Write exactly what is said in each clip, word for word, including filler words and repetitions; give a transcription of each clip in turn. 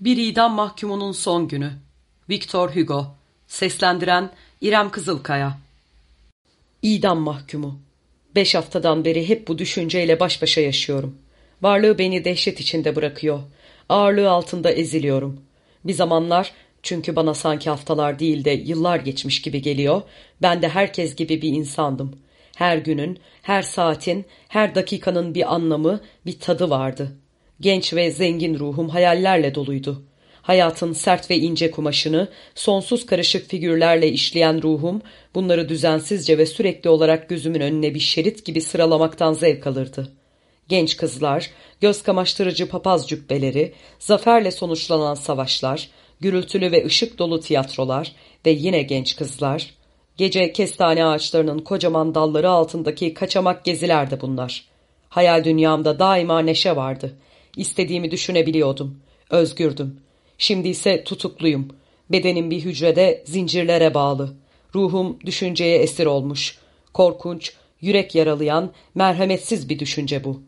Bir idam mahkumunun son günü. Victor Hugo. Seslendiren İrem Kızılkaya. İdam mahkumu. Beş haftadan beri hep bu düşünceyle baş başa yaşıyorum. Varlığı beni dehşet içinde bırakıyor. Ağırlığı altında eziliyorum. Bir zamanlar, çünkü bana sanki haftalar değil de yıllar geçmiş gibi geliyor, ben de herkes gibi bir insandım. Her günün, her saatin, her dakikanın bir anlamı, bir tadı vardı. Genç ve zengin ruhum hayallerle doluydu. Hayatın sert ve ince kumaşını, sonsuz karışık figürlerle işleyen ruhum, bunları düzensizce ve sürekli olarak gözümün önüne bir şerit gibi sıralamaktan zevk alırdı. Genç kızlar, göz kamaştırıcı papaz cübbeleri, zaferle sonuçlanan savaşlar, gürültülü ve ışık dolu tiyatrolar ve yine genç kızlar, gece kestane ağaçlarının kocaman dalları altındaki kaçamak geziler de bunlar. Hayal dünyamda daima neşe vardı. İstediğimi düşünebiliyordum. Özgürdüm. Şimdi ise tutukluyum. Bedenim bir hücrede zincirlere bağlı. Ruhum düşünceye esir olmuş. Korkunç, yürek yaralayan, merhametsiz bir düşünce bu.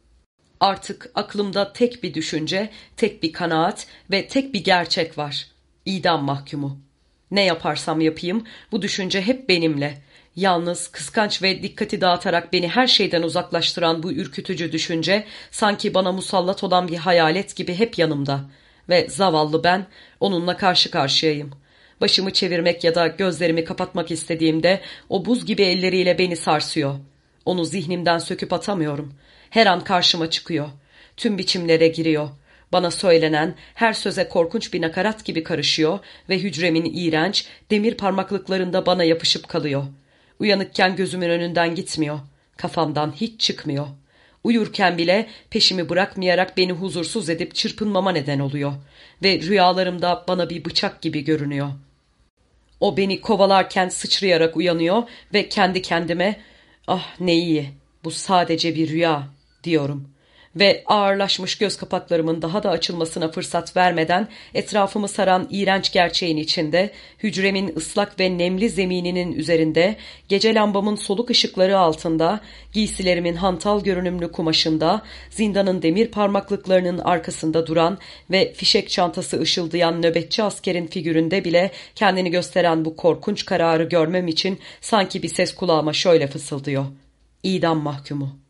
Artık aklımda tek bir düşünce, tek bir kanaat ve tek bir gerçek var. İdam mahkumu. Ne yaparsam yapayım, bu düşünce hep benimle. Yalnız, kıskanç ve dikkati dağıtarak beni her şeyden uzaklaştıran bu ürkütücü düşünce, sanki bana musallat olan bir hayalet gibi hep yanımda. Ve zavallı ben, onunla karşı karşıyayım. Başımı çevirmek ya da gözlerimi kapatmak istediğimde, o buz gibi elleriyle beni sarsıyor. Onu zihnimden söküp atamıyorum. Her an karşıma çıkıyor. Tüm biçimlere giriyor. Bana söylenen her söze korkunç bir nakarat gibi karışıyor ve hücremin iğrenç, demir parmaklıklarında bana yapışıp kalıyor. Uyanıkken gözümün önünden gitmiyor. Kafamdan hiç çıkmıyor. Uyurken bile peşimi bırakmayarak beni huzursuz edip çırpınmama neden oluyor. Ve rüyalarımda bana bir bıçak gibi görünüyor. O beni kovalarken sıçrayarak uyanıyor ve kendi kendime "Ah ne iyi, bu sadece bir rüya" diyorum. Ve ağırlaşmış göz kapaklarımın daha da açılmasına fırsat vermeden etrafımı saran iğrenç gerçeğin içinde, hücremin ıslak ve nemli zemininin üzerinde, gece lambamın soluk ışıkları altında, giysilerimin hantal görünümlü kumaşında, zindanın demir parmaklıklarının arkasında duran ve fişek çantası ışıldayan nöbetçi askerin figüründe bile kendini gösteren bu korkunç kararı görmem için sanki bir ses kulağıma şöyle fısıldıyor: İdam mahkumu.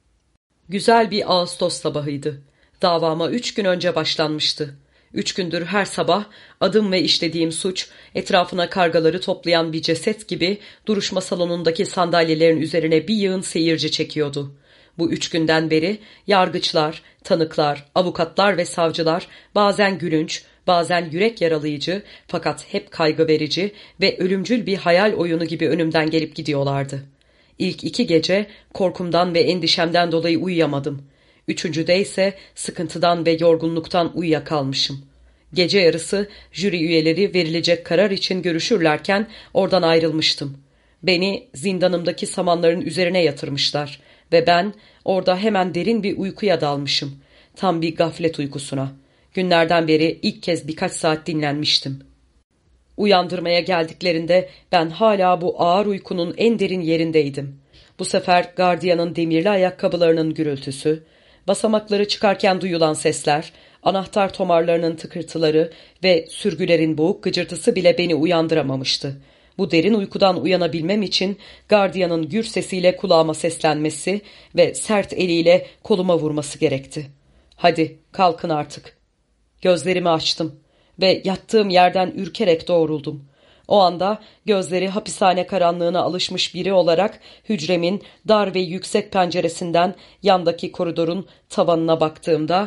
Güzel bir Ağustos sabahıydı. Davama üç gün önce başlanmıştı. Üç gündür her sabah adım ve işlediğim suç, etrafına kargaları toplayan bir ceset gibi duruşma salonundaki sandalyelerin üzerine bir yığın seyirci çekiyordu. Bu üç günden beri yargıçlar, tanıklar, avukatlar ve savcılar bazen gülünç, bazen yürek yaralayıcı fakat hep kaygı verici ve ölümcül bir hayal oyunu gibi önümden gelip gidiyorlardı. İlk iki gece korkumdan ve endişemden dolayı uyuyamadım. Üçüncüde ise sıkıntıdan ve yorgunluktan uyuyakalmışım. Gece yarısı jüri üyeleri verilecek karar için görüşürlerken oradan ayrılmıştım. Beni zindanımdaki samanların üzerine yatırmışlar ve ben orada hemen derin bir uykuya dalmışım. Tam bir gaflet uykusuna. Günlerden beri ilk kez birkaç saat dinlenmiştim. Uyandırmaya geldiklerinde ben hala bu ağır uykunun en derin yerindeydim. Bu sefer gardiyanın demirli ayakkabılarının gürültüsü, basamakları çıkarken duyulan sesler, anahtar tomarlarının tıkırtıları ve sürgülerin boğuk gıcırtısı bile beni uyandıramamıştı. Bu derin uykudan uyanabilmem için gardiyanın gür sesiyle kulağıma seslenmesi ve sert eliyle koluma vurması gerekti. "Hadi kalkın artık." Gözlerimi açtım ve yattığım yerden ürkerek doğruldum. O anda gözleri hapishane karanlığına alışmış biri olarak hücremin dar ve yüksek penceresinden yandaki koridorun tavanına baktığımda,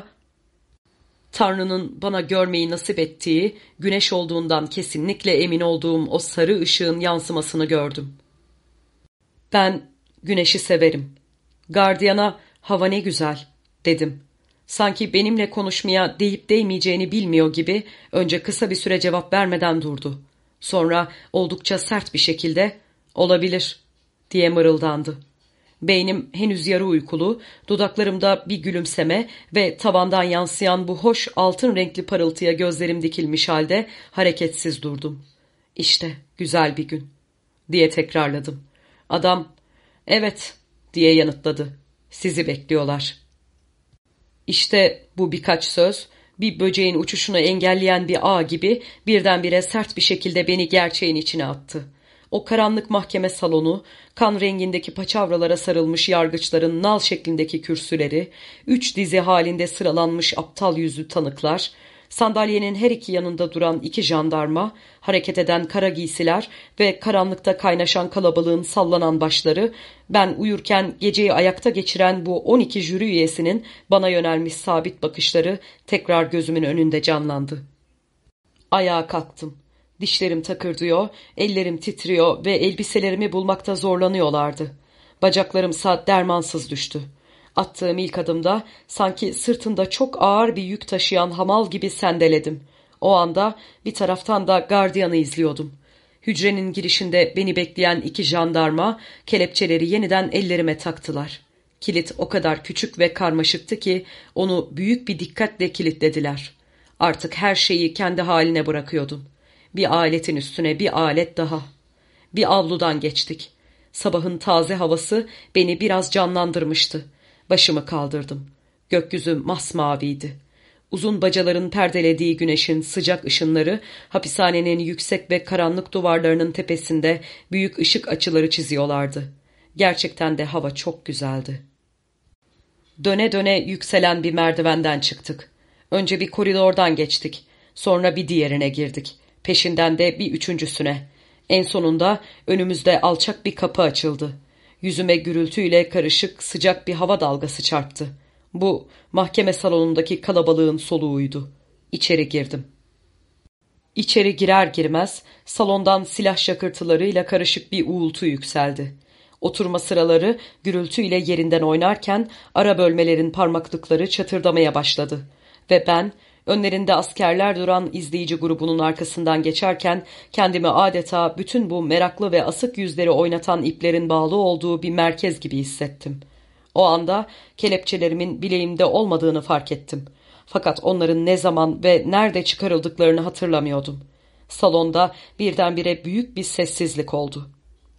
Tanrı'nın bana görmeyi nasip ettiği, güneş olduğundan kesinlikle emin olduğum o sarı ışığın yansımasını gördüm. "Ben güneşi severim. Gardiyana hava ne güzel," dedim. Sanki benimle konuşmaya değip değmeyeceğini bilmiyor gibi önce kısa bir süre cevap vermeden durdu. Sonra oldukça sert bir şekilde "Olabilir," diye mırıldandı. Beynim henüz yarı uykulu, dudaklarımda bir gülümseme ve tavandan yansıyan bu hoş altın renkli parıltıya gözlerim dikilmiş halde hareketsiz durdum. "İşte güzel bir gün," diye tekrarladım. Adam "Evet," diye yanıtladı. "Sizi bekliyorlar." İşte bu birkaç söz Bir böceğin uçuşunu engelleyen bir ağ gibi birdenbire sert bir şekilde beni gerçeğin içine attı. O karanlık mahkeme salonu, kan rengindeki paçavralara sarılmış yargıçların nal şeklindeki kürsüleri, üç dizi halinde sıralanmış aptal yüzlü tanıklar, sandalyenin her iki yanında duran iki jandarma, hareket eden kara giysiler ve karanlıkta kaynaşan kalabalığın sallanan başları, ben uyurken geceyi ayakta geçiren bu on iki jüri üyesinin bana yönelmiş sabit bakışları tekrar gözümün önünde canlandı. Ayağa kalktım. Dişlerim takırdıyor, ellerim titriyor ve elbiselerimi bulmakta zorlanıyorlardı. Bacaklarımsa dermansız düştü. Attığım ilk adımda sanki sırtında çok ağır bir yük taşıyan hamal gibi sendeledim. O anda bir taraftan da gardiyanı izliyordum. Hücrenin girişinde beni bekleyen iki jandarma kelepçeleri yeniden ellerime taktılar. Kilit o kadar küçük ve karmaşıktı ki onu büyük bir dikkatle kilitlediler. Artık her şeyi kendi haline bırakıyordum. Bir aletin üstüne bir alet daha. Bir avludan geçtik. Sabahın taze havası beni biraz canlandırmıştı. Başımı kaldırdım. Gökyüzü masmaviydi. Uzun bacaların perdelediği güneşin sıcak ışınları hapishanenin yüksek ve karanlık duvarlarının tepesinde büyük ışık açıları çiziyorlardı. Gerçekten de hava çok güzeldi. Döne döne yükselen bir merdivenden çıktık. Önce bir koridordan geçtik. Sonra bir diğerine girdik. Peşinden de bir üçüncüsüne. En sonunda önümüzde alçak bir kapı açıldı. Yüzüme gürültüyle karışık sıcak bir hava dalgası çarptı. Bu mahkeme salonundaki kalabalığın soluğuydu. İçeri girdim. İçeri girer girmez salondan silah şakırtılarıyla karışık bir uğultu yükseldi. Oturma sıraları gürültüyle yerinden oynarken ara bölmelerin parmaklıkları çatırdamaya başladı. Ve ben önlerinde askerler duran izleyici grubunun arkasından geçerken kendimi adeta bütün bu meraklı ve asık yüzleri oynatan iplerin bağlı olduğu bir merkez gibi hissettim. O anda kelepçelerimin bileğimde olmadığını fark ettim. Fakat onların ne zaman ve nerede çıkarıldıklarını hatırlamıyordum. Salonda birdenbire büyük bir sessizlik oldu.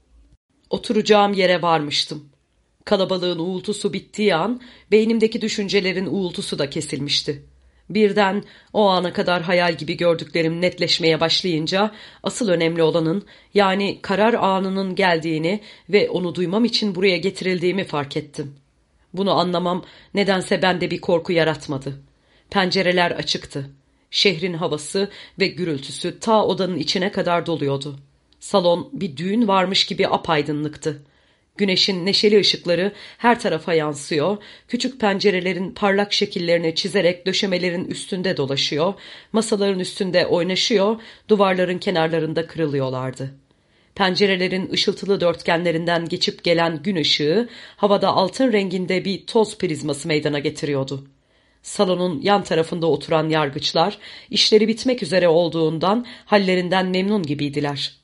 Oturacağım yere varmıştım. Kalabalığın uğultusu bittiği an beynimdeki düşüncelerin uğultusu da kesilmişti. Birden o ana kadar hayal gibi gördüklerim netleşmeye başlayınca asıl önemli olanın, yani karar anının geldiğini ve onu duymam için buraya getirildiğimi fark ettim. Bunu anlamam nedense bende bir korku yaratmadı. Pencereler açıktı. Şehrin havası ve gürültüsü ta odanın içine kadar doluyordu. Salon bir düğün varmış gibi apaydınlıktı. Güneşin neşeli ışıkları her tarafa yansıyor, küçük pencerelerin parlak şekillerini çizerek döşemelerin üstünde dolaşıyor, masaların üstünde oynaşıyor, duvarların kenarlarında kırılıyorlardı. Pencerelerin ışıltılı dörtgenlerinden geçip gelen gün ışığı havada altın renginde bir toz prizması meydana getiriyordu. Salonun yan tarafında oturan yargıçlar işleri bitmek üzere olduğundan hallerinden memnun gibiydiler.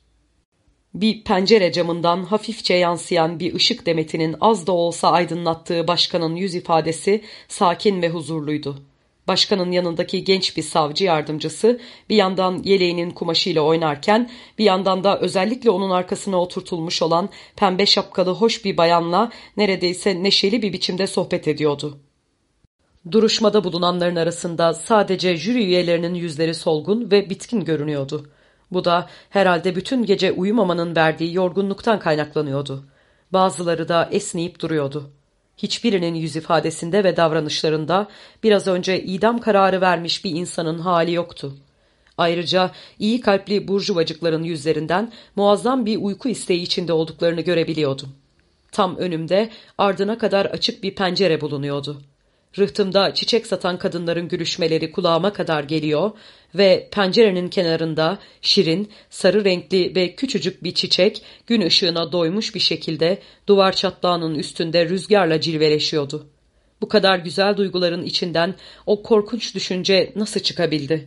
Bir pencere camından hafifçe yansıyan bir ışık demetinin az da olsa aydınlattığı başkanın yüz ifadesi sakin ve huzurluydu. Başkanın yanındaki genç bir savcı yardımcısı bir yandan yeleğinin kumaşıyla oynarken bir yandan da özellikle onun arkasına oturtulmuş olan pembe şapkalı hoş bir bayanla neredeyse neşeli bir biçimde sohbet ediyordu. Duruşmada bulunanların arasında sadece jüri üyelerinin yüzleri solgun ve bitkin görünüyordu. Bu da herhalde bütün gece uyumamanın verdiği yorgunluktan kaynaklanıyordu. Bazıları da esneyip duruyordu. Hiçbirinin yüz ifadesinde ve davranışlarında biraz önce idam kararı vermiş bir insanın hali yoktu. Ayrıca iyi kalpli burjuvacıkların yüzlerinden muazzam bir uyku isteği içinde olduklarını görebiliyordum. Tam önümde ardına kadar açık bir pencere bulunuyordu. Rıhtımda çiçek satan kadınların gülüşmeleri kulağıma kadar geliyor ve pencerenin kenarında şirin, sarı renkli ve küçücük bir çiçek gün ışığına doymuş bir şekilde duvar çatlağının üstünde rüzgarla cilveleşiyordu. Bu kadar güzel duyguların içinden o korkunç düşünce nasıl çıkabildi?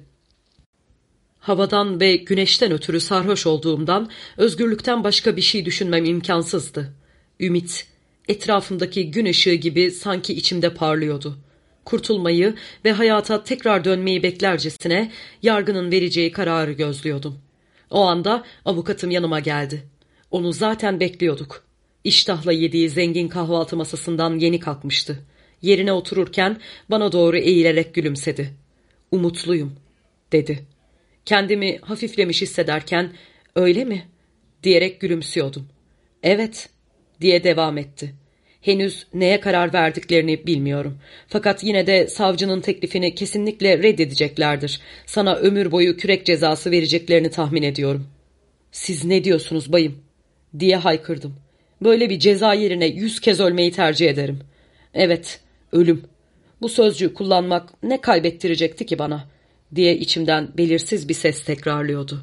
Havadan ve güneşten ötürü sarhoş olduğumdan özgürlükten başka bir şey düşünmem imkansızdı. Ümit, etrafımdaki gün ışığı gibi sanki içimde parlıyordu. Kurtulmayı ve hayata tekrar dönmeyi beklercesine yargının vereceği kararı gözlüyordum. O anda avukatım yanıma geldi. Onu zaten bekliyorduk. İştahla yediği zengin kahvaltı masasından yeni kalkmıştı. Yerine otururken bana doğru eğilerek gülümsedi. Umutluyum, dedi. Kendimi hafiflemiş hissederken, öyle mi, diyerek gülümsüyordum. Evet, diye devam etti. Henüz neye karar verdiklerini bilmiyorum. Fakat yine de savcının teklifini kesinlikle reddedeceklerdir. Sana ömür boyu kürek cezası vereceklerini tahmin ediyorum. Siz ne diyorsunuz bayım? Diye haykırdım. Böyle bir ceza yerine yüz kez ölmeyi tercih ederim. Evet, ölüm. Bu sözcüğü kullanmak ne kaybettirecekti ki bana? Diye içimden belirsiz bir ses tekrarlıyordu.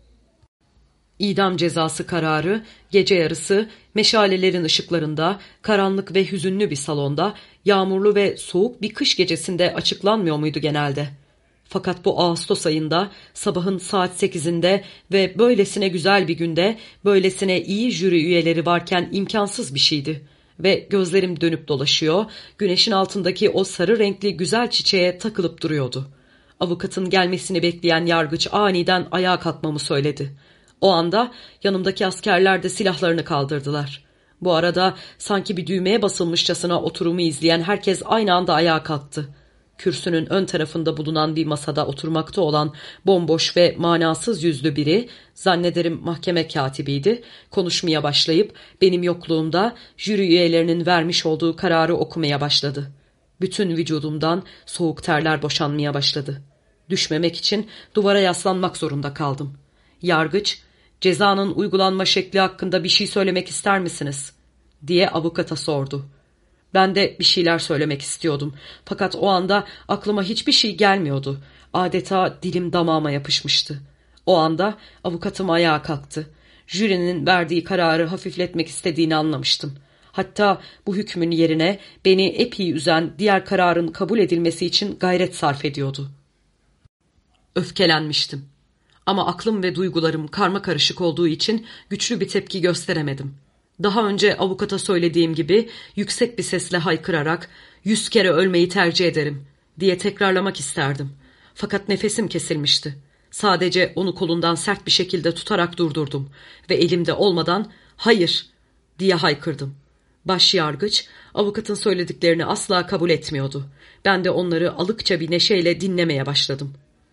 İdam cezası kararı gece yarısı meşalelerin ışıklarında karanlık ve hüzünlü bir salonda yağmurlu ve soğuk bir kış gecesinde açıklanmıyor muydu genelde? Fakat bu Ağustos ayında sabahın saat sekizinde ve böylesine güzel bir günde böylesine iyi jüri üyeleri varken imkansız bir şeydi. Ve gözlerim dönüp dolaşıyor, güneşin altındaki o sarı renkli güzel çiçeğe takılıp duruyordu. Avukatın gelmesini bekleyen yargıç aniden ayağa kalkmamı söyledi. O anda yanımdaki askerler de silahlarını kaldırdılar. Bu arada sanki bir düğmeye basılmışçasına oturumu izleyen herkes aynı anda ayağa kalktı. Kürsünün ön tarafında bulunan bir masada oturmakta olan bomboş ve manasız yüzlü biri, zannederim mahkeme katibiydi, konuşmaya başlayıp benim yokluğumda jüri üyelerinin vermiş olduğu kararı okumaya başladı. Bütün vücudumdan soğuk terler boşanmaya başladı. Düşmemek için duvara yaslanmak zorunda kaldım. Yargıç, "Cezanın uygulanma şekli hakkında bir şey söylemek ister misiniz?" diye avukata sordu. Ben de bir şeyler söylemek istiyordum. Fakat o anda aklıma hiçbir şey gelmiyordu. Adeta dilim damağıma yapışmıştı. O anda avukatım ayağa kalktı. Jürinin verdiği kararı hafifletmek istediğini anlamıştım. Hatta bu hükmün yerine beni epey üzen diğer kararın kabul edilmesi için gayret sarf ediyordu. Öfkelenmiştim. Ama aklım ve duygularım karmakarışık olduğu için güçlü bir tepki gösteremedim. Daha önce avukata söylediğim gibi yüksek bir sesle haykırarak yüz kere ölmeyi tercih ederim diye tekrarlamak isterdim. Fakat nefesim kesilmişti. Sadece onu kolundan sert bir şekilde tutarak durdurdum ve elimde olmadan hayır diye haykırdım. Başyargıç avukatın söylediklerini asla kabul etmiyordu. Ben de onları alıkça bir neşeyle dinlemeye başladım.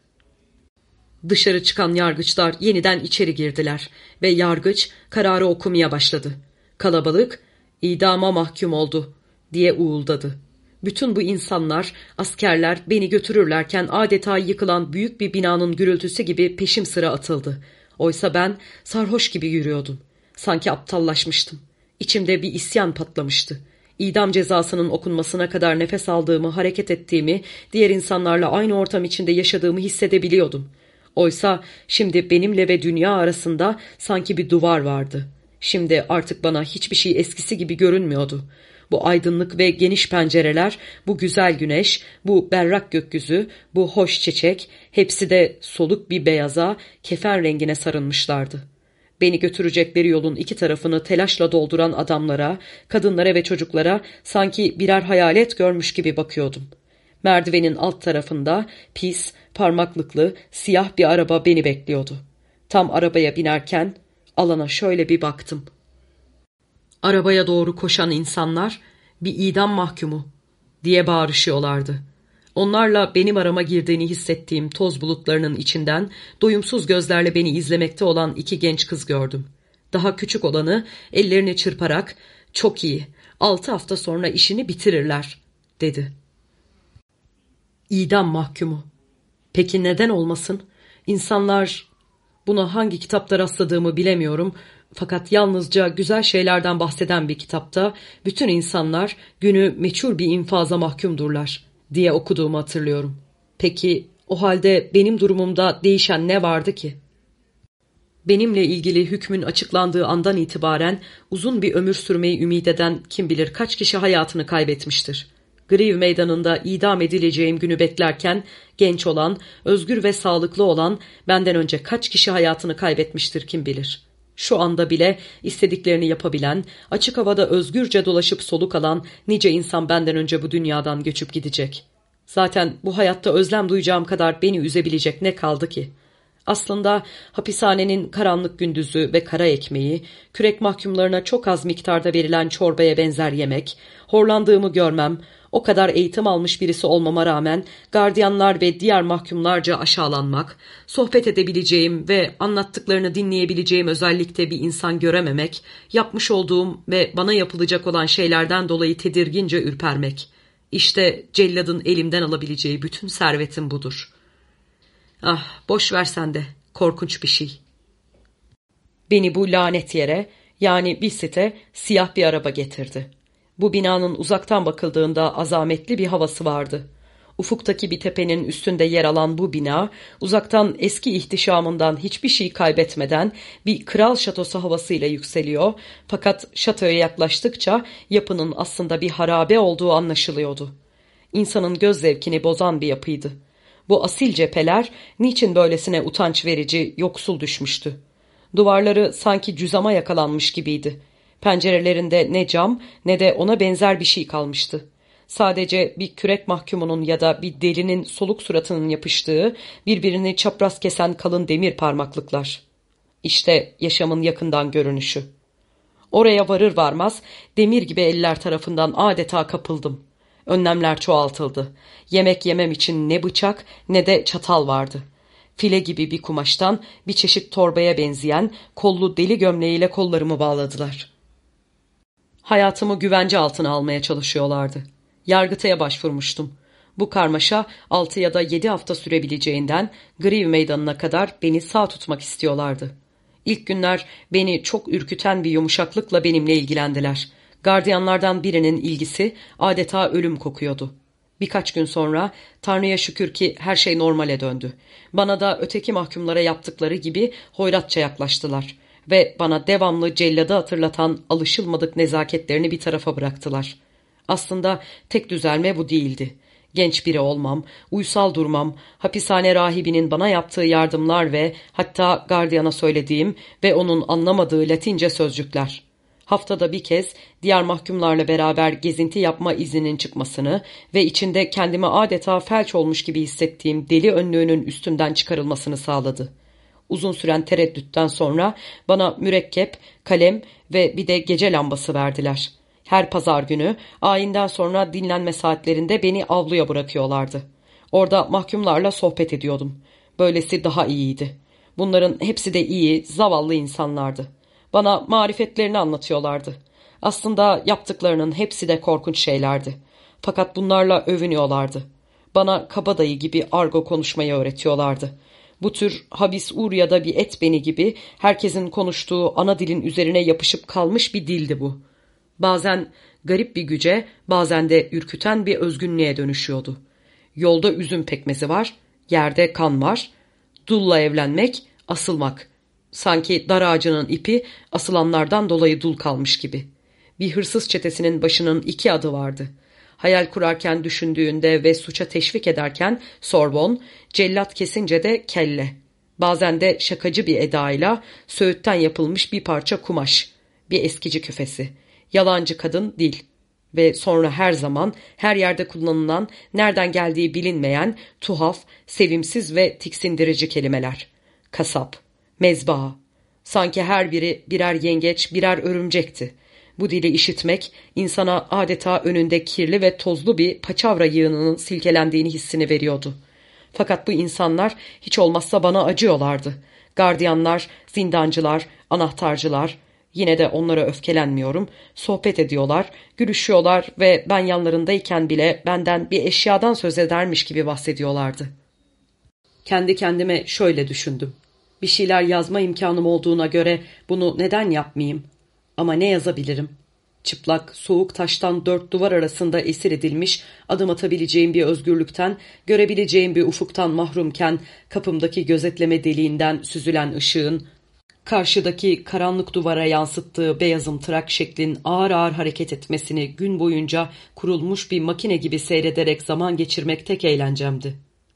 Dışarı çıkan yargıçlar yeniden içeri girdiler ve yargıç kararı okumaya başladı. Kalabalık, "İdama mahkum oldu," diye uğuldadı. Bütün bu insanlar, askerler beni götürürlerken adeta yıkılan büyük bir binanın gürültüsü gibi peşim sıra atıldı. Oysa ben sarhoş gibi yürüyordum. Sanki aptallaşmıştım. İçimde bir isyan patlamıştı. İdam cezasının okunmasına kadar nefes aldığımı, hareket ettiğimi, diğer insanlarla aynı ortam içinde yaşadığımı hissedebiliyordum. Oysa şimdi benimle ve dünya arasında sanki bir duvar vardı. Şimdi artık bana hiçbir şey eskisi gibi görünmüyordu. Bu aydınlık ve geniş pencereler, bu güzel güneş, bu berrak gökyüzü, bu hoş çiçek, hepsi de soluk bir beyaza, kefen rengine sarılmışlardı. Beni götürecekleri yolun iki tarafını telaşla dolduran adamlara, kadınlara ve çocuklara sanki birer hayalet görmüş gibi bakıyordum. Merdivenin alt tarafında pis, parmaklıklı, siyah bir araba beni bekliyordu. Tam arabaya binerken alana şöyle bir baktım. Arabaya doğru koşan insanlar "Bir idam mahkumu," diye bağırışıyorlardı. Onlarla benim arama girdiğini hissettiğim toz bulutlarının içinden doyumsuz gözlerle beni izlemekte olan iki genç kız gördüm. Daha küçük olanı ellerini çırparak "Çok iyi, altı hafta sonra işini bitirirler," dedi. İdam mahkumu. Peki neden olmasın? İnsanlar, buna hangi kitapta rastladığımı bilemiyorum, fakat yalnızca güzel şeylerden bahseden bir kitapta bütün insanlar günü meçhul bir infaza mahkumdurlar diye okuduğumu hatırlıyorum. Peki o halde benim durumumda değişen ne vardı ki? Benimle ilgili hükmün açıklandığı andan itibaren uzun bir ömür sürmeyi ümit eden kim bilir kaç kişi hayatını kaybetmiştir. Grev meydanında idam edileceğim günü beklerken genç olan, özgür ve sağlıklı olan benden önce kaç kişi hayatını kaybetmiştir kim bilir. Şu anda bile istediklerini yapabilen, açık havada özgürce dolaşıp soluk alan nice insan benden önce bu dünyadan göçüp gidecek. Zaten bu hayatta özlem duyacağım kadar beni üzebilecek ne kaldı ki? Aslında hapishanenin karanlık gündüzü ve kara ekmeği, kürek mahkumlarına çok az miktarda verilen çorbaya benzer yemek, horlandığımı görmem, O kadar eğitim almış birisi olmama rağmen gardiyanlar ve diğer mahkumlarca aşağılanmak, sohbet edebileceğim ve anlattıklarını dinleyebileceğim özellikle bir insan görememek, yapmış olduğum ve bana yapılacak olan şeylerden dolayı tedirgince ürpermek. İşte celladın elimden alabileceği bütün servetim budur. Ah, boş versen de, korkunç bir şey. Beni bu lanet yere, yani bir site, siyah bir araba getirdi. Bu binanın uzaktan bakıldığında azametli bir havası vardı. Ufuktaki bir tepenin üstünde yer alan bu bina, uzaktan eski ihtişamından hiçbir şey kaybetmeden bir kral şatosu havasıyla yükseliyor, fakat şatoya yaklaştıkça yapının aslında bir harabe olduğu anlaşılıyordu. İnsanın göz zevkini bozan bir yapıydı. Bu asil cepheler niçin böylesine utanç verici, yoksul düşmüştü? Duvarları sanki cüzama yakalanmış gibiydi. Pencerelerinde ne cam ne de ona benzer bir şey kalmıştı. Sadece bir kürek mahkumunun ya da bir delinin soluk suratının yapıştığı, birbirini çapraz kesen kalın demir parmaklıklar. İşte yaşamın yakından görünüşü. Oraya varır varmaz demir gibi eller tarafından adeta kapıldım. Önlemler çoğaltıldı. Yemek yemem için ne bıçak ne de çatal vardı. File gibi bir kumaştan bir çeşit torbaya benzeyen kollu deli gömleğiyle kollarımı bağladılar. Hayatımı güvence altına almaya çalışıyorlardı. Yargıtay'a başvurmuştum. Bu karmaşa altı ya da yedi hafta sürebileceğinden Griv Meydanı'na kadar beni sağ tutmak istiyorlardı. İlk günler beni çok ürküten bir yumuşaklıkla benimle ilgilendiler. Gardiyanlardan birinin ilgisi adeta ölüm kokuyordu. Birkaç gün sonra Tanrı'ya şükür ki her şey normale döndü. Bana da öteki mahkumlara yaptıkları gibi hoyratça yaklaştılar ve bana devamlı celladı hatırlatan alışılmadık nezaketlerini bir tarafa bıraktılar. Aslında tek düzelme bu değildi. Genç biri olmam, uysal durmam, hapishane rahibinin bana yaptığı yardımlar ve hatta gardiyana söylediğim ve onun anlamadığı Latince sözcükler. Haftada bir kez diğer mahkumlarla beraber gezinti yapma izninin çıkmasını ve içinde kendimi adeta felç olmuş gibi hissettiğim deli önlüğünün üstünden çıkarılmasını sağladı. Uzun süren tereddütten sonra bana mürekkep, kalem ve bir de gece lambası verdiler. Her pazar günü ayinden sonra dinlenme saatlerinde beni avluya bırakıyorlardı. Orada mahkumlarla sohbet ediyordum. Böylesi daha iyiydi. Bunların hepsi de iyi, zavallı insanlardı. Bana marifetlerini anlatıyorlardı. Aslında yaptıklarının hepsi de korkunç şeylerdi. Fakat bunlarla övünüyorlardı. Bana kabadayı gibi argo konuşmayı öğretiyorlardı. Bu tür habis uryada bir et beni gibi herkesin konuştuğu ana dilin üzerine yapışıp kalmış bir dildi bu. Bazen garip bir güce, bazen de ürküten bir özgünlüğe dönüşüyordu. Yolda üzüm pekmezi var, yerde kan var. Dulla evlenmek, asılmak. Sanki dar ağacının ipi asılanlardan dolayı dul kalmış gibi. Bir hırsız çetesinin başının iki adı vardı. Hayal kurarken düşündüğünde ve suça teşvik ederken Sorbon, cellat kesince de kelle. Bazen de şakacı bir edayla söğütten yapılmış bir parça kumaş, bir eskici küfesi, yalancı kadın dil ve sonra her zaman her yerde kullanılan, nereden geldiği bilinmeyen, tuhaf, sevimsiz ve tiksindirici kelimeler. Kasap, mezbaha. Sanki her biri birer yengeç, birer örümcekti. Bu dili işitmek, insana adeta önünde kirli ve tozlu bir paçavra yığınının silkelendiğini hissini veriyordu. Fakat bu insanlar hiç olmazsa bana acıyorlardı. Gardiyanlar, zindancılar, anahtarcılar, yine de onlara öfkelenmiyorum, sohbet ediyorlar, gülüşüyorlar ve ben yanlarındayken bile benden bir eşyadan söz edermiş gibi bahsediyorlardı. Kendi kendime şöyle düşündüm. Bir şeyler yazma imkanım olduğuna göre bunu neden yapmayayım? Ama ne yazabilirim? Çıplak, soğuk taştan dört duvar arasında esir edilmiş, adım atabileceğim bir özgürlükten, görebileceğim bir ufuktan mahrumken, kapımdaki gözetleme deliğinden süzülen ışığın, karşıdaki karanlık duvara yansıttığı beyazımtırak şeklin ağır ağır hareket etmesini gün boyunca kurulmuş bir makine gibi seyrederek zaman geçirmek tek eğlencemdi.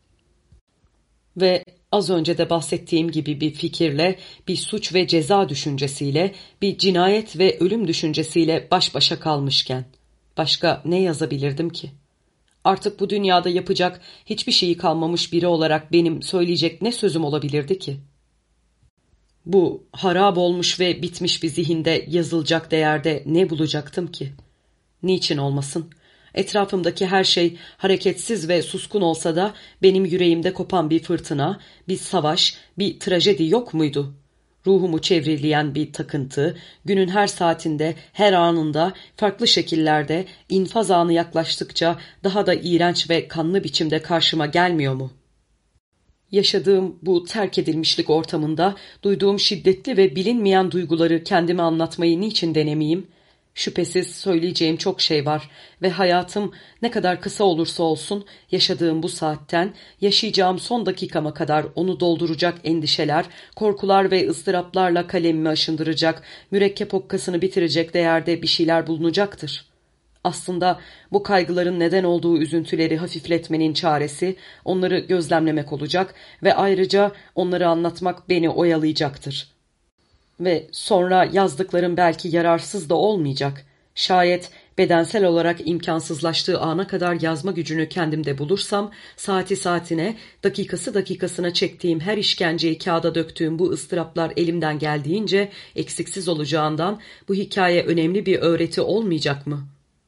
Ve az önce de bahsettiğim gibi bir fikirle, bir suç ve ceza düşüncesiyle, bir cinayet ve ölüm düşüncesiyle baş başa kalmışken, başka ne yazabilirdim ki? Artık bu dünyada yapacak hiçbir şeyi kalmamış biri olarak benim söyleyecek ne sözüm olabilirdi ki? Bu harap olmuş ve bitmiş bir zihinde yazılacak değerde ne bulacaktım ki? Niçin olmasın? Etrafımdaki her şey hareketsiz ve suskun olsa da benim yüreğimde kopan bir fırtına, bir savaş, bir trajedi yok muydu? Ruhumu çevreleyen bir takıntı, günün her saatinde, her anında, farklı şekillerde, infaz anı yaklaştıkça daha da iğrenç ve kanlı biçimde karşıma gelmiyor mu? Yaşadığım bu terk edilmişlik ortamında duyduğum şiddetli ve bilinmeyen duyguları kendime anlatmayı niçin denemeyeyim? Şüphesiz söyleyeceğim çok şey var ve hayatım ne kadar kısa olursa olsun yaşadığım bu saatten yaşayacağım son dakikama kadar onu dolduracak endişeler, korkular ve ıstıraplarla kalemimi aşındıracak, mürekkep okkasını bitirecek değerde bir şeyler bulunacaktır. Aslında bu kaygıların neden olduğu üzüntüleri hafifletmenin çaresi onları gözlemlemek olacak ve ayrıca onları anlatmak beni oyalayacaktır. Ve sonra yazdıklarım belki yararsız da olmayacak. Şayet bedensel olarak imkansızlaştığı ana kadar yazma gücünü kendimde bulursam, saati saatine, dakikası dakikasına çektiğim her işkenceyi kağıda döktüğüm bu ıstıraplar elimden geldiğince eksiksiz olacağından bu hikaye önemli bir öğreti olmayacak mı?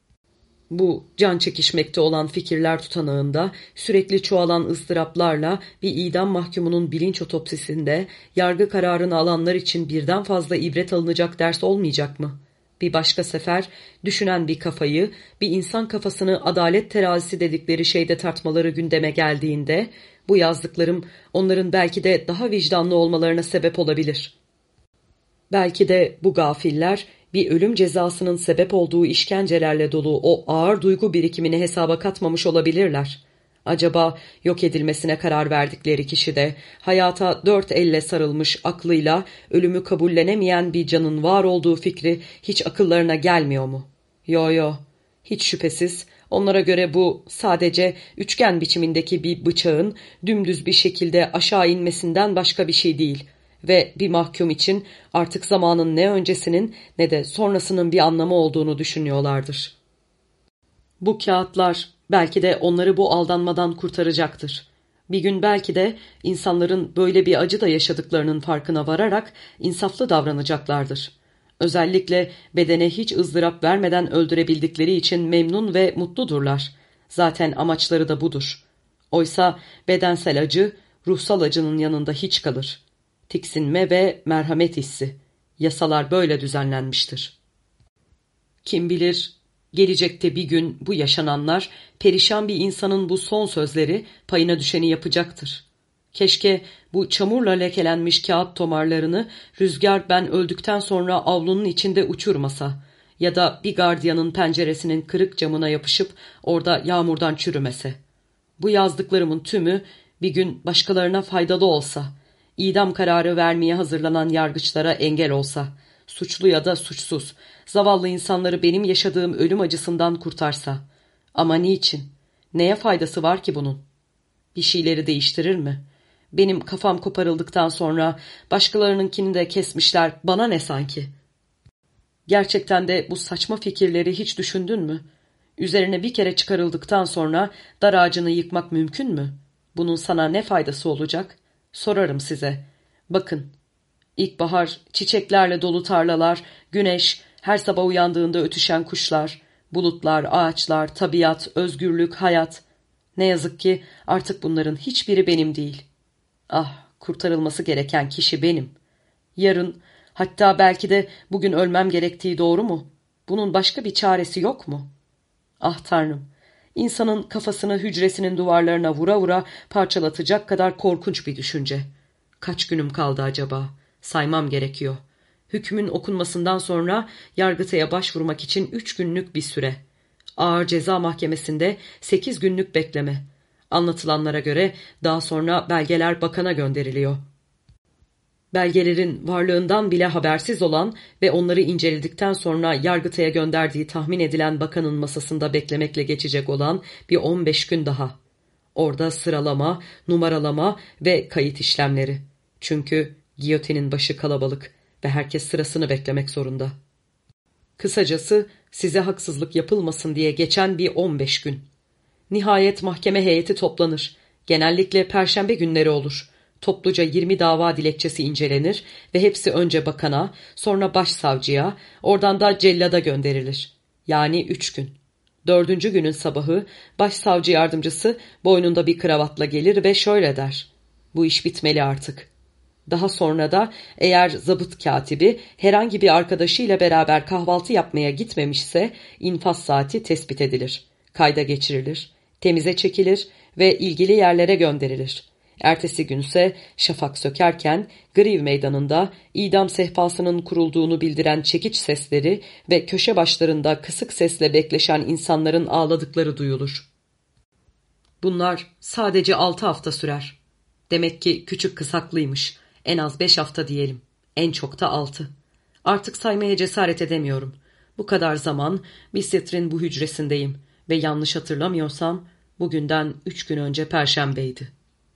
Bu can çekişmekte olan fikirler tutanağında sürekli çoğalan ızdıraplarla bir idam mahkumunun bilinç otopsisinde yargı kararını alanlar için birden fazla ibret alınacak ders olmayacak mı? Bir başka sefer düşünen bir kafayı, bir insan kafasını adalet terazisi dedikleri şeyde tartmaları gündeme geldiğinde bu yazdıklarım onların belki de daha vicdanlı olmalarına sebep olabilir. Belki de bu gafiller bir ölüm cezasının sebep olduğu işkencelerle dolu o ağır duygu birikimini hesaba katmamış olabilirler. Acaba yok edilmesine karar verdikleri kişi de hayata dört elle sarılmış aklıyla ölümü kabullenemeyen bir canın var olduğu fikri hiç akıllarına gelmiyor mu? Yo yo, hiç şüphesiz onlara göre bu sadece üçgen biçimindeki bir bıçağın dümdüz bir şekilde aşağı inmesinden başka bir şey değil. Ve bir mahkum için artık zamanın ne öncesinin ne de sonrasının bir anlamı olduğunu düşünüyorlardır. Bu kağıtlar belki de onları bu aldanmadan kurtaracaktır. Bir gün belki de insanların böyle bir acı da yaşadıklarının farkına vararak insaflı davranacaklardır. Özellikle bedene hiç ızdırap vermeden öldürebildikleri için memnun ve mutludurlar. Zaten amaçları da budur. Oysa bedensel acı ruhsal acının yanında hiç kalır. Tiksinme ve merhamet hissi. Yasalar böyle düzenlenmiştir. Kim bilir, gelecekte bir gün bu yaşananlar, perişan bir insanın bu son sözleri payına düşeni yapacaktır. Keşke bu çamurla lekelenmiş kağıt tomarlarını rüzgar ben öldükten sonra avlunun içinde uçurmasa ya da bir gardiyanın penceresinin kırık camına yapışıp orada yağmurdan çürümese. Bu yazdıklarımın tümü bir gün başkalarına faydalı olsa, İdam kararı vermeye hazırlanan yargıçlara engel olsa, suçlu ya da suçsuz, zavallı insanları benim yaşadığım ölüm acısından kurtarsa. Ama niçin? Neye faydası var ki bunun? Bir şeyleri değiştirir mi? Benim kafam koparıldıktan sonra başkalarınınkini de kesmişler, bana ne sanki? Gerçekten de bu saçma fikirleri hiç düşündün mü? Üzerine bir kere çıkarıldıktan sonra dar ağacını yıkmak mümkün mü? Bunun sana ne faydası olacak? Sorarım size. Bakın, ilkbahar, çiçeklerle dolu tarlalar, güneş, her sabah uyandığında ötüşen kuşlar, bulutlar, ağaçlar, tabiat, özgürlük, hayat. Ne yazık ki artık bunların hiçbiri benim değil. Ah, kurtarılması gereken kişi benim. Yarın, hatta belki de bugün ölmem gerektiği doğru mu? Bunun başka bir çaresi yok mu? Ah Tanrım! İnsanın kafasını hücresinin duvarlarına vura vura parçalatacak kadar korkunç bir düşünce. Kaç günüm kaldı acaba? Saymam gerekiyor. Hükmün okunmasından sonra Yargıtay'a başvurmak için üç günlük bir süre. Ağır Ceza Mahkemesi'nde sekiz günlük bekleme. Anlatılanlara göre daha sonra belgeler bakana gönderiliyor. Belgelerin varlığından bile habersiz olan ve onları inceledikten sonra Yargıtay'a gönderdiği tahmin edilen bakanın masasında beklemekle geçecek olan bir on beş gün daha. Orada sıralama, numaralama ve kayıt işlemleri. Çünkü giyotinin başı kalabalık ve herkes sırasını beklemek zorunda. Kısacası size haksızlık yapılmasın diye geçen bir on beş gün. Nihayet mahkeme heyeti toplanır. Genellikle perşembe günleri olur. Topluca yirmi dava dilekçesi incelenir ve hepsi önce bakana, sonra başsavcıya, oradan da cellada gönderilir. Yani üç gün. Dördüncü günün sabahı başsavcı yardımcısı boynunda bir kravatla gelir ve şöyle der: "Bu iş bitmeli artık." Daha sonra da eğer zabıt katibi herhangi bir arkadaşıyla beraber kahvaltı yapmaya gitmemişse infaz saati tespit edilir, kayda geçirilir, temize çekilir ve ilgili yerlere gönderilir. Ertesi günse şafak sökerken Griv meydanında idam sehpasının kurulduğunu bildiren çekiç sesleri ve köşe başlarında kısık sesle bekleşen insanların ağladıkları duyulur. Bunlar sadece altı hafta sürer. Demek ki küçük kısaklıymış. En az beş hafta diyelim. En çok da altı. Artık saymaya cesaret edemiyorum. Bu kadar zaman Bicetre'in bu hücresindeyim ve yanlış hatırlamıyorsam bugünden üç gün önce Perşembeydi.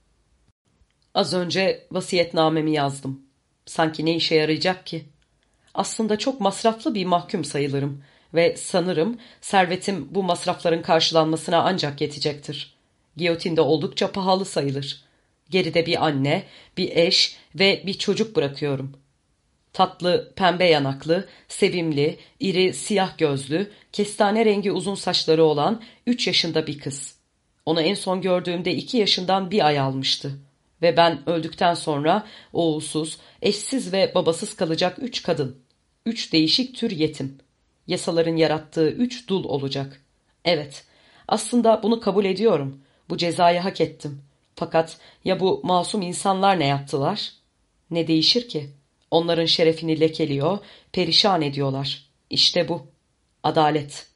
Az önce vasiyetnamemi yazdım. Sanki ne işe yarayacak ki? Aslında çok masraflı bir mahkum sayılırım ve sanırım servetim bu masrafların karşılanmasına ancak yetecektir. Giyotinde oldukça pahalı sayılır. Geride bir anne, bir eş ve bir çocuk bırakıyorum. Tatlı, pembe yanaklı, sevimli, iri, siyah gözlü, kestane rengi uzun saçları olan üç yaşında bir kız. Onu en son gördüğümde iki yaşından bir ay almıştı. Ve ben öldükten sonra oğulsuz, eşsiz ve babasız kalacak üç kadın. Üç değişik tür yetim. Yasaların yarattığı üç dul olacak. Evet, aslında bunu kabul ediyorum. Bu cezayı hak ettim. Fakat ya bu masum insanlar ne yaptılar? Ne değişir ki? Onların şerefini lekeliyor, perişan ediyorlar. İşte bu. Adalet.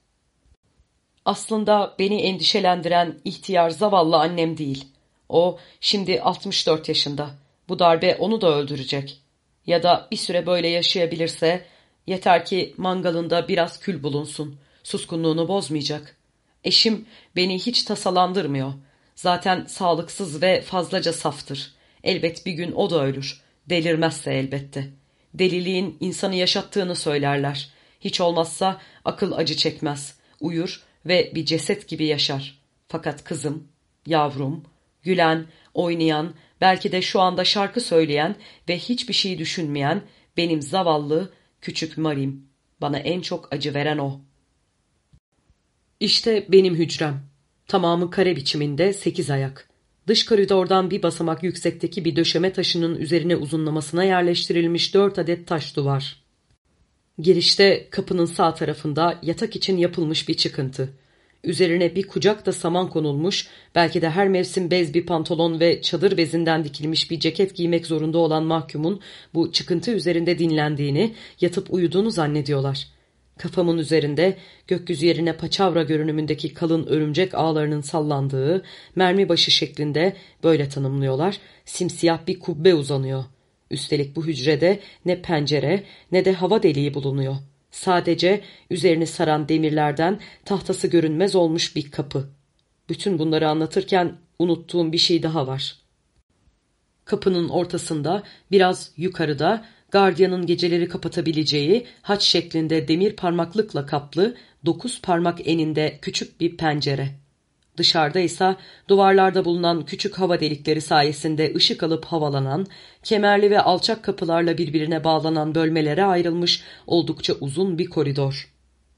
Aslında beni endişelendiren ihtiyar zavallı annem değil. O şimdi altmış dört yaşında. Bu darbe onu da öldürecek. Ya da bir süre böyle yaşayabilirse yeter ki mangalında biraz kül bulunsun. Suskunluğunu bozmayacak. Eşim beni hiç tasalandırmıyor. Zaten sağlıksız ve fazlaca saftır. Elbet bir gün o da ölür. Delirmezse elbette. Deliliğin insanı yaşattığını söylerler. Hiç olmazsa akıl acı çekmez. Uyur ve bir ceset gibi yaşar. Fakat kızım, yavrum, gülen, oynayan, belki de şu anda şarkı söyleyen ve hiçbir şey düşünmeyen benim zavallı küçük Marim. Bana en çok acı veren o. İşte benim hücrem. Tamamı kare biçiminde sekiz ayak. Dış koridordan bir basamak yüksekteki bir döşeme taşının üzerine uzunlamasına yerleştirilmiş dört adet taş duvar. Girişte kapının sağ tarafında yatak için yapılmış bir çıkıntı. Üzerine bir kucak da saman konulmuş, belki de her mevsim bez bir pantolon ve çadır bezinden dikilmiş bir ceket giymek zorunda olan mahkumun bu çıkıntı üzerinde dinlendiğini, yatıp uyuduğunu zannediyorlar. Kafamın üzerinde gökyüzü yerine paçavra görünümündeki kalın örümcek ağlarının sallandığı, mermi başı şeklinde böyle tanımlıyorlar, simsiyah bir kubbe uzanıyor. Üstelik bu hücrede ne pencere ne de hava deliği bulunuyor. Sadece üzerini saran demirlerden tahtası görünmez olmuş bir kapı. Bütün bunları anlatırken unuttuğum bir şey daha var. Kapının ortasında, biraz yukarıda, gardiyanın geceleri kapatabileceği haç şeklinde demir parmaklıkla kaplı, dokuz parmak eninde küçük bir pencere. Dışarıda ise duvarlarda bulunan küçük hava delikleri sayesinde ışık alıp havalanan, kemerli ve alçak kapılarla birbirine bağlanan bölmelere ayrılmış oldukça uzun bir koridor.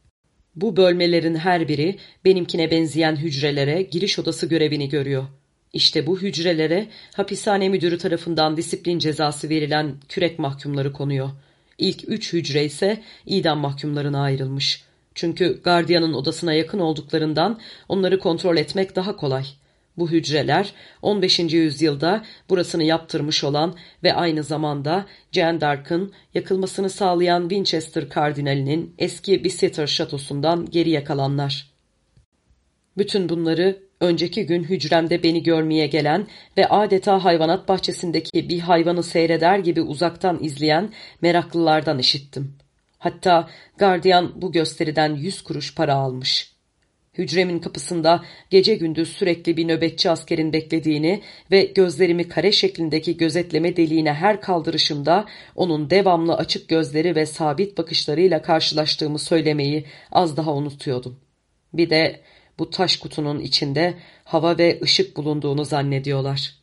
Bu bölmelerin her biri benimkine benzeyen hücrelere giriş odası görevini görüyor. İşte bu hücrelere hapishane müdürü tarafından disiplin cezası verilen kürek mahkumları konuyor. İlk üç hücre ise idam mahkumlarına ayrılmış. Çünkü gardiyanın odasına yakın olduklarından onları kontrol etmek daha kolay. Bu hücreler on beşinci yüzyılda burasını yaptırmış olan ve aynı zamanda Jeanne d'Arc'ın yakılmasını sağlayan Winchester kardinalinin eski Bicêtre şatosundan geriye kalanlar. Bütün bunları önceki gün hücremde beni görmeye gelen ve adeta hayvanat bahçesindeki bir hayvanı seyreder gibi uzaktan izleyen meraklılardan işittim. Hatta gardiyan bu gösteriden yüz kuruş para almış. Hücremin kapısında gece gündüz sürekli bir nöbetçi askerin beklediğini ve gözlerimi kare şeklindeki gözetleme deliğine her kaldırışımda onun devamlı açık gözleri ve sabit bakışlarıyla karşılaştığımı söylemeyi az daha unutuyordum. Bir de bu taş kutunun içinde hava ve ışık bulunduğunu zannediyorlar.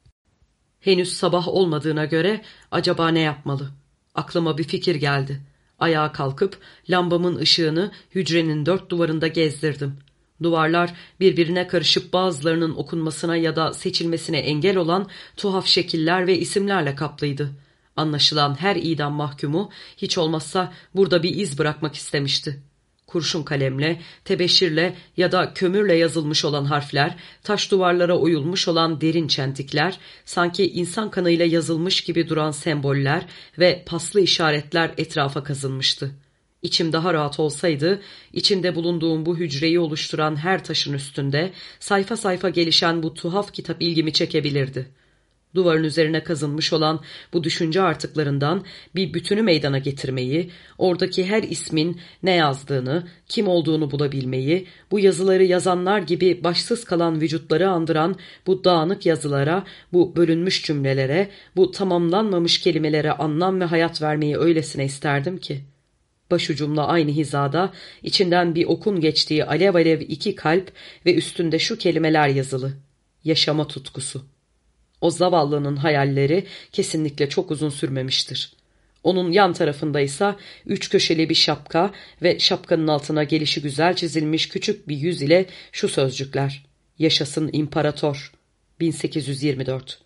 Henüz sabah olmadığına göre acaba ne yapmalı? Aklıma bir fikir geldi. Ayağa kalkıp lambamın ışığını hücrenin dört duvarında gezdirdim. Duvarlar birbirine karışıp bazılarının okunmasına ya da seçilmesine engel olan tuhaf şekiller ve isimlerle kaplıydı. Anlaşılan her idam mahkumu hiç olmazsa burada bir iz bırakmak istemişti. Kurşun kalemle, tebeşirle ya da kömürle yazılmış olan harfler, taş duvarlara oyulmuş olan derin çentikler, sanki insan kanıyla yazılmış gibi duran semboller ve paslı işaretler etrafa kazınmıştı. İçim daha rahat olsaydı, içinde bulunduğum bu hücreyi oluşturan her taşın üstünde sayfa sayfa gelişen bu tuhaf kitap ilgimi çekebilirdi. Duvarın üzerine kazınmış olan bu düşünce artıklarından bir bütünü meydana getirmeyi, oradaki her ismin ne yazdığını, kim olduğunu bulabilmeyi, bu yazıları yazanlar gibi başsız kalan vücutları andıran bu dağınık yazılara, bu bölünmüş cümlelere, bu tamamlanmamış kelimelere anlam ve hayat vermeyi öylesine isterdim ki. Başucumla aynı hizada, içinden bir okun geçtiği alev alev iki kalp ve üstünde şu kelimeler yazılı: yaşama tutkusu. O zavallının hayalleri kesinlikle çok uzun sürmemiştir. Onun yan tarafındaysa üç köşeli bir şapka ve şapkanın altına gelişigüzel çizilmiş küçük bir yüz ile şu sözcükler: Yaşasın İmparator. bin sekiz yüz yirmi dört.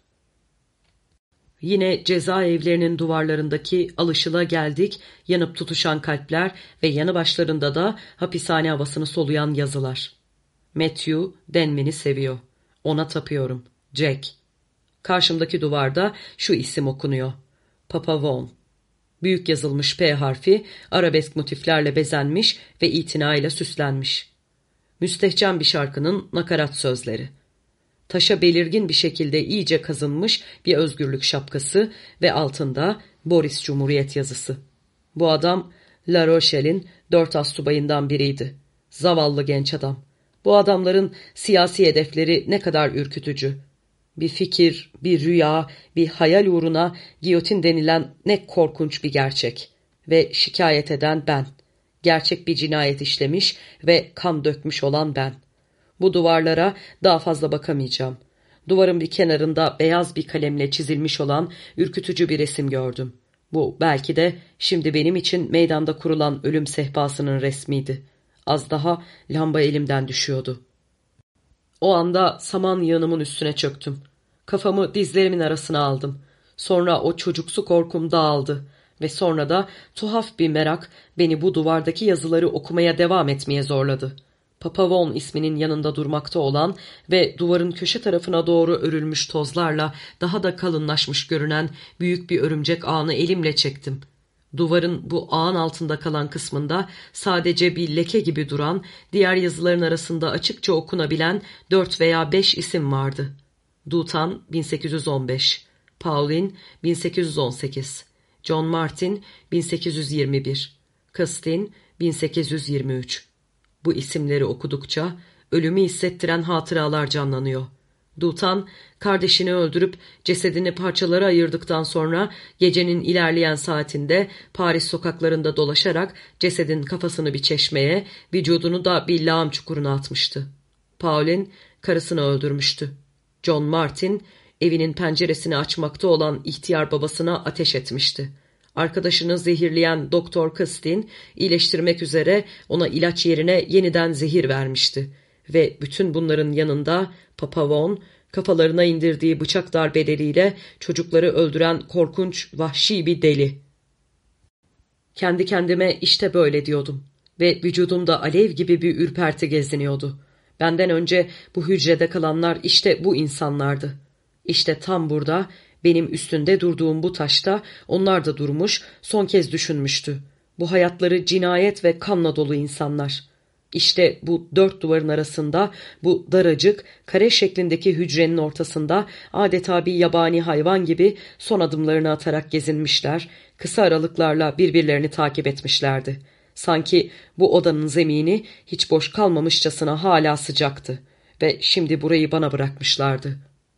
Yine cezaevlerinin duvarlarındaki alışılageldik yanıp tutuşan kalpler ve yanı başlarında da hapishane havasını soluyan yazılar. Matthew Denman'i seviyor. Ona tapıyorum. Jack. Karşımdaki duvarda şu isim okunuyor: Papa Vaughan. Büyük yazılmış P harfi arabesk motiflerle bezenmiş ve itinayla süslenmiş. Müstehcen bir şarkının nakarat sözleri. Taşa belirgin bir şekilde iyice kazınmış bir özgürlük şapkası ve altında Boris Cumhuriyet yazısı. Bu adam La Rochelle'in dört astsubayından biriydi. Zavallı genç adam. Bu adamların siyasi hedefleri ne kadar ürkütücü. Bir fikir, bir rüya, bir hayal uğruna giyotin denilen ne korkunç bir gerçek. Ve şikayet eden ben. Gerçek bir cinayet işlemiş ve kan dökmüş olan ben. Bu duvarlara daha fazla bakamayacağım. Duvarın bir kenarında beyaz bir kalemle çizilmiş olan ürkütücü bir resim gördüm. Bu belki de şimdi benim için meydanda kurulan ölüm sehpasının resmiydi. Az daha lamba elimden düşüyordu. O anda saman yığınımın üstüne çöktüm. Kafamı dizlerimin arasına aldım. Sonra o çocuksu korkum dağıldı ve sonra da tuhaf bir merak beni bu duvardaki yazıları okumaya devam etmeye zorladı. Papa Vaughan isminin yanında durmakta olan ve duvarın köşe tarafına doğru örülmüş tozlarla daha da kalınlaşmış görünen büyük bir örümcek ağını elimle çektim. Duvarın bu ağın altında kalan kısmında sadece bir leke gibi duran, diğer yazıların arasında açıkça okunabilen dört veya beş isim vardı. Dutan bin sekiz yüz on beş, Pauline bin sekiz yüz on sekiz, John Martin bin sekiz yüz yirmi bir, Costin bin sekiz yüz yirmi üç. Bu isimleri okudukça ölümü hissettiren hatıralar canlanıyor. Dutan, kardeşini öldürüp cesedini parçalara ayırdıktan sonra gecenin ilerleyen saatinde Paris sokaklarında dolaşarak cesedin kafasını bir çeşmeye, vücudunu da bir lağım çukuruna atmıştı. Pauline karısını öldürmüştü. John Martin evinin penceresini açmakta olan ihtiyar babasına ateş etmişti. Arkadaşını zehirleyen Doktor Costin iyileştirmek üzere ona ilaç yerine yeniden zehir vermişti. Ve bütün bunların yanında Papa Vaughan kafalarına indirdiği bıçak darbeleriyle çocukları öldüren korkunç, vahşi bir deli. Kendi kendime işte böyle diyordum ve vücudumda alev gibi bir ürperti geziniyordu. Benden önce bu hücrede kalanlar işte bu insanlardı. İşte tam burada, benim üstünde durduğum bu taşta onlar da durmuş, son kez düşünmüştü. Bu hayatları cinayet ve kanla dolu insanlar. İşte bu dört duvarın arasında, bu daracık, kare şeklindeki hücrenin ortasında adeta bir yabani hayvan gibi son adımlarını atarak gezinmişler, kısa aralıklarla birbirlerini takip etmişlerdi. Sanki bu odanın zemini hiç boş kalmamışçasına hala sıcaktı ve şimdi burayı bana bırakmışlardı.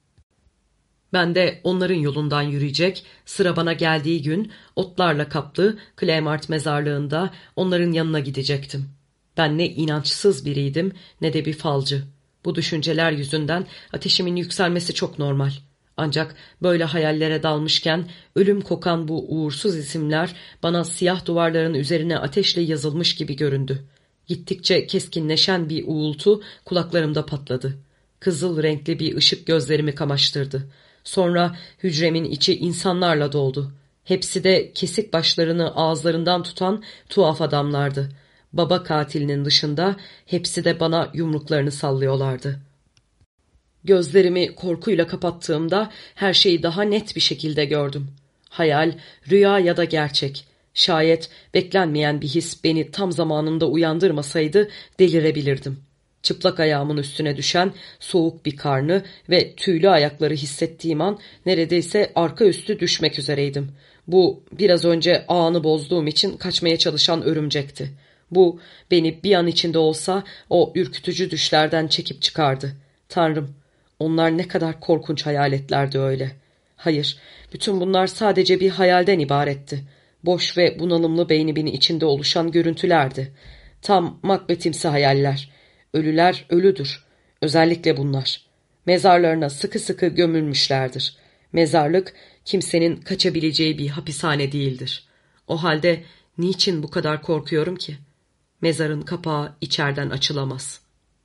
Ben de onların yolundan yürüyecek, sıra bana geldiği gün otlarla kaplı Clemart mezarlığında onların yanına gidecektim. Ben ne inançsız biriydim ne de bir falcı. Bu düşünceler yüzünden ateşimin yükselmesi çok normal. Ancak böyle hayallere dalmışken ölüm kokan bu uğursuz isimler bana siyah duvarların üzerine ateşle yazılmış gibi göründü. Gittikçe keskinleşen bir uğultu kulaklarımda patladı. Kızıl renkli bir ışık gözlerimi kamaştırdı. Sonra hücremin içi insanlarla doldu. Hepsi de kesik başlarını ağızlarından tutan tuhaf adamlardı. Baba katilinin dışında hepsi de bana yumruklarını sallıyorlardı. Gözlerimi korkuyla kapattığımda her şeyi daha net bir şekilde gördüm. Hayal, rüya ya da gerçek. Şayet beklenmeyen bir his beni tam zamanında uyandırmasaydı delirebilirdim. Çıplak ayağımın üstüne düşen soğuk bir karnı ve tüylü ayakları hissettiğim an neredeyse arka üstü düşmek üzereydim. Bu biraz önce ağını bozduğum için kaçmaya çalışan örümcekti. Bu beni bir an içinde olsa o ürkütücü düşlerden çekip çıkardı. Tanrım, onlar ne kadar korkunç hayaletlerdi öyle. Hayır, bütün bunlar sadece bir hayalden ibaretti. Boş ve bunalımlı beynimin içinde oluşan görüntülerdi. Tam Macbeth'imsi hayaller. Ölüler ölüdür. Özellikle bunlar. Mezarlarına sıkı sıkı gömülmüşlerdir. Mezarlık kimsenin kaçabileceği bir hapishane değildir. O halde niçin bu kadar korkuyorum ki? Mezarın kapağı içeriden açılamaz.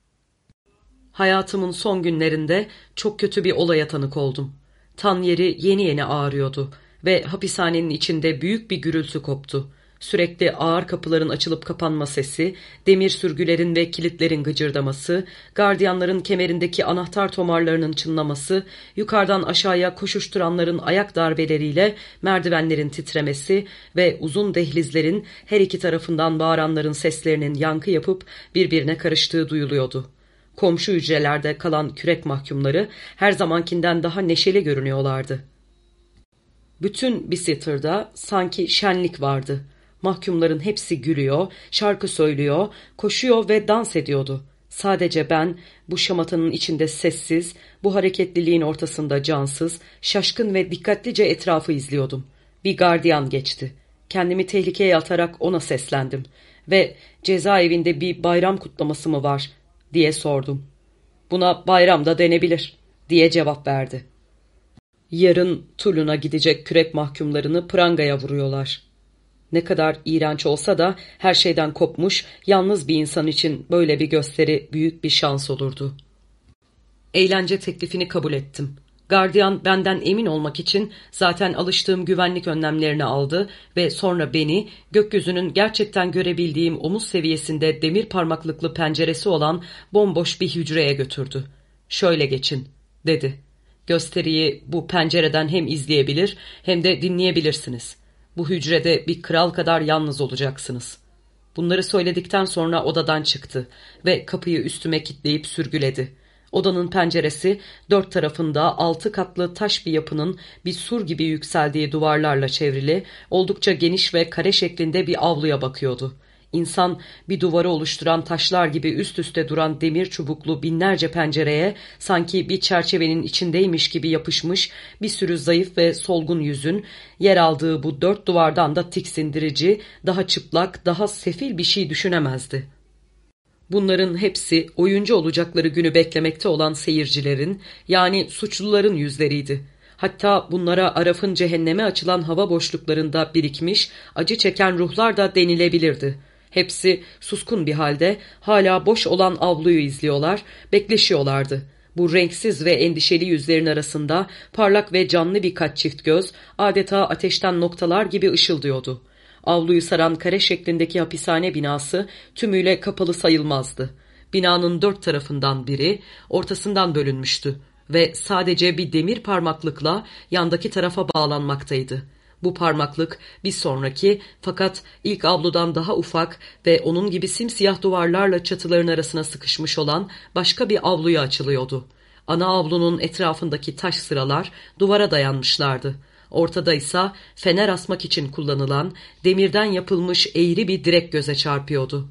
Hayatımın son günlerinde çok kötü bir olaya tanık oldum. Tan yeri yeni yeni ağrıyordu ve hapishanenin içinde büyük bir gürültü koptu. Sürekli ağır kapıların açılıp kapanma sesi, demir sürgülerin ve kilitlerin gıcırdaması, gardiyanların kemerindeki anahtar tomarlarının çınlaması, yukarıdan aşağıya koşuşturanların ayak darbeleriyle merdivenlerin titremesi ve uzun dehlizlerin her iki tarafından bağıranların seslerinin yankı yapıp birbirine karıştığı duyuluyordu. Komşu hücrelerde kalan kürek mahkumları her zamankinden daha neşeli görünüyorlardı. Bütün Biciter'da sanki şenlik vardı. Mahkumların hepsi gülüyor, şarkı söylüyor, koşuyor ve dans ediyordu. Sadece ben bu şamatanın içinde sessiz, bu hareketliliğin ortasında cansız, şaşkın ve dikkatlice etrafı izliyordum. Bir gardiyan geçti. Kendimi tehlikeye atarak ona seslendim ve cezaevinde bir bayram kutlaması mı var diye sordum. Buna bayram da denebilir diye cevap verdi. Yarın Toulon'a gidecek kürek mahkumlarını prangaya vuruyorlar. Ne kadar iğrenç olsa da her şeyden kopmuş, yalnız bir insan için böyle bir gösteri büyük bir şans olurdu. Eğlence teklifini kabul ettim. Gardiyan benden emin olmak için zaten alıştığım güvenlik önlemlerini aldı ve sonra beni gökyüzünün gerçekten görebildiğim omuz seviyesinde demir parmaklıklı penceresi olan bomboş bir hücreye götürdü. "Şöyle geçin," dedi. "Gösteriyi bu pencereden hem izleyebilir hem de dinleyebilirsiniz. Bu hücrede bir kral kadar yalnız olacaksınız." Bunları söyledikten sonra odadan çıktı ve kapıyı üstüme kilitleyip sürgüledi. Odanın penceresi dört tarafında altı katlı taş bir yapının bir sur gibi yükseldiği duvarlarla çevrili, oldukça geniş ve kare şeklinde bir avluya bakıyordu. İnsan bir duvarı oluşturan taşlar gibi üst üste duran demir çubuklu binlerce pencereye sanki bir çerçevenin içindeymiş gibi yapışmış bir sürü zayıf ve solgun yüzün yer aldığı bu dört duvardan da tiksindirici, daha çıplak, daha sefil bir şey düşünemezdi. Bunların hepsi oyuncu olacakları günü beklemekte olan seyircilerin, yani suçluların yüzleriydi. Hatta bunlara Araf'ın cehenneme açılan hava boşluklarında birikmiş, acı çeken ruhlar da denilebilirdi. Hepsi suskun bir halde hala boş olan avluyu izliyorlar, bekleşiyorlardı. Bu renksiz ve endişeli yüzlerin arasında parlak ve canlı birkaç çift göz adeta ateşten noktalar gibi ışıldıyordu. Avluyu saran kare şeklindeki hapishane binası tümüyle kapalı sayılmazdı. Binanın dört tarafından biri ortasından bölünmüştü ve sadece bir demir parmaklıkla yandaki tarafa bağlanmaktaydı. Bu parmaklık bir sonraki fakat ilk avludan daha ufak ve onun gibi simsiyah duvarlarla çatıların arasına sıkışmış olan başka bir avluya açılıyordu. Ana avlunun etrafındaki taş sıralar duvara dayanmışlardı. Ortada ise fener asmak için kullanılan demirden yapılmış eğri bir direk göze çarpıyordu.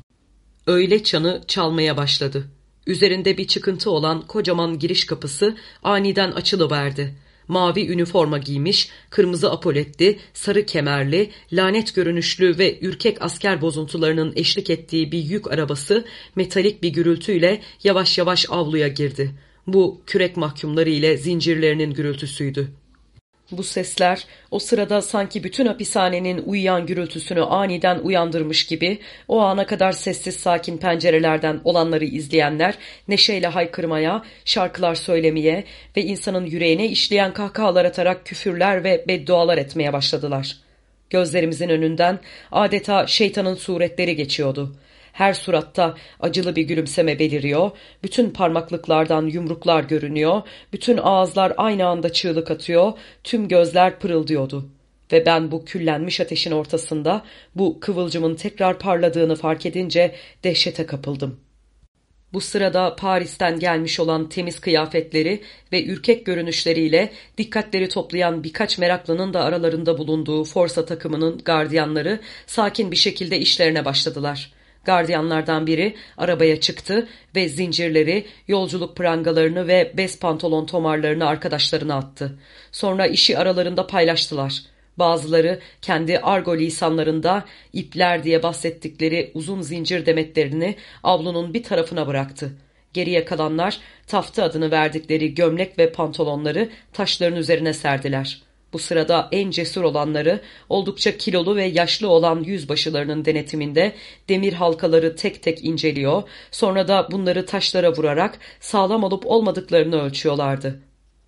Öğle çanı çalmaya başladı. Üzerinde bir çıkıntı olan kocaman giriş kapısı aniden açılıverdi. Mavi üniforma giymiş, kırmızı apoletli, sarı kemerli, lanet görünüşlü ve ürkek asker bozuntularının eşlik ettiği bir yük arabası metalik bir gürültüyle yavaş yavaş avluya girdi. Bu kürek mahkumları ile zincirlerinin gürültüsüydü. Bu sesler o sırada sanki bütün hapishanenin uyuyan gürültüsünü aniden uyandırmış gibi o ana kadar sessiz sakin pencerelerden olanları izleyenler neşeyle haykırmaya, şarkılar söylemeye ve insanın yüreğine işleyen kahkahalar atarak küfürler ve beddualar etmeye başladılar. Gözlerimizin önünden adeta şeytanın suretleri geçiyordu. Her suratta acılı bir gülümseme beliriyor, bütün parmaklıklardan yumruklar görünüyor, bütün ağızlar aynı anda çığlık atıyor, tüm gözler pırıldıyordu. Ve ben bu küllenmiş ateşin ortasında bu kıvılcımın tekrar parladığını fark edince dehşete kapıldım. Bu sırada Paris'ten gelmiş olan temiz kıyafetleri ve ürkek görünüşleriyle dikkatleri toplayan birkaç meraklının da aralarında bulunduğu Forsa takımının gardiyanları sakin bir şekilde işlerine başladılar. Gardiyanlardan biri arabaya çıktı ve zincirleri, yolculuk prangalarını ve bez pantolon tomarlarını arkadaşlarına attı. Sonra işi aralarında paylaştılar. Bazıları kendi argo lisanlarında ipler diye bahsettikleri uzun zincir demetlerini avlunun bir tarafına bıraktı. Geriye kalanlar taftı adını verdikleri gömlek ve pantolonları taşların üzerine serdiler. Bu sırada en cesur olanları oldukça kilolu ve yaşlı olan yüzbaşılarının denetiminde demir halkaları tek tek inceliyor, sonra da bunları taşlara vurarak sağlam olup olmadıklarını ölçüyorlardı.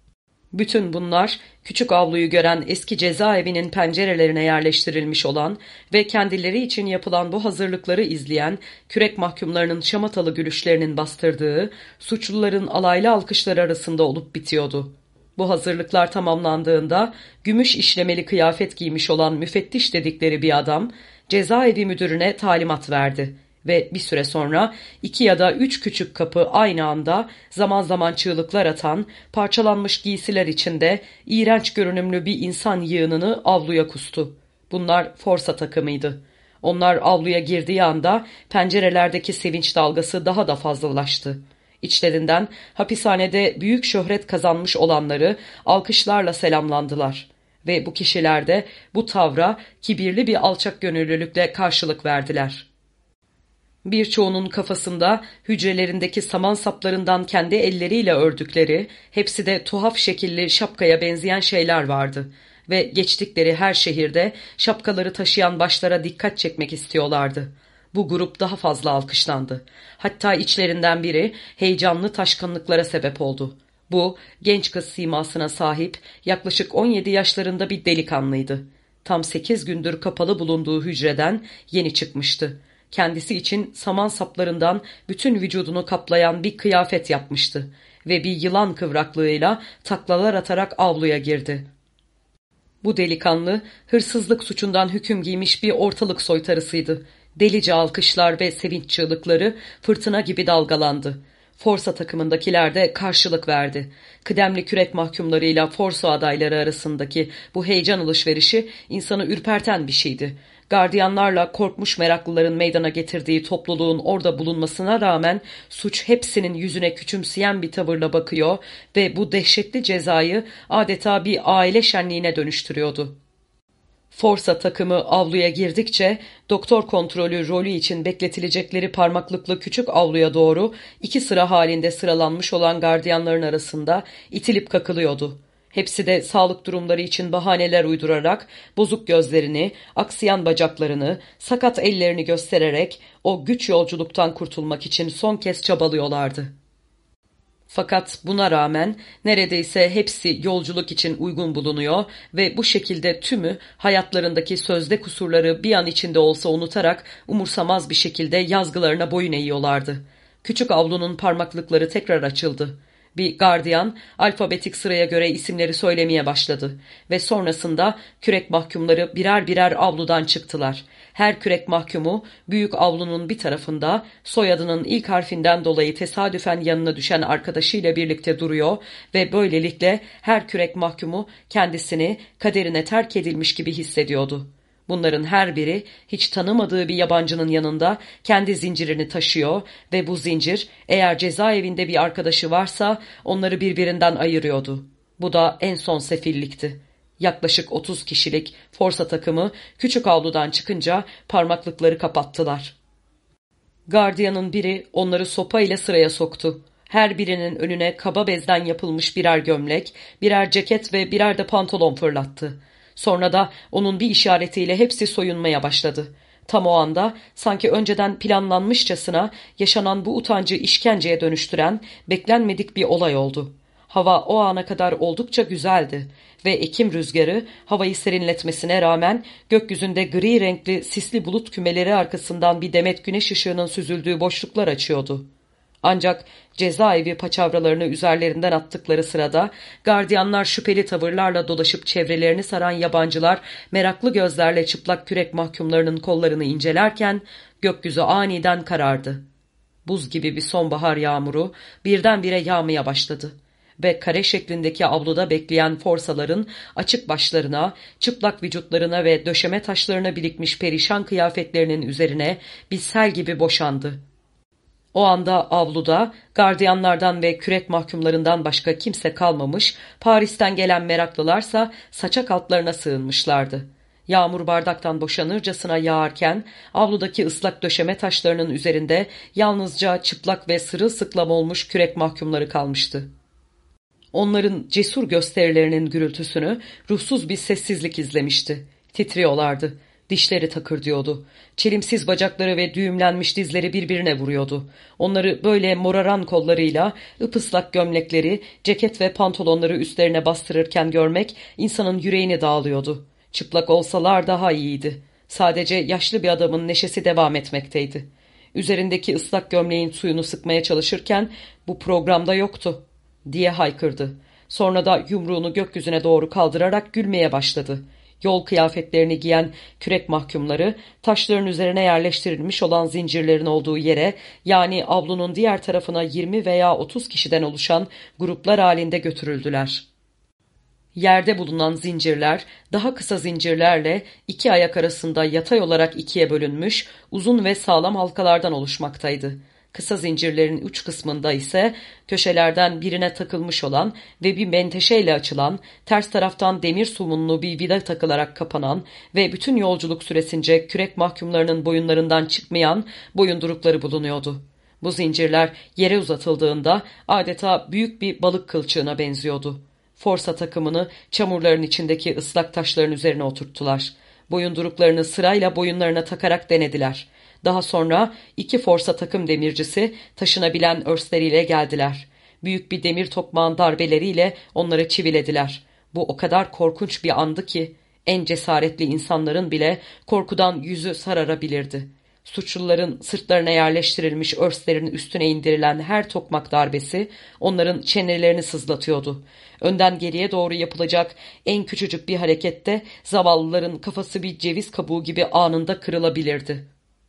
Bütün bunlar küçük avluyu gören eski cezaevinin pencerelerine yerleştirilmiş olan ve kendileri için yapılan bu hazırlıkları izleyen kürek mahkumlarının şamatalı gülüşlerinin bastırdığı suçluların alaylı alkışları arasında olup bitiyordu. Bu hazırlıklar tamamlandığında gümüş işlemeli kıyafet giymiş olan müfettiş dedikleri bir adam cezaevi müdürüne talimat verdi ve bir süre sonra iki ya da üç küçük kapı aynı anda zaman zaman çığlıklar atan, parçalanmış giysiler içinde iğrenç görünümlü bir insan yığınını avluya kustu. Bunlar Forsa takımıydı. Onlar avluya girdiği anda pencerelerdeki sevinç dalgası daha da fazlalaştı. İçlerinden hapishanede büyük şöhret kazanmış olanları alkışlarla selamlandılar ve bu kişiler de bu tavra kibirli bir alçak gönüllülükle karşılık verdiler. Birçoğunun kafasında hücrelerindeki saman saplarından kendi elleriyle ördükleri, hepsi de tuhaf şekilli şapkaya benzeyen şeyler vardı ve geçtikleri her şehirde şapkaları taşıyan başlara dikkat çekmek istiyorlardı. Bu grup daha fazla alkışlandı. Hatta içlerinden biri heyecanlı taşkınlıklara sebep oldu. Bu, genç kız simasına sahip, yaklaşık on yedi yaşlarında bir delikanlıydı. Tam sekiz gündür kapalı bulunduğu hücreden yeni çıkmıştı. Kendisi için saman saplarından bütün vücudunu kaplayan bir kıyafet yapmıştı ve bir yılan kıvraklığıyla taklalar atarak avluya girdi. Bu delikanlı, hırsızlık suçundan hüküm giymiş bir ortalık soytarısıydı. Delice alkışlar ve sevinç çığlıkları fırtına gibi dalgalandı. Forsa takımındakiler de karşılık verdi. Kıdemli kürek mahkumlarıyla Forsa adayları arasındaki bu heyecan alışverişi insanı ürperten bir şeydi. Gardiyanlarla korkmuş meraklıların meydana getirdiği topluluğun orada bulunmasına rağmen suç hepsinin yüzüne küçümseyen bir tavırla bakıyor ve bu dehşetli cezayı adeta bir aile şenliğine dönüştürüyordu. Forsa takımı avluya girdikçe doktor kontrolü rolü için bekletilecekleri parmaklıklı küçük avluya doğru iki sıra halinde sıralanmış olan gardiyanların arasında itilip kakılıyordu. Hepsi de sağlık durumları için bahaneler uydurarak bozuk gözlerini, aksayan bacaklarını, sakat ellerini göstererek o güç yolculuktan kurtulmak için son kez çabalıyorlardı. Fakat buna rağmen neredeyse hepsi yolculuk için uygun bulunuyor ve bu şekilde tümü hayatlarındaki sözde kusurları bir an içinde olsa unutarak umursamaz bir şekilde yazgılarına boyun eğiyorlardı. Küçük avlunun parmaklıkları tekrar açıldı. Bir gardiyan alfabetik sıraya göre isimleri söylemeye başladı ve sonrasında kürek mahkumları birer birer avludan çıktılar. Her kürek mahkumu büyük avlunun bir tarafında soyadının ilk harfinden dolayı tesadüfen yanına düşen arkadaşıyla birlikte duruyor ve böylelikle her kürek mahkumu kendisini kaderine terk edilmiş gibi hissediyordu. Bunların her biri hiç tanımadığı bir yabancının yanında kendi zincirini taşıyor ve bu zincir eğer cezaevinde bir arkadaşı varsa onları birbirinden ayırıyordu. Bu da en son sefillikti. Yaklaşık otuz kişilik Forsa takımı küçük avludan çıkınca parmaklıkları kapattılar. Gardiyanın biri onları sopa ile sıraya soktu. Her birinin önüne kaba bezden yapılmış birer gömlek, birer ceket ve birer de pantolon fırlattı. Sonra da onun bir işaretiyle hepsi soyunmaya başladı. Tam o anda sanki önceden planlanmışçasına yaşanan bu utancı işkenceye dönüştüren beklenmedik bir olay oldu. Hava o ana kadar oldukça güzeldi ve Ekim rüzgarı havayı serinletmesine rağmen gökyüzünde gri renkli sisli bulut kümeleri arkasından bir demet güneş ışığının süzüldüğü boşluklar açıyordu. Ancak cezaevi paçavralarını üzerlerinden attıkları sırada gardiyanlar şüpheli tavırlarla dolaşıp çevrelerini saran yabancılar meraklı gözlerle çıplak kürek mahkumlarının kollarını incelerken gökyüzü aniden karardı. Buz gibi bir sonbahar yağmuru birdenbire yağmaya başladı ve kare şeklindeki avluda bekleyen forsaların açık başlarına, çıplak vücutlarına ve döşeme taşlarına birikmiş perişan kıyafetlerinin üzerine bir sel gibi boşandı. O anda avluda gardiyanlardan ve kürek mahkumlarından başka kimse kalmamış, Paris'ten gelen meraklılarsa saçak altlarına sığınmışlardı. Yağmur bardaktan boşanırcasına yağarken avludaki ıslak döşeme taşlarının üzerinde yalnızca çıplak ve sırılsıklam olmuş kürek mahkumları kalmıştı. Onların cesur gösterilerinin gürültüsünü ruhsuz bir sessizlik izlemişti. Titriyorlardı. Dişleri takırdıyordu. Çelimsiz bacakları ve düğümlenmiş dizleri birbirine vuruyordu. Onları böyle moraran kollarıyla ıpıslak gömlekleri, ceket ve pantolonları üstlerine bastırırken görmek insanın yüreğini dağılıyordu. Çıplak olsalar daha iyiydi. Sadece yaşlı bir adamın neşesi devam etmekteydi. Üzerindeki ıslak gömleğin suyunu sıkmaya çalışırken bu programda yoktu diye haykırdı. Sonra da yumruğunu gökyüzüne doğru kaldırarak gülmeye başladı. Yol kıyafetlerini giyen kürek mahkumları taşların üzerine yerleştirilmiş olan zincirlerin olduğu yere, yani avlunun diğer tarafına yirmi veya otuz kişiden oluşan gruplar halinde götürüldüler. Yerde bulunan zincirler daha kısa zincirlerle iki ayak arasında yatay olarak ikiye bölünmüş uzun ve sağlam halkalardan oluşmaktaydı. Kısa zincirlerin uç kısmında ise köşelerden birine takılmış olan ve bir menteşeyle açılan, ters taraftan demir somunlu bir vida takılarak kapanan ve bütün yolculuk süresince kürek mahkumlarının boyunlarından çıkmayan boyundurukları bulunuyordu. Bu zincirler yere uzatıldığında adeta büyük bir balık kılçığına benziyordu. Forsa takımını çamurların içindeki ıslak taşların üzerine oturttular. Boyunduruklarını sırayla boyunlarına takarak denediler. Daha sonra iki forsa takım demircisi taşınabilen örsleriyle geldiler. Büyük bir demir tokmağın darbeleriyle onları çivilediler. Bu o kadar korkunç bir andı ki en cesaretli insanların bile korkudan yüzü sararabilirdi. Suçluların sırtlarına yerleştirilmiş örslerin üstüne indirilen her tokmak darbesi onların çenelerini sızlatıyordu. Önden geriye doğru yapılacak en küçücük bir harekette zavallıların kafası bir ceviz kabuğu gibi anında kırılabilirdi.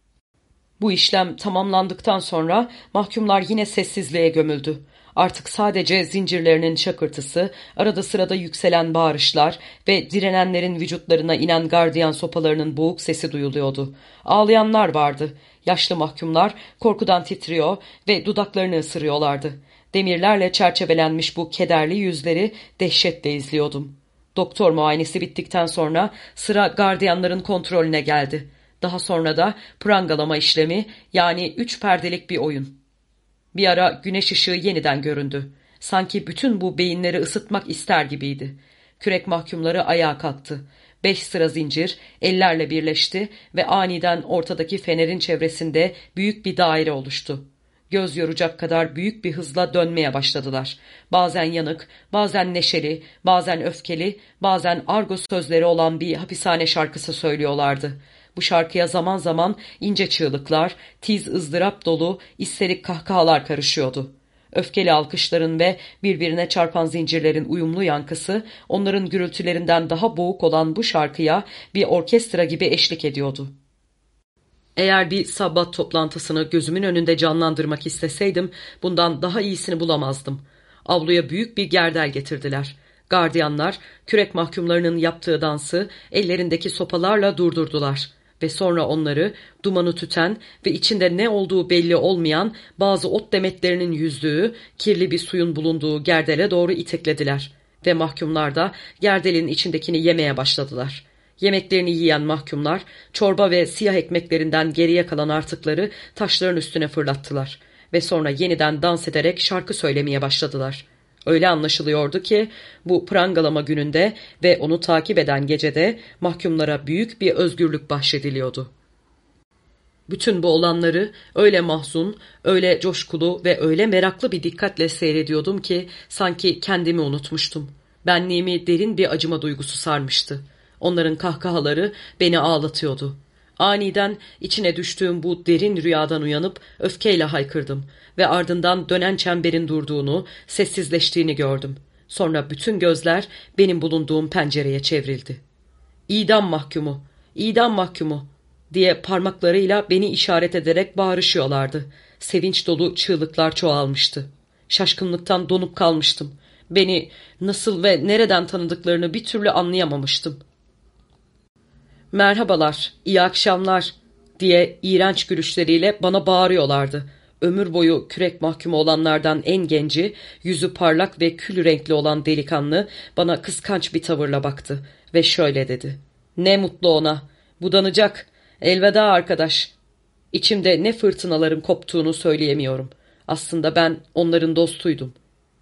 Bu işlem tamamlandıktan sonra mahkumlar yine sessizliğe gömüldü. Artık sadece zincirlerinin şakırtısı, arada sırada yükselen bağırışlar ve direnenlerin vücutlarına inen gardiyan sopalarının boğuk sesi duyuluyordu. Ağlayanlar vardı. Yaşlı mahkumlar korkudan titriyor ve dudaklarını ısırıyorlardı. Demirlerle çerçevelenmiş bu kederli yüzleri dehşetle izliyordum. Doktor muayenesi bittikten sonra sıra gardiyanların kontrolüne geldi. Daha sonra da prangalama işlemi, yani üç perdelik bir oyun. Bir ara güneş ışığı yeniden göründü. Sanki bütün bu beyinleri ısıtmak ister gibiydi. Kürek mahkumları ayağa kalktı. Beş sıra zincir ellerle birleşti ve aniden ortadaki fenerin çevresinde büyük bir daire oluştu. Göz yoracak kadar büyük bir hızla dönmeye başladılar. Bazen yanık, bazen neşeli, bazen öfkeli, bazen argo sözleri olan bir hapishane şarkısı söylüyorlardı. Bu şarkıya zaman zaman ince çığlıklar, tiz ızdırap dolu, isterik kahkahalar karışıyordu. Öfkeli alkışların ve birbirine çarpan zincirlerin uyumlu yankısı, onların gürültülerinden daha boğuk olan bu şarkıya bir orkestra gibi eşlik ediyordu. Eğer bir sabbat toplantısını gözümün önünde canlandırmak isteseydim, bundan daha iyisini bulamazdım. Avluya büyük bir gerdel getirdiler. Gardiyanlar, kürek mahkumlarının yaptığı dansı ellerindeki sopalarla durdurdular ve sonra onları dumanı tüten ve içinde ne olduğu belli olmayan bazı ot demetlerinin yüzdüğü, kirli bir suyun bulunduğu gerdele doğru iteklediler ve mahkumlar da gerdelin içindekini yemeye başladılar. Yemeklerini yiyen mahkumlar, çorba ve siyah ekmeklerinden geriye kalan artıkları taşların üstüne fırlattılar ve sonra yeniden dans ederek şarkı söylemeye başladılar. Öyle anlaşılıyordu ki bu prangalama gününde ve onu takip eden gecede mahkumlara büyük bir özgürlük bahşediliyordu. Bütün bu olanları öyle mahzun, öyle coşkulu ve öyle meraklı bir dikkatle seyrediyordum ki sanki kendimi unutmuştum. Benliğimi derin bir acıma duygusu sarmıştı. Onların kahkahaları beni ağlatıyordu. Aniden içine düştüğüm bu derin rüyadan uyanıp öfkeyle haykırdım ve ardından dönen çemberin durduğunu, sessizleştiğini gördüm. Sonra bütün gözler benim bulunduğum pencereye çevrildi. "İdam mahkumu, idam mahkumu!" diye parmaklarıyla beni işaret ederek bağırışıyorlardı. Sevinç dolu çığlıklar çoğalmıştı. Şaşkınlıktan donup kalmıştım. Beni nasıl ve nereden tanıdıklarını bir türlü anlayamamıştım. "Merhabalar, iyi akşamlar!" diye iğrenç gülüşleriyle bana bağırıyorlardı. Ömür boyu kürek mahkumu olanlardan en genci, yüzü parlak ve kül renkli olan delikanlı bana kıskanç bir tavırla baktı ve şöyle dedi: "Ne mutlu ona, budanacak. Elveda arkadaş." İçimde ne fırtınaların koptuğunu söyleyemiyorum. Aslında ben onların dostuydum.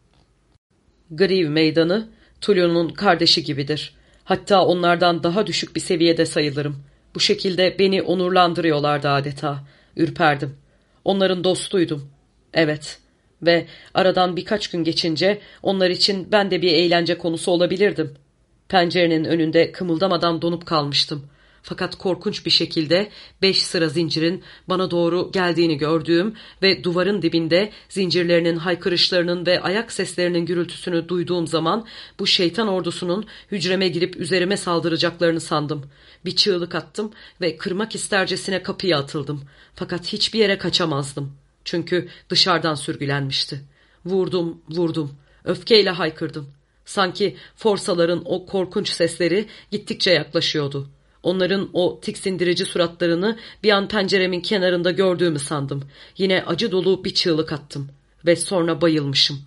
Griv meydanı, Tulio'nun kardeşi gibidir. Hatta onlardan daha düşük bir seviyede sayılırım. Bu şekilde beni onurlandırıyorlardı adeta. Ürperdim. Onların dostuydum. Evet. Ve aradan birkaç gün geçince onlar için ben de bir eğlence konusu olabilirdim. Pencerenin önünde kımıldamadan donup kalmıştım. Fakat korkunç bir şekilde beş sıra zincirin bana doğru geldiğini gördüğüm ve duvarın dibinde zincirlerinin haykırışlarının ve ayak seslerinin gürültüsünü duyduğum zaman bu şeytan ordusunun hücreme girip üzerime saldıracaklarını sandım. Bir çığlık attım ve kırmak istercesine kapıya atıldım. Fakat hiçbir yere kaçamazdım. Çünkü dışarıdan sürgülenmişti. Vurdum, vurdum. Öfkeyle haykırdım. Sanki forsaların o korkunç sesleri gittikçe yaklaşıyordu. Onların o tiksindirici suratlarını bir an penceremin kenarında gördüğümü sandım. Yine acı dolu bir çığlık attım ve sonra bayılmışım.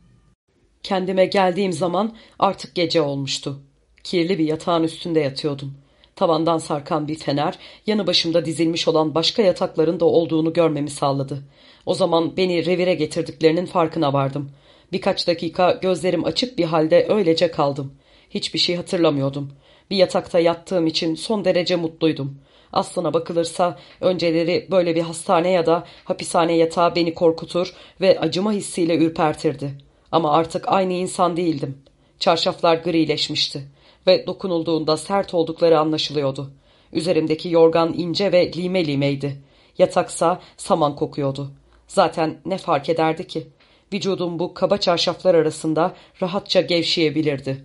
Kendime geldiğim zaman artık gece olmuştu. Kirli bir yatağın üstünde yatıyordum. Tavandan sarkan bir fener, yanı başımda dizilmiş olan başka yatakların da olduğunu görmemi sağladı. O zaman beni revire getirdiklerinin farkına vardım. Birkaç dakika gözlerim açık bir halde öylece kaldım. Hiçbir şey hatırlamıyordum. Bir yatakta yattığım için son derece mutluydum. Aslına bakılırsa önceleri böyle bir hastane ya da hapishane yatağı beni korkutur ve acıma hissiyle ürpertirdi. Ama artık aynı insan değildim. Çarşaflar grileşmişti ve dokunulduğunda sert oldukları anlaşılıyordu. Üzerimdeki yorgan ince ve lime limeydi. Yataksa saman kokuyordu. Zaten ne fark ederdi ki? Vücudum bu kaba çarşaflar arasında rahatça gevşeyebilirdi.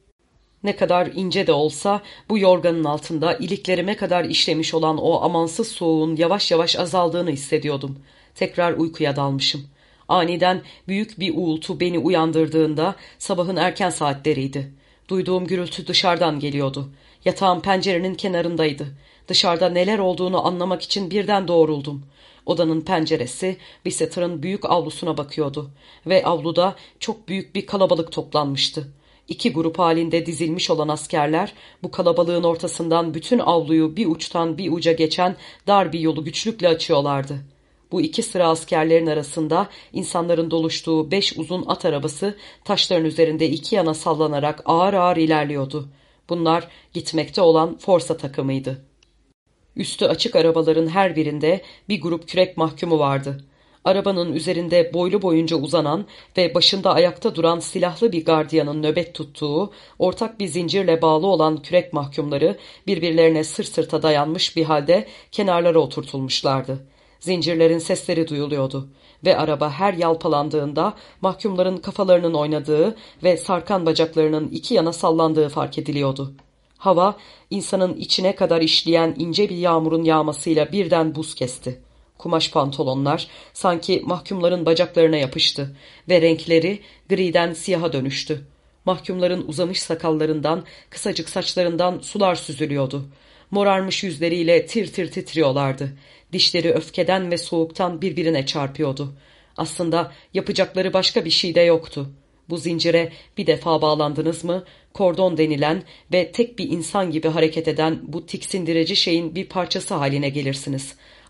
Ne kadar ince de olsa bu yorganın altında iliklerime kadar işlemiş olan o amansız soğuğun yavaş yavaş azaldığını hissediyordum. Tekrar uykuya dalmışım. Aniden büyük bir uğultu beni uyandırdığında sabahın erken saatleriydi. Duyduğum gürültü dışarıdan geliyordu. Yatağım pencerenin kenarındaydı. Dışarıda neler olduğunu anlamak için birden doğruldum. Odanın penceresi Bicetter'ın büyük avlusuna bakıyordu ve avluda çok büyük bir kalabalık toplanmıştı. İki grup halinde dizilmiş olan askerler bu kalabalığın ortasından bütün avluyu bir uçtan bir uca geçen dar bir yolu güçlükle açıyorlardı. Bu iki sıra askerlerin arasında insanların doluştuğu beş uzun at arabası taşların üzerinde iki yana sallanarak ağır ağır ilerliyordu. Bunlar gitmekte olan forsa takımıydı. Üstü açık arabaların her birinde bir grup kürek mahkumu vardı. Arabanın üzerinde boylu boyunca uzanan ve başında ayakta duran silahlı bir gardiyanın nöbet tuttuğu, ortak bir zincirle bağlı olan kürek mahkumları birbirlerine sırt sırta dayanmış bir halde kenarlara oturtulmuşlardı. Zincirlerin sesleri duyuluyordu ve araba her yalpalandığında mahkumların kafalarının oynadığı ve sarkan bacaklarının iki yana sallandığı fark ediliyordu. Hava, insanın içine kadar işleyen ince bir yağmurun yağmasıyla birden buz kesti. Kumaş pantolonlar sanki mahkumların bacaklarına yapıştı ve renkleri griden siyaha dönüştü. Mahkumların uzamış sakallarından, kısacık saçlarından sular süzülüyordu. Morarmış yüzleriyle tir tir titriyorlardı. Dişleri öfkeden ve soğuktan birbirine çarpıyordu. Aslında yapacakları başka bir şey de yoktu. Bu zincire bir defa bağlandınız mı, kordon denilen ve tek bir insan gibi hareket eden bu tiksindirici şeyin bir parçası haline gelirsiniz.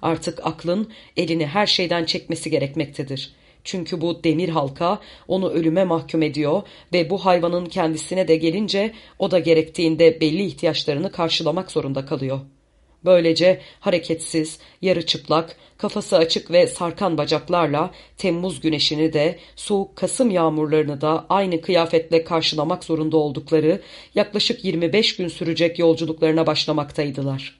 Artık aklın elini her şeyden çekmesi gerekmektedir. Çünkü bu demir halka onu ölüme mahkum ediyor ve bu hayvanın kendisine de gelince o da gerektiğinde belli ihtiyaçlarını karşılamak zorunda kalıyor. Böylece hareketsiz, yarı çıplak, kafası açık ve sarkan bacaklarla Temmuz güneşini de soğuk Kasım yağmurlarını da aynı kıyafetle karşılamak zorunda oldukları yaklaşık yirmi beş gün sürecek yolculuklarına başlamaktaydılar.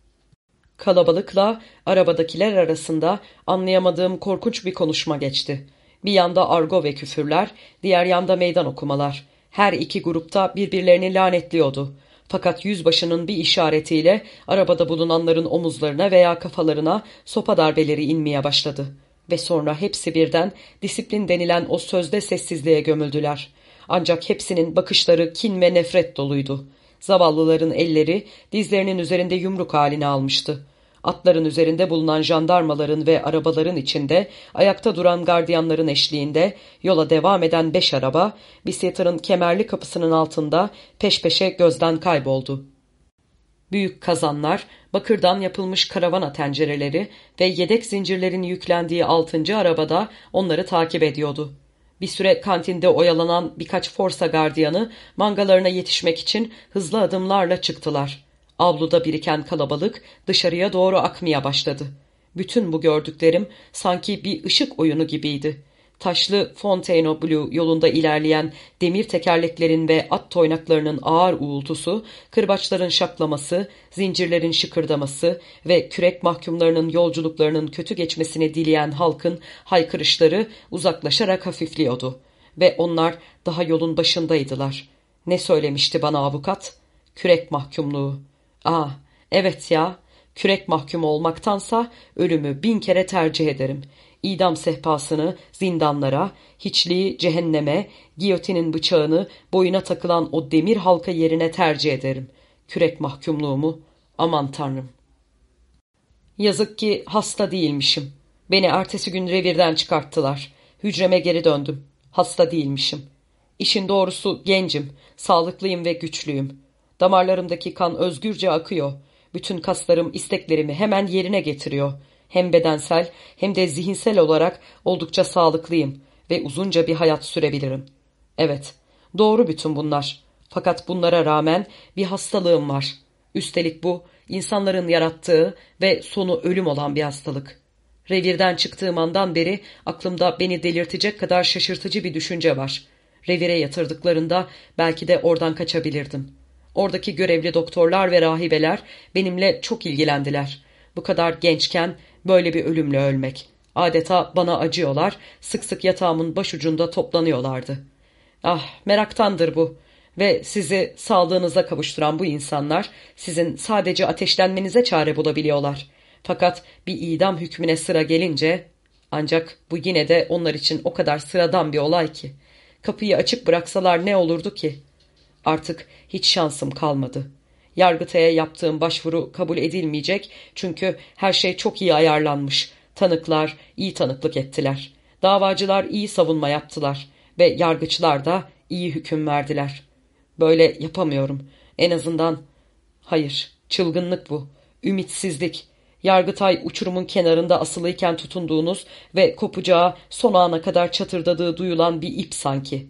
Kalabalıkla arabadakiler arasında anlayamadığım korkunç bir konuşma geçti. Bir yanda argo ve küfürler, diğer yanda meydan okumalar. Her iki grupta birbirlerini lanetliyordu. Fakat yüzbaşının bir işaretiyle arabada bulunanların omuzlarına veya kafalarına sopa darbeleri inmeye başladı. Ve sonra hepsi birden disiplin denilen o sözde sessizliğe gömüldüler. Ancak hepsinin bakışları kin ve nefret doluydu. Zavallıların elleri dizlerinin üzerinde yumruk halini almıştı. Atların üzerinde bulunan jandarmaların ve arabaların içinde ayakta duran gardiyanların eşliğinde yola devam eden beş araba Bicetter'ın kemerli kapısının altında peş peşe gözden kayboldu. Büyük kazanlar, bakırdan yapılmış karavana tencereleri ve yedek zincirlerin yüklendiği altıncı arabada onları takip ediyordu. Bir süre kantinde oyalanan birkaç forsa gardiyanı mangalarına yetişmek için hızlı adımlarla çıktılar. Avluda biriken kalabalık dışarıya doğru akmaya başladı. Bütün bu gördüklerim sanki bir ışık oyunu gibiydi. Taşlı Fontainebleau yolunda ilerleyen demir tekerleklerin ve at toynaklarının ağır uğultusu, kırbaçların şaklaması, zincirlerin şıkırdaması ve kürek mahkumlarının yolculuklarının kötü geçmesini dileyen halkın haykırışları uzaklaşarak hafifliyordu. Ve onlar daha yolun başındaydılar. Ne söylemişti bana avukat? Kürek mahkumluğu. Ah, evet ya, kürek mahkumu olmaktansa ölümü bin kere tercih ederim. İdam sehpasını zindanlara, hiçliği cehenneme, giyotinin bıçağını boyuna takılan o demir halka yerine tercih ederim. Kürek mahkumluğumu, aman tanrım. Yazık ki hasta değilmişim. Beni ertesi gün revirden çıkarttılar. Hücreme geri döndüm. Hasta değilmişim. İşin doğrusu gencim, sağlıklıyım ve güçlüyüm. Damarlarımdaki kan özgürce akıyor. Bütün kaslarım isteklerimi hemen yerine getiriyor. Hem bedensel hem de zihinsel olarak oldukça sağlıklıyım ve uzunca bir hayat sürebilirim. Evet, doğru bütün bunlar. Fakat bunlara rağmen bir hastalığım var. Üstelik bu, insanların yarattığı ve sonu ölüm olan bir hastalık. Revirden çıktığım andan beri aklımda beni delirtecek kadar şaşırtıcı bir düşünce var. Revire yatırdıklarında belki de oradan kaçabilirdim. Oradaki görevli doktorlar ve rahibeler benimle çok ilgilendiler. Bu kadar gençken böyle bir ölümle ölmek. Adeta bana acıyorlar, sık sık yatağımın başucunda toplanıyorlardı. Ah, meraktandır bu. Ve sizi sağlığınıza kavuşturan bu insanlar sizin sadece ateşlenmenize çare bulabiliyorlar. Fakat bir idam hükmüne sıra gelince, ancak bu yine de onlar için o kadar sıradan bir olay ki. Kapıyı açık bıraksalar ne olurdu ki? Artık hiç şansım kalmadı. Yargıtay'a yaptığım başvuru kabul edilmeyecek çünkü her şey çok iyi ayarlanmış. Tanıklar iyi tanıklık ettiler. Davacılar iyi savunma yaptılar ve yargıçlar da iyi hüküm verdiler. Böyle yapamıyorum. En azından... Hayır, çılgınlık bu. Ümitsizlik. Yargıtay uçurumun kenarında asılıyken tutunduğunuz ve kopacağı son ana kadar çatırdadığı duyulan bir ip sanki.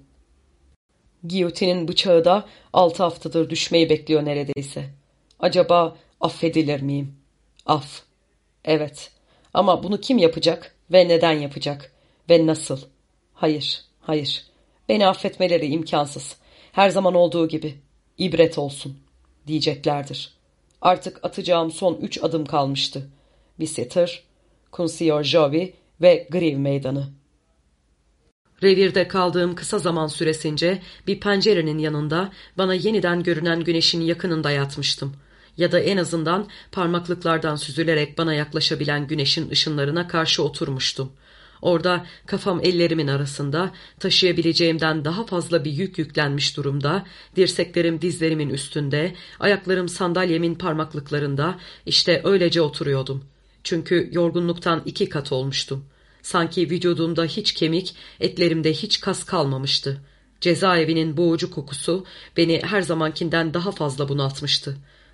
Giyotinin bıçağı da altı haftadır düşmeyi bekliyor neredeyse. Acaba affedilir miyim? Af. Evet. Ama bunu kim yapacak ve neden yapacak? Ve nasıl? Hayır, hayır. Beni affetmeleri imkansız. Her zaman olduğu gibi. İbret olsun, diyeceklerdir. Artık atacağım son üç adım kalmıştı. Bicester, Concierge Jovi ve Grieve Meydanı. Revirde kaldığım kısa zaman süresince bir pencerenin yanında bana yeniden görünen güneşin yakınında yatmıştım. Ya da en azından parmaklıklardan süzülerek bana yaklaşabilen güneşin ışınlarına karşı oturmuştum. Orada kafam ellerimin arasında, taşıyabileceğimden daha fazla bir yük yüklenmiş durumda, dirseklerim dizlerimin üstünde, ayaklarım sandalyemin parmaklıklarında, işte öylece oturuyordum. Çünkü yorgunluktan iki kat olmuştum. Sanki vücudumda hiç kemik, etlerimde hiç kas kalmamıştı. Cezaevinin boğucu kokusu beni her zamankinden daha fazla bunaltmıştı.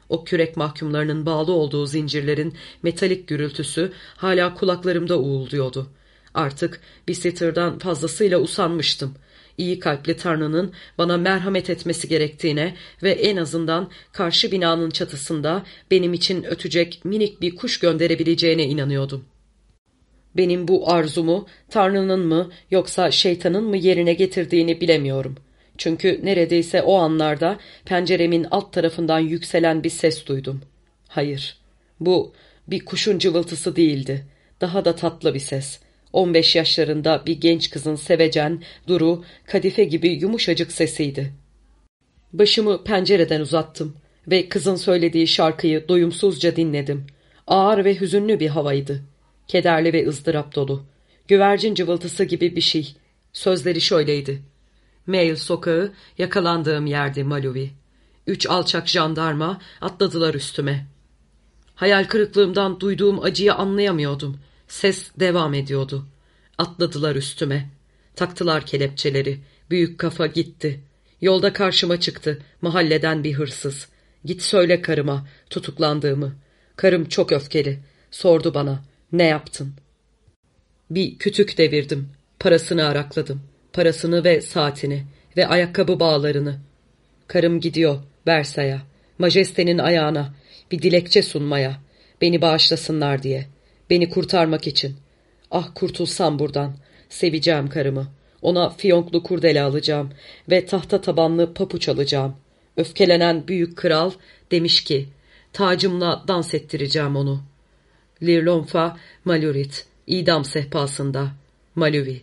O kürek mahkumlarının bağlı olduğu zincirlerin metalik gürültüsü hala kulaklarımda uğulduyordu. Artık Bisitter'dan fazlasıyla usanmıştım. İyi kalpli Tanrı'nın bana merhamet etmesi gerektiğine ve en azından karşı binanın çatısında benim için ötecek minik bir kuş gönderebileceğine inanıyordum. Benim bu arzumu Tanrı'nın mı yoksa şeytanın mı yerine getirdiğini bilemiyorum. Çünkü neredeyse o anlarda penceremin alt tarafından yükselen bir ses duydum. Hayır, bu bir kuşun cıvıltısı değildi. Daha da tatlı bir ses. On beş yaşlarında bir genç kızın sevecen, duru, kadife gibi yumuşacık sesiydi. Başımı pencereden uzattım ve kızın söylediği şarkıyı doyumsuzca dinledim. Ağır ve hüzünlü bir havaydı. Kederli ve ızdırap dolu. Güvercin cıvıltısı gibi bir şey. Sözleri şöyleydi. Mail sokağı, yakalandığım yerdi Maluvi. Üç alçak jandarma atladılar üstüme. Hayal kırıklığımdan duyduğum acıyı anlayamıyordum. Ses devam ediyordu. Atladılar üstüme. Taktılar kelepçeleri. Büyük kafa gitti. Yolda karşıma çıktı. Mahalleden bir hırsız. Git söyle karıma tutuklandığımı. Karım çok öfkeli. Sordu bana. Ne yaptın? Bir kütük devirdim. Parasını arakladım. Parasını ve saatini ve ayakkabı bağlarını. Karım gidiyor Versay'a. Majestenin ayağına. Bir dilekçe sunmaya. Beni bağışlasınlar diye. Beni kurtarmak için. Ah kurtulsam buradan. Seveceğim karımı. Ona fiyonklu kurdele alacağım ve tahta tabanlı papuç alacağım. Öfkelenen büyük kral demiş ki, tacımla dans ettireceğim onu. Lirlonfa Malurit, idam sehpasında. Maluvi.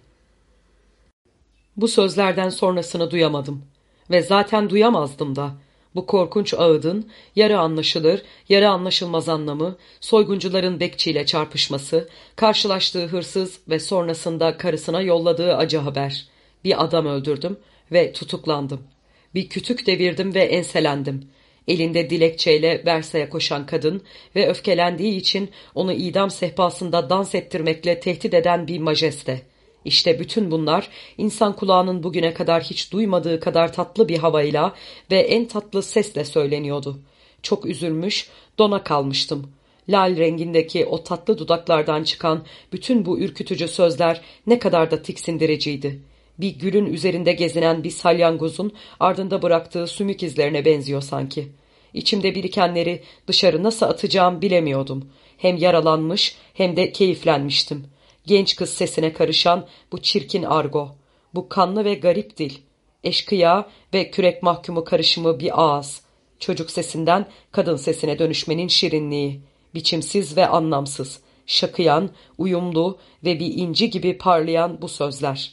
Bu sözlerden sonrasını duyamadım ve zaten duyamazdım da. Bu korkunç ağıdın yarı anlaşılır, yarı anlaşılmaz anlamı, soyguncuların bekçiyle çarpışması, karşılaştığı hırsız ve sonrasında karısına yolladığı acı haber. Bir adam öldürdüm ve tutuklandım. Bir kütük devirdim ve enselendim. Elinde dilekçeyle Versay'a koşan kadın ve öfkelendiği için onu idam sehpasında dans ettirmekle tehdit eden bir majeste. İşte bütün bunlar insan kulağının bugüne kadar hiç duymadığı kadar tatlı bir havayla ve en tatlı sesle söyleniyordu. Çok üzülmüş, dona kalmıştım. Lal rengindeki o tatlı dudaklardan çıkan bütün bu ürkütücü sözler ne kadar da tiksindiriciydi. Bir gülün üzerinde gezinen bir salyangozun ardında bıraktığı sümük izlerine benziyor sanki. İçimde birikenleri dışarı nasıl atacağım bilemiyordum. Hem yaralanmış hem de keyiflenmiştim. Genç kız sesine karışan bu çirkin argo, bu kanlı ve garip dil, eşkıya ve kürek mahkumu karışımı bir ağız, çocuk sesinden kadın sesine dönüşmenin şirinliği, biçimsiz ve anlamsız, şakıyan, uyumlu ve bir inci gibi parlayan bu sözler.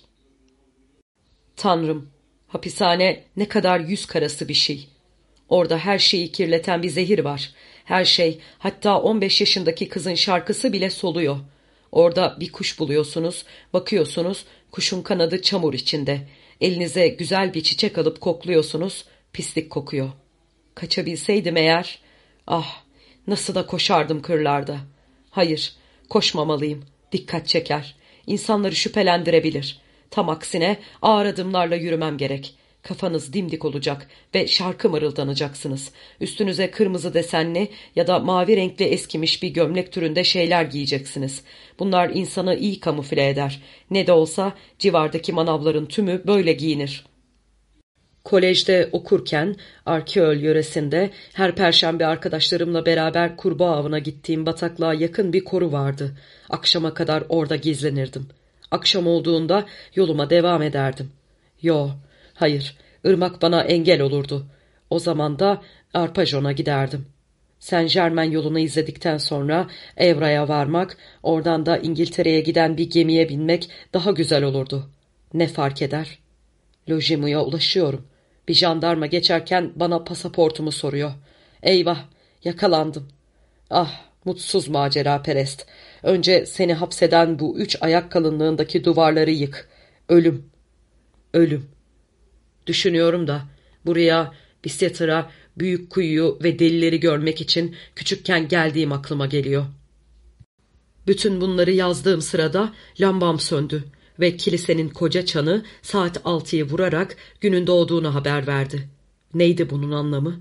Tanrım, hapishane ne kadar yüz karası bir şey. Orada her şeyi kirleten bir zehir var. Her şey, hatta on beş yaşındaki kızın şarkısı bile soluyor. Orada bir kuş buluyorsunuz, bakıyorsunuz, kuşun kanadı çamur içinde. Elinize güzel bir çiçek alıp kokluyorsunuz, pislik kokuyor. Kaçabilseydim eğer, ah, nasıl da koşardım kırlarda. Hayır, koşmamalıyım, dikkat çeker. İnsanları şüphelendirebilir. Tam aksine ağır adımlarla yürümem gerek. Kafanız dimdik olacak ve şarkı mırıldanacaksınız. Üstünüze kırmızı desenli ya da mavi renkli eskimiş bir gömlek türünde şeyler giyeceksiniz. Bunlar insanı iyi kamufle eder. Ne de olsa civardaki manavların tümü böyle giyinir. Kolejde okurken Arkeöl yöresinde her perşembe arkadaşlarımla beraber kurbağa avına gittiğim bataklığa yakın bir koru vardı. Akşama kadar orada gizlenirdim. Akşam olduğunda yoluma devam ederdim. Yo, hayır, ırmak bana engel olurdu. O zaman da Arpajon'a giderdim. Saint Germain yolunu izledikten sonra Evra'ya varmak, oradan da İngiltere'ye giden bir gemiye binmek daha güzel olurdu. Ne fark eder? Lojimu'ya ulaşıyorum. Bir jandarma geçerken bana pasaportumu soruyor. Eyvah, yakalandım. Ah, mutsuz macera perest. Önce seni hapseden bu üç ayak kalınlığındaki duvarları yık. Ölüm. Ölüm. Düşünüyorum da buraya, Bisitter'a, büyük kuyuyu ve delileri görmek için küçükken geldiğim aklıma geliyor. Bütün bunları yazdığım sırada lambam söndü ve kilisenin koca çanı saat altıyı vurarak günün doğduğunu haber verdi. Neydi bunun anlamı?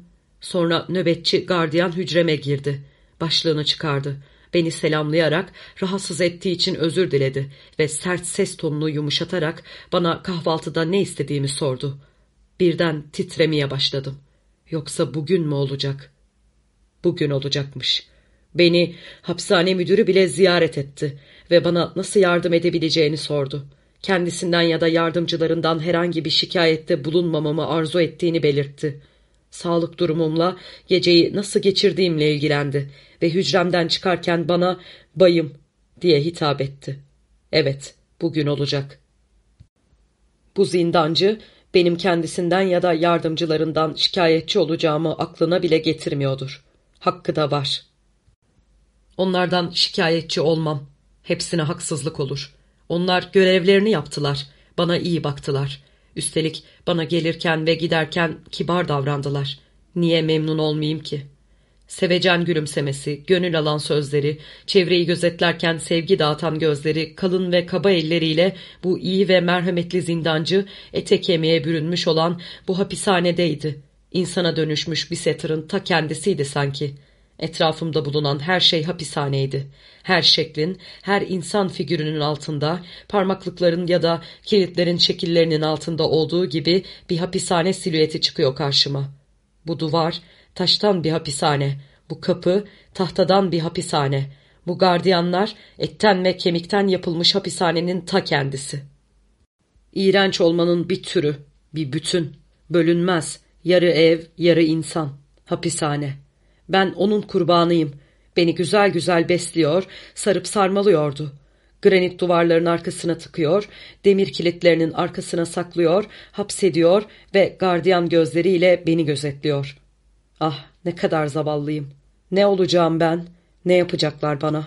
Sonra nöbetçi gardiyan hücreme girdi. Başlığını çıkardı. Beni selamlayarak rahatsız ettiği için özür diledi ve sert ses tonunu yumuşatarak bana kahvaltıda ne istediğimi sordu. Birden titremeye başladım. Yoksa bugün mü olacak? Bugün olacakmış. Beni hapishane müdürü bile ziyaret etti ve bana nasıl yardım edebileceğini sordu. Kendisinden ya da yardımcılarından herhangi bir şikayette bulunmamamı arzu ettiğini belirtti. Sağlık durumumla, geceyi nasıl geçirdiğimle ilgilendi ve hücremden çıkarken bana "bayım" diye hitap etti. Evet, bugün olacak. Bu zindancı benim kendisinden ya da yardımcılarından şikayetçi olacağımı aklına bile getirmiyordur. Hakkı da var. Onlardan şikayetçi olmam. Hepsine haksızlık olur. Onlar görevlerini yaptılar. Bana iyi baktılar. Üstelik bana gelirken ve giderken kibar davrandılar. Niye memnun olmayayım ki? Sevecen gülümsemesi, gönül alan sözleri, çevreyi gözetlerken sevgi dağıtan gözleri, kalın ve kaba elleriyle bu iyi ve merhametli zindancı ete kemiğe bürünmüş olan bu hapishanedeydi. İnsana dönüşmüş bir satırın ta kendisiydi sanki. Etrafımda bulunan her şey hapishaneydi. Her şeklin, her insan figürünün altında, parmaklıkların ya da kilitlerin şekillerinin altında olduğu gibi bir hapishane silüeti çıkıyor karşıma. Bu duvar taştan bir hapishane, bu kapı tahtadan bir hapishane, bu gardiyanlar etten ve kemikten yapılmış hapishanenin ta kendisi. İğrenç olmanın bir türü, bir bütün, bölünmez, yarı ev, yarı insan, hapishane. Ben onun kurbanıyım. Beni güzel güzel besliyor, sarıp sarmalıyordu. Granit duvarların arkasına tıkıyor, demir kilitlerinin arkasına saklıyor, hapsediyor ve gardiyan gözleriyle beni gözetliyor. Ah, ne kadar zavallıyım. Ne olacağım ben? Ne yapacaklar bana?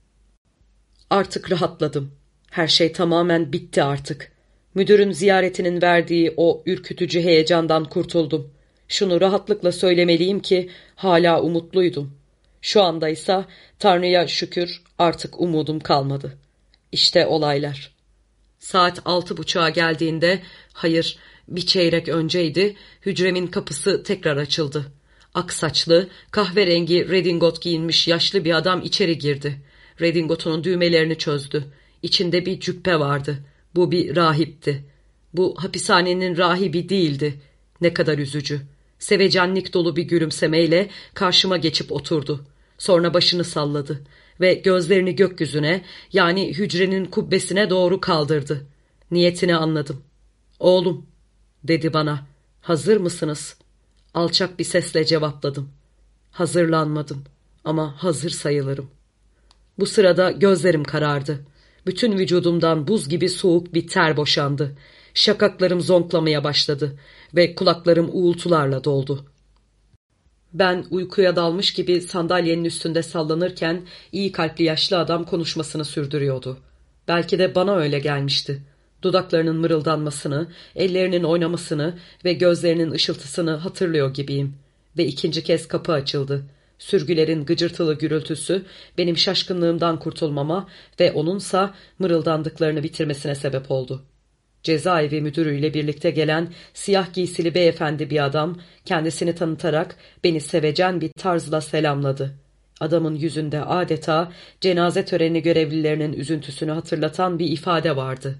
Artık rahatladım. Her şey tamamen bitti artık. Müdürün ziyaretinin verdiği o ürkütücü heyecandan kurtuldum. Şunu rahatlıkla söylemeliyim ki hala umutluydum. Şu anda ise Tanrı'ya şükür artık umudum kalmadı. İşte olaylar. Saat altı buçuğa geldiğinde, hayır bir çeyrek önceydi, hücremin kapısı tekrar açıldı. Ak saçlı, kahverengi redingot giyinmiş yaşlı bir adam içeri girdi. Redingotunun düğmelerini çözdü. İçinde bir cübbe vardı. Bu bir rahipti. Bu hapishanenin rahibi değildi. Ne kadar üzücü. Sevecenlik dolu bir gülümsemeyle karşıma geçip oturdu. Sonra başını salladı ve gözlerini gökyüzüne, yani hücrenin kubbesine doğru kaldırdı. Niyetini anladım. "Oğlum," dedi bana, "hazır mısınız?" Alçak bir sesle cevapladım. Hazırlanmadım ama hazır sayılırım. Bu sırada gözlerim karardı. Bütün vücudumdan buz gibi soğuk bir ter boşandı. Şakaklarım zonklamaya başladı ve kulaklarım uğultularla doldu. Ben uykuya dalmış gibi sandalyenin üstünde sallanırken iyi kalpli yaşlı adam konuşmasını sürdürüyordu. Belki de bana öyle gelmişti. Dudaklarının mırıldanmasını, ellerinin oynamasını ve gözlerinin ışıltısını hatırlıyor gibiyim. Ve ikinci kez kapı açıldı. Sürgülerin gıcırtılı gürültüsü benim şaşkınlığımdan kurtulmama ve onunsa mırıldandıklarını bitirmesine sebep oldu. Cezaevi müdürüyle birlikte gelen siyah giysili beyefendi bir adam kendisini tanıtarak beni sevecen bir tarzla selamladı. Adamın yüzünde adeta cenaze töreni görevlilerinin üzüntüsünü hatırlatan bir ifade vardı.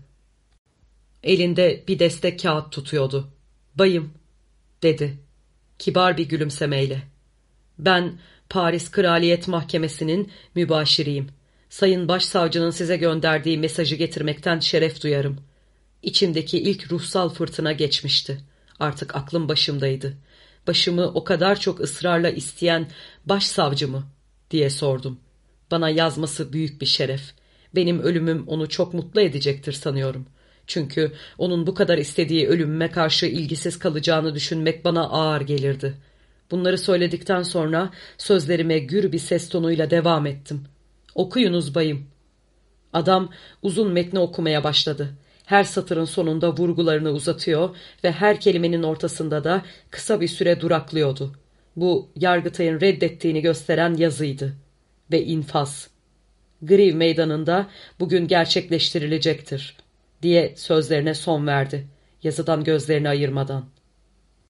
Elinde bir destek kağıt tutuyordu. "Bayım," dedi, kibar bir gülümsemeyle. "Ben Paris Kraliyet Mahkemesi'nin mübaşiriyim. Sayın Başsavcının size gönderdiği mesajı getirmekten şeref duyarım." İçimdeki ilk ruhsal fırtına geçmişti. Artık aklım başımdaydı. Başımı o kadar çok ısrarla isteyen başsavcı mı diye sordum. Bana yazması büyük bir şeref. Benim ölümüm onu çok mutlu edecektir sanıyorum. Çünkü onun bu kadar istediği ölümüme karşı ilgisiz kalacağını düşünmek bana ağır gelirdi. Bunları söyledikten sonra sözlerime gür bir ses tonuyla devam ettim. "Okuyunuz bayım." Adam uzun metni okumaya başladı. Her satırın sonunda vurgularını uzatıyor ve her kelimenin ortasında da kısa bir süre duraklıyordu. Bu Yargıtay'ın reddettiğini gösteren yazıydı. Ve infaz. Griv meydanında bugün gerçekleştirilecektir diye sözlerine son verdi, yazıdan gözlerini ayırmadan.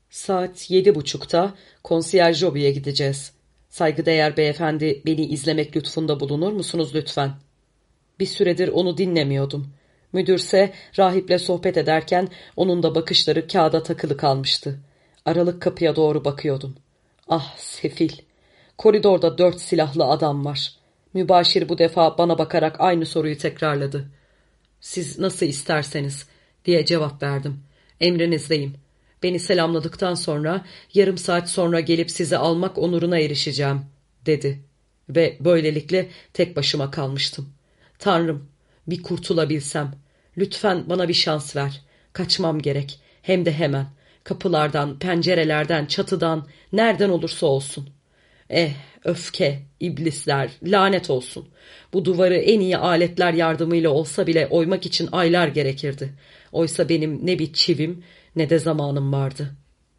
Saat yedi buçukta konsiyerj lobiye gideceğiz. Saygıdeğer beyefendi, beni izlemek lütfunda bulunur musunuz lütfen? Bir süredir onu dinlemiyordum. Müdürse rahiple sohbet ederken onun da bakışları kağıda takılı kalmıştı. Aralık kapıya doğru bakıyordum. Ah sefil! Koridorda dört silahlı adam var. Mübaşir bu defa bana bakarak aynı soruyu tekrarladı. Siz nasıl isterseniz diye cevap verdim. Emrinizdeyim. Beni selamladıktan sonra yarım saat sonra gelip sizi almak onuruna erişeceğim dedi. Ve böylelikle tek başıma kalmıştım. Tanrım, bir kurtulabilsem. Lütfen bana bir şans ver. Kaçmam gerek. Hem de hemen. Kapılardan, pencerelerden, çatıdan, nereden olursa olsun. Eh, öfke, iblisler, lanet olsun. Bu duvarı en iyi aletler yardımıyla olsa bile oymak için aylar gerekirdi. Oysa benim ne bir çivim ne de zamanım vardı.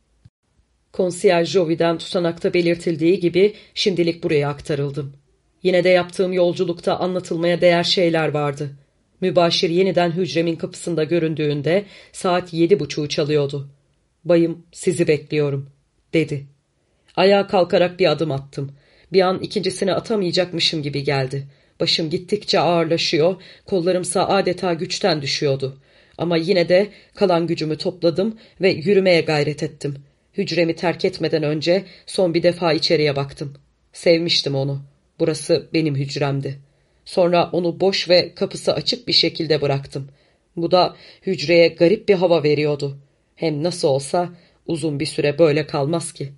Konsiyerj Jovi'den tutanakta belirtildiği gibi şimdilik buraya aktarıldım. Yine de yaptığım yolculukta anlatılmaya değer şeyler vardı. Mübaşir yeniden hücremin kapısında göründüğünde saat yedi buçuğu çalıyordu. "Bayım, sizi bekliyorum," dedi. Ayağa kalkarak bir adım attım. Bir an ikincisini atamayacakmışım gibi geldi. Başım gittikçe ağırlaşıyor, kollarımsa adeta güçten düşüyordu. Ama yine de kalan gücümü topladım ve yürümeye gayret ettim. Hücremi terk etmeden önce son bir defa içeriye baktım. Sevmiştim onu. Burası benim hücremdi. Sonra onu boş ve kapısı açık bir şekilde bıraktım. Bu da hücreye garip bir hava veriyordu. Hem nasıl olsa uzun bir süre böyle kalmaz ki.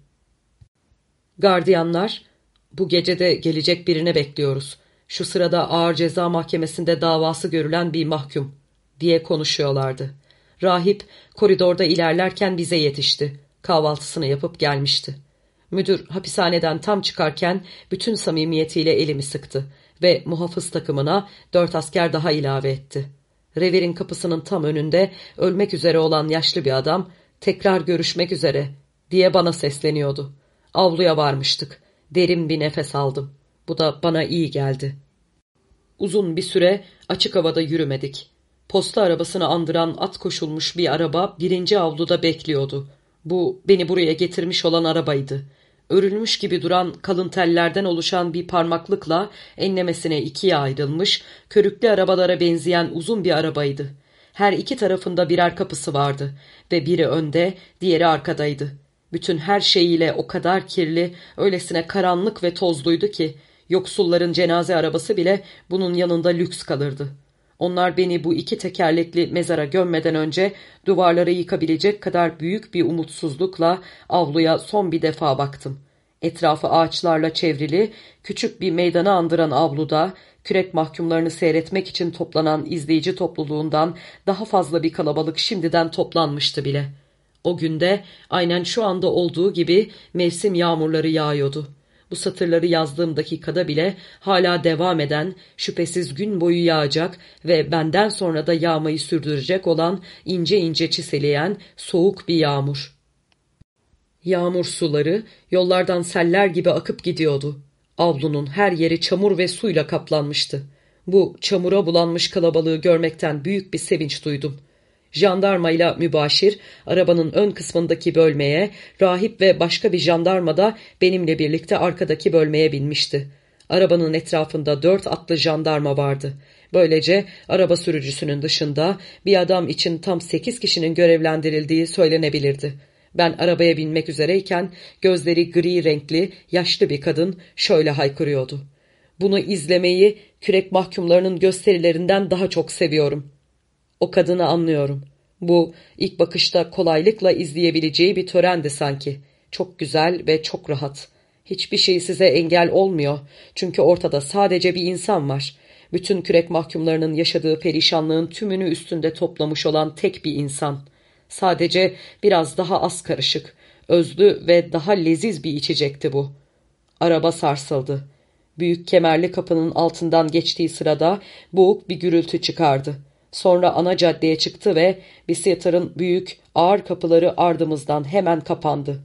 Gardiyanlar, "Bu gece de gelecek birine bekliyoruz. Şu sırada ağır ceza mahkemesinde davası görülen bir mahkum," diye konuşuyorlardı. Rahip koridorda ilerlerken bize yetişti. Kahvaltısını yapıp gelmişti. Müdür hapishaneden tam çıkarken bütün samimiyetiyle elimi sıktı ve muhafız takımına dört asker daha ilave etti. Revirin kapısının tam önünde ölmek üzere olan yaşlı bir adam, "Tekrar görüşmek üzere," diye bana sesleniyordu. Avluya varmıştık. Derin bir nefes aldım. Bu da bana iyi geldi. Uzun bir süre açık havada yürümedik. Posta arabasını andıran at koşulmuş bir araba birinci avluda bekliyordu. Bu beni buraya getirmiş olan arabaydı. Örülmüş gibi duran kalın tellerden oluşan bir parmaklıkla enlemesine ikiye ayrılmış, körüklü arabalara benzeyen uzun bir arabaydı. Her iki tarafında birer kapısı vardı ve biri önde, diğeri arkadaydı. Bütün her şeyiyle o kadar kirli, öylesine karanlık ve tozluydu ki, yoksulların cenaze arabası bile bunun yanında lüks kalırdı. Onlar beni bu iki tekerlekli mezara gömmeden önce duvarları yıkabilecek kadar büyük bir umutsuzlukla avluya son bir defa baktım. Etrafı ağaçlarla çevrili, küçük bir meydanı andıran avluda, kürek mahkumlarını seyretmek için toplanan izleyici topluluğundan daha fazla bir kalabalık şimdiden toplanmıştı bile. O günde aynen şu anda olduğu gibi mevsim yağmurları yağıyordu. Bu satırları yazdığım dakikada bile hala devam eden, şüphesiz gün boyu yağacak ve benden sonra da yağmayı sürdürecek olan ince ince çiseleyen soğuk bir yağmur. Yağmur suları yollardan seller gibi akıp gidiyordu. Avlunun her yeri çamur ve suyla kaplanmıştı. Bu çamura bulanmış kalabalığı görmekten büyük bir sevinç duydum. Jandarmayla mübaşir arabanın ön kısmındaki bölmeye, rahip ve başka bir jandarma da benimle birlikte arkadaki bölmeye binmişti. Arabanın etrafında dört atlı jandarma vardı. Böylece araba sürücüsünün dışında bir adam için tam sekiz kişinin görevlendirildiği söylenebilirdi. Ben arabaya binmek üzereyken gözleri gri renkli, yaşlı bir kadın şöyle haykırıyordu: "Bunu izlemeyi kürek mahkumlarının gösterilerinden daha çok seviyorum." O kadını anlıyorum. Bu ilk bakışta kolaylıkla izleyebileceği bir törendi sanki. Çok güzel ve çok rahat. Hiçbir şey size engel olmuyor. Çünkü ortada sadece bir insan var. Bütün kürek mahkumlarının yaşadığı perişanlığın tümünü üstünde toplamış olan tek bir insan. Sadece biraz daha az karışık, özlü ve daha leziz bir içecekti bu. Araba sarsıldı. Büyük kemerli kapının altından geçtiği sırada boğuk bir gürültü çıkardı. Sonra ana caddeye çıktı ve Biciter'ın büyük, ağır kapıları ardımızdan hemen kapandı.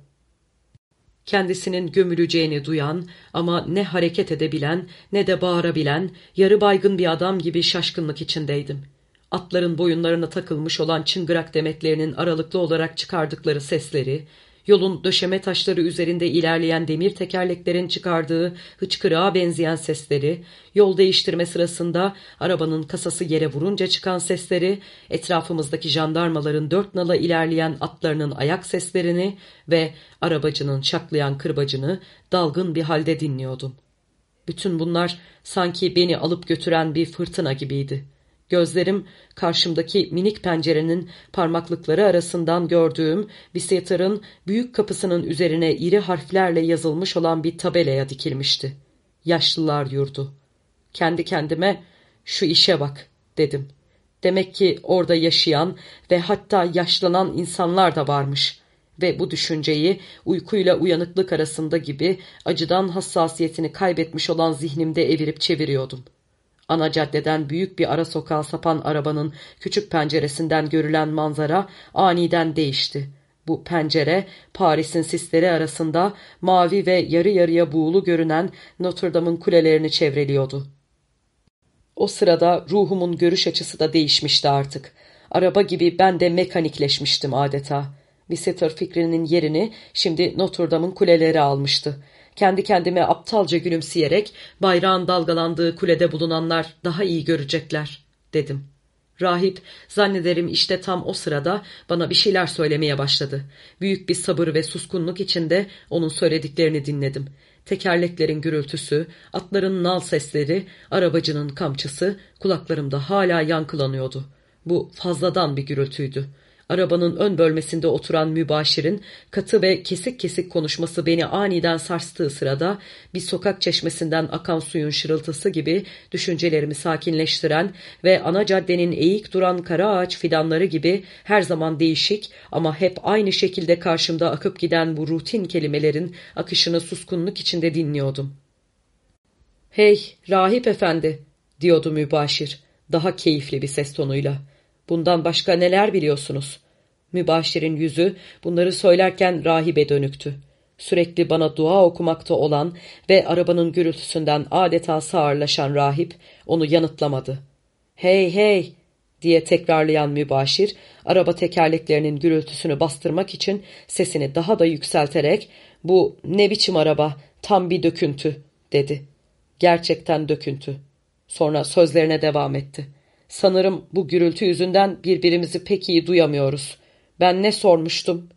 Kendisinin gömüleceğini duyan ama ne hareket edebilen ne de bağırabilen, yarı baygın bir adam gibi şaşkınlık içindeydim. Atların boyunlarına takılmış olan çıngırak demetlerinin aralıklı olarak çıkardıkları sesleri, yolun döşeme taşları üzerinde ilerleyen demir tekerleklerin çıkardığı hıçkırığa benzeyen sesleri, yol değiştirme sırasında arabanın kasası yere vurunca çıkan sesleri, etrafımızdaki jandarmaların dört nala ilerleyen atlarının ayak seslerini ve arabacının şaklayan kırbacını dalgın bir halde dinliyordum. Bütün bunlar sanki beni alıp götüren bir fırtına gibiydi. Gözlerim karşımdaki minik pencerenin parmaklıkları arasından gördüğüm Visitor'ın büyük kapısının üzerine iri harflerle yazılmış olan bir tabelaya dikilmişti. Yaşlılar yurdu. Kendi kendime şu işe bak dedim. Demek ki orada yaşayan ve hatta yaşlanan insanlar da varmış. Ve bu düşünceyi uykuyla uyanıklık arasında gibi acıdan hassasiyetini kaybetmiş olan zihnimde evirip çeviriyordum. Ana caddeden büyük bir ara sokağa sapan arabanın küçük penceresinden görülen manzara aniden değişti. Bu pencere, Paris'in sisleri arasında mavi ve yarı yarıya buğulu görünen Notre Dame'ın kulelerini çevreliyordu. O sırada ruhumun görüş açısı da değişmişti artık. Araba gibi ben de mekanikleşmiştim adeta. Visitor fikrinin yerini şimdi Notre Dame'ın kuleleri almıştı. Kendi kendime aptalca gülümseyerek bayrağın dalgalandığı kulede bulunanlar daha iyi görecekler dedim. Rahip zannederim işte tam o sırada bana bir şeyler söylemeye başladı. Büyük bir sabır ve suskunluk içinde onun söylediklerini dinledim. Tekerleklerin gürültüsü, atların nal sesleri, arabacının kamçısı kulaklarımda hala yankılanıyordu. Bu fazladan bir gürültüydü. Arabanın ön bölmesinde oturan mübaşirin katı ve kesik kesik konuşması beni aniden sarstığı sırada bir sokak çeşmesinden akan suyun şırıltısı gibi düşüncelerimi sakinleştiren ve ana caddenin eğik duran kara ağaç fidanları gibi her zaman değişik ama hep aynı şekilde karşımda akıp giden bu rutin kelimelerin akışını suskunluk içinde dinliyordum. "Hey, rahip efendi," diyordu mübaşir daha keyifli bir ses tonuyla. "Bundan başka neler biliyorsunuz?" Mübaşirin yüzü bunları söylerken rahibe dönüktü. Sürekli bana dua okumakta olan ve arabanın gürültüsünden adeta sağırlaşan rahip onu yanıtlamadı. "Hey hey," diye tekrarlayan mübaşir, araba tekerleklerinin gürültüsünü bastırmak için sesini daha da yükselterek "Bu ne biçim araba, tam bir döküntü," dedi. Gerçekten döküntü. Sonra sözlerine devam etti. "Sanırım bu gürültü yüzünden birbirimizi pek iyi duyamıyoruz. Ben ne sormuştum?"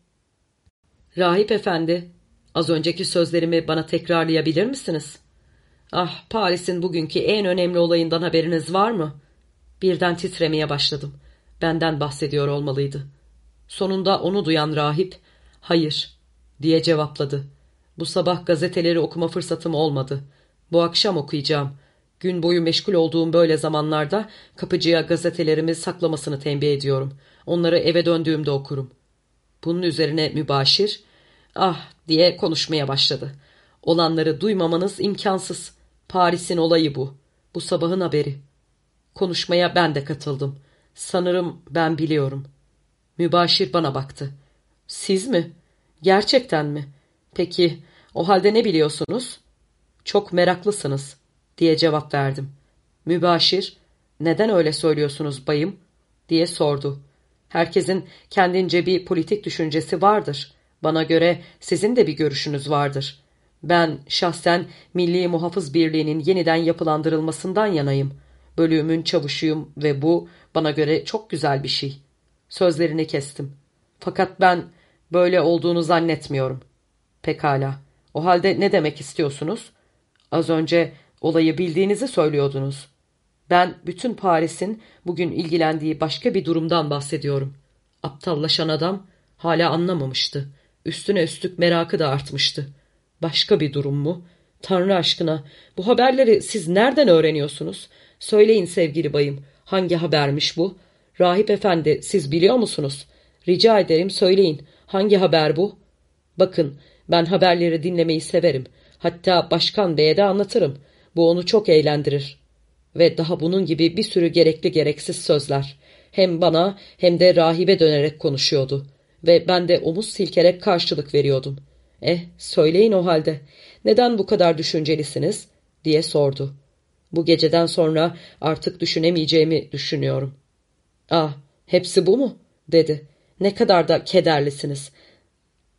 "Rahip efendi, az önceki sözlerimi bana tekrarlayabilir misiniz?" "Ah, Paris'in bugünkü en önemli olayından haberiniz var mı?" Birden titremeye başladım. Benden bahsediyor olmalıydı. Sonunda onu duyan rahip, "Hayır," diye cevapladı. "Bu sabah gazeteleri okuma fırsatım olmadı. Bu akşam okuyacağım. Gün boyu meşgul olduğum böyle zamanlarda kapıcıya gazetelerimi saklamasını tembih ediyorum. Onları eve döndüğümde okurum." Bunun üzerine mübaşir, "Ah," diye konuşmaya başladı. "Olanları duymamanız imkansız. Paris'in olayı bu. Bu sabahın haberi." Konuşmaya ben de katıldım. "Sanırım ben biliyorum." Mübaşir bana baktı. "Siz mi? Gerçekten mi? Peki o halde ne biliyorsunuz?" "Çok meraklısınız," diye cevap verdim. Mübaşir, "Neden öyle söylüyorsunuz bayım?" diye sordu. "Herkesin kendince bir politik düşüncesi vardır. Bana göre sizin de bir görüşünüz vardır. Ben şahsen Milli Muhafız Birliği'nin yeniden yapılandırılmasından yanayım. Bölüğümün çavuşuyum ve bu bana göre çok güzel bir şey." Sözlerini kestim. "Fakat ben böyle olduğunu zannetmiyorum." "Pekala. O halde ne demek istiyorsunuz?" "Az önce olayı bildiğinizi söylüyordunuz." "Ben bütün Paris'in bugün ilgilendiği başka bir durumdan bahsediyorum." Aptallaşan adam hala anlamamıştı. Üstüne üstlük merakı da artmıştı. "Başka bir durum mu? Tanrı aşkına, bu haberleri siz nereden öğreniyorsunuz? Söyleyin sevgili bayım, hangi habermiş bu? Rahip efendi, siz biliyor musunuz? Rica ederim söyleyin, hangi haber bu?" "Bakın, ben haberleri dinlemeyi severim. Hatta başkan beye de anlatırım. Bu onu çok eğlendirir." Ve daha bunun gibi bir sürü gerekli gereksiz sözler. Hem bana hem de rahibe dönerek konuşuyordu. Ve ben de omuz silkerek karşılık veriyordum. "Eh, söyleyin o halde. Neden bu kadar düşüncelisiniz?" diye sordu. "Bu geceden sonra artık düşünemeyeceğimi düşünüyorum." "Ah, hepsi bu mu?" dedi. "Ne kadar da kederlisiniz.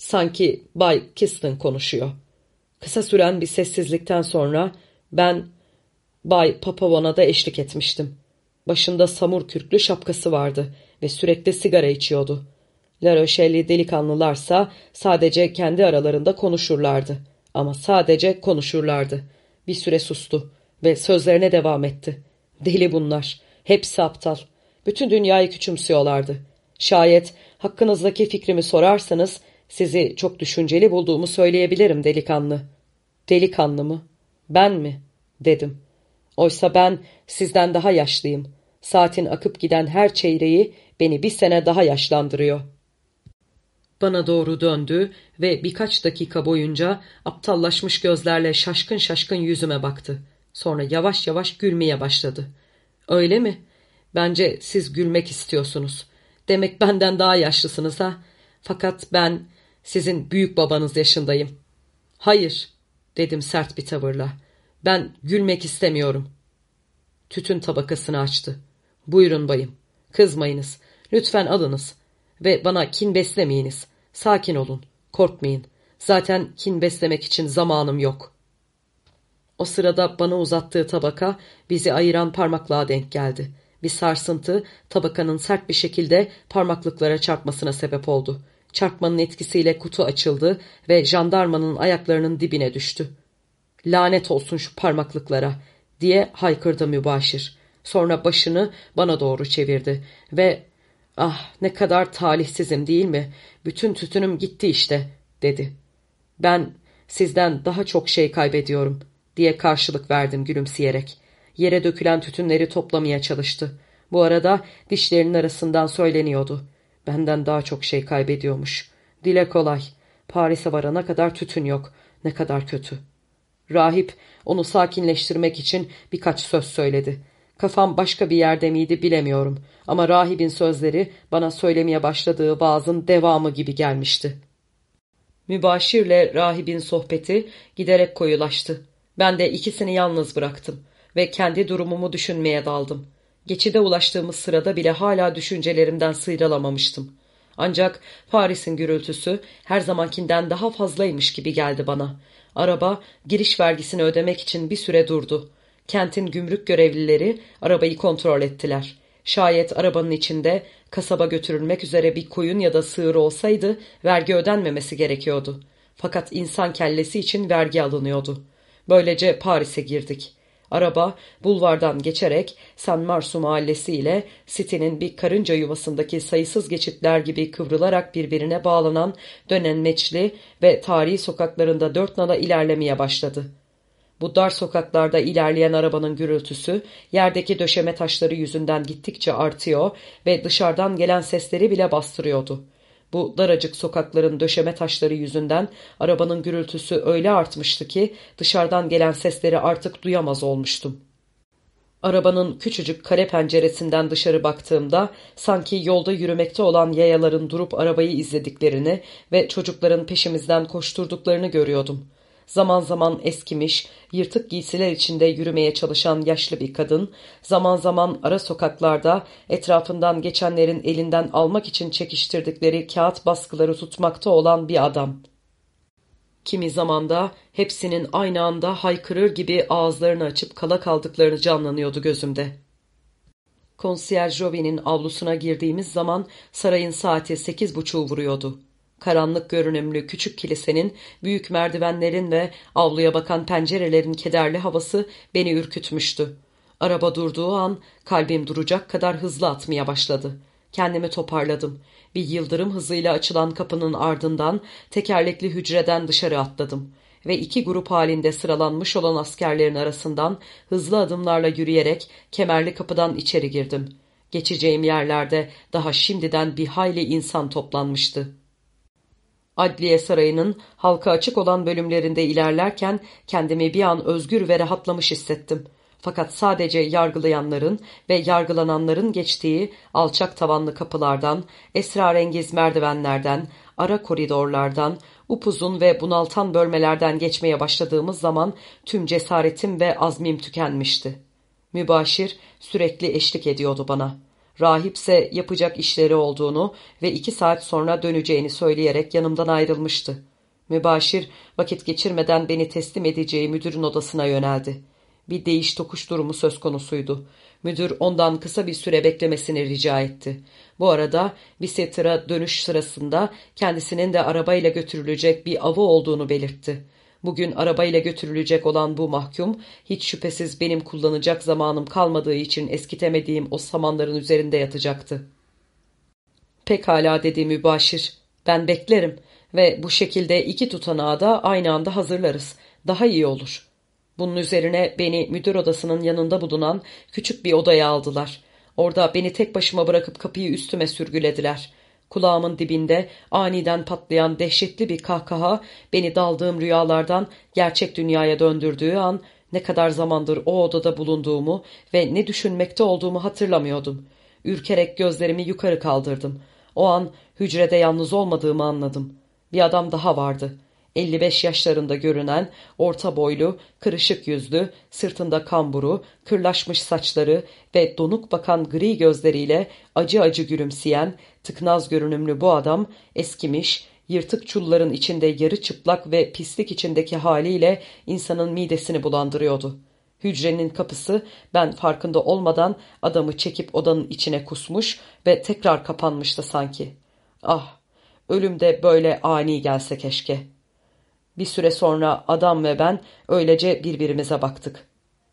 Sanki Bay Kiston konuşuyor. Kısa süren bir sessizlikten sonra ben Bay Papavon'a da eşlik etmiştim. Başında samur kürklü şapkası vardı ve sürekli sigara içiyordu. La Rochelle delikanlılarsa sadece kendi aralarında konuşurlardı. Ama sadece konuşurlardı. Bir süre sustu ve sözlerine devam etti. Deli bunlar. Hepsi aptal. Bütün dünyayı küçümsüyorlardı. Şayet hakkınızdaki fikrimi sorarsanız sizi çok düşünceli bulduğumu söyleyebilirim delikanlı. Delikanlı mı? Ben mi? Dedim. Oysa ben sizden daha yaşlıyım. Saatin akıp giden her çeyreği beni bir sene daha yaşlandırıyor. Bana doğru döndü ve birkaç dakika boyunca aptallaşmış gözlerle şaşkın şaşkın yüzüme baktı. Sonra yavaş yavaş gülmeye başladı. Öyle mi? Bence siz gülmek istiyorsunuz. Demek benden daha yaşlısınız ha? Fakat ben sizin büyük babanız yaşındayım. Hayır, dedim sert bir tavırla. Ben gülmek istemiyorum. Tütün tabakasını açtı. Buyurun bayım, kızmayınız. Lütfen alınız. Ve bana kin beslemeyiniz. Sakin olun, korkmayın. Zaten kin beslemek için zamanım yok. O sırada bana uzattığı tabaka bizi ayıran parmaklığa denk geldi. Bir sarsıntı tabakanın sert bir şekilde parmaklıklara çarpmasına sebep oldu. Çarpmanın etkisiyle kutu açıldı ve jandarmanın ayaklarının dibine düştü. "Lanet olsun şu parmaklıklara!" diye haykırdı mübaşir. Sonra başını bana doğru çevirdi ve "Ah, ne kadar talihsizim değil mi? Bütün tütünüm gitti işte," dedi. "Ben sizden daha çok şey kaybediyorum," diye karşılık verdim gülümseyerek. Yere dökülen tütünleri toplamaya çalıştı. Bu arada dişlerinin arasından söyleniyordu. Benden daha çok şey kaybediyormuş. Dile kolay. Paris'e varana kadar tütün yok. Ne kadar kötü. Rahip onu sakinleştirmek için birkaç söz söyledi. Kafam başka bir yerde miydi bilemiyorum. Ama rahibin sözleri bana söylemeye başladığı vaazın devamı gibi gelmişti. Mübaşirle rahibin sohbeti giderek koyulaştı. Ben de ikisini yalnız bıraktım ve kendi durumumu düşünmeye daldım. Geçide ulaştığımız sırada bile hala düşüncelerimden sıyrılamamıştım. Ancak Paris'in gürültüsü her zamankinden daha fazlaymış gibi geldi bana. Araba giriş vergisini ödemek için bir süre durdu. Kentin gümrük görevlileri arabayı kontrol ettiler. Şayet arabanın içinde kasaba götürülmek üzere bir koyun ya da sığır olsaydı vergi ödenmemesi gerekiyordu. Fakat insan kellesi için vergi alınıyordu. Böylece Paris'e girdik. Araba bulvardan geçerek Saint Marceau mahallesi ile City'nin bir karınca yuvasındaki sayısız geçitler gibi kıvrılarak birbirine bağlanan dönenmeçli ve tarihi sokaklarında dört nala ilerlemeye başladı. Bu dar sokaklarda ilerleyen arabanın gürültüsü yerdeki döşeme taşları yüzünden gittikçe artıyor ve dışarıdan gelen sesleri bile bastırıyordu. Bu daracık sokakların döşeme taşları yüzünden arabanın gürültüsü öyle artmıştı ki dışarıdan gelen sesleri artık duyamaz olmuştum. Arabanın küçücük kare penceresinden dışarı baktığımda sanki yolda yürümekte olan yayaların durup arabayı izlediklerini ve çocukların peşimizden koşturduklarını görüyordum. Zaman zaman eskimiş, yırtık giysiler içinde yürümeye çalışan yaşlı bir kadın, zaman zaman ara sokaklarda etrafından geçenlerin elinden almak için çekiştirdikleri kağıt baskıları tutmakta olan bir adam. Kimi zamanda hepsinin aynı anda haykırır gibi ağızlarını açıp kala kaldıklarını canlanıyordu gözümde. Konsiyerjovi'nin avlusuna girdiğimiz zaman sarayın saati sekiz buçuğu vuruyordu. Karanlık görünümlü küçük kilisenin büyük merdivenlerin ve avluya bakan pencerelerin kederli havası beni ürkütmüştü. Araba durduğu an kalbim duracak kadar hızlı atmaya başladı. Kendimi toparladım. Bir yıldırım hızıyla açılan kapının ardından tekerlekli hücreden dışarı atladım ve iki grup halinde sıralanmış olan askerlerin arasından hızlı adımlarla yürüyerek kemerli kapıdan içeri girdim. Geçeceğim yerlerde daha şimdiden bir hayli insan toplanmıştı. Adliye sarayının halka açık olan bölümlerinde ilerlerken kendimi bir an özgür ve rahatlamış hissettim. Fakat sadece yargılayanların ve yargılananların geçtiği alçak tavanlı kapılardan, esrarengiz merdivenlerden, ara koridorlardan, upuzun ve bunaltan bölmelerden geçmeye başladığımız zaman tüm cesaretim ve azmim tükenmişti. Mübaşir sürekli eşlik ediyordu bana. Rahipse yapacak işleri olduğunu ve iki saat sonra döneceğini söyleyerek yanımdan ayrılmıştı. Mübaşir vakit geçirmeden beni teslim edeceği müdürün odasına yöneldi. Bir değiş tokuş durumu söz konusuydu. Müdür ondan kısa bir süre beklemesini rica etti. Bu arada Bicetter'a dönüş sırasında kendisinin de arabayla götürülecek bir avı olduğunu belirtti. Bugün arabayla götürülecek olan bu mahkum, hiç şüphesiz benim kullanacak zamanım kalmadığı için eskitemediğim o samanların üzerinde yatacaktı. Pekala dedi mübaşir, ben beklerim ve bu şekilde iki tutanağı da aynı anda hazırlarız. Daha iyi olur. Bunun üzerine beni müdür odasının yanında bulunan küçük bir odaya aldılar. Orada beni tek başıma bırakıp kapıyı üstüme sürgülediler. Kulağımın dibinde aniden patlayan dehşetli bir kahkaha beni daldığım rüyalardan gerçek dünyaya döndürdüğü an ne kadar zamandır o odada bulunduğumu ve ne düşünmekte olduğumu hatırlamıyordum. Ürkerek gözlerimi yukarı kaldırdım. O an hücrede yalnız olmadığımı anladım. Bir adam daha vardı. elli beş yaşlarında görünen, orta boylu, kırışık yüzlü, sırtında kamburu, kırlaşmış saçları ve donuk bakan gri gözleriyle acı acı gülümseyen, tıknaz görünümlü bu adam, eskimiş, yırtık çulların içinde yarı çıplak ve pislik içindeki haliyle insanın midesini bulandırıyordu. Hücrenin kapısı ben farkında olmadan adamı çekip odanın içine kusmuş ve tekrar kapanmıştı sanki. Ah, ölüm de böyle ani gelse keşke. Bir süre sonra adam ve ben öylece birbirimize baktık.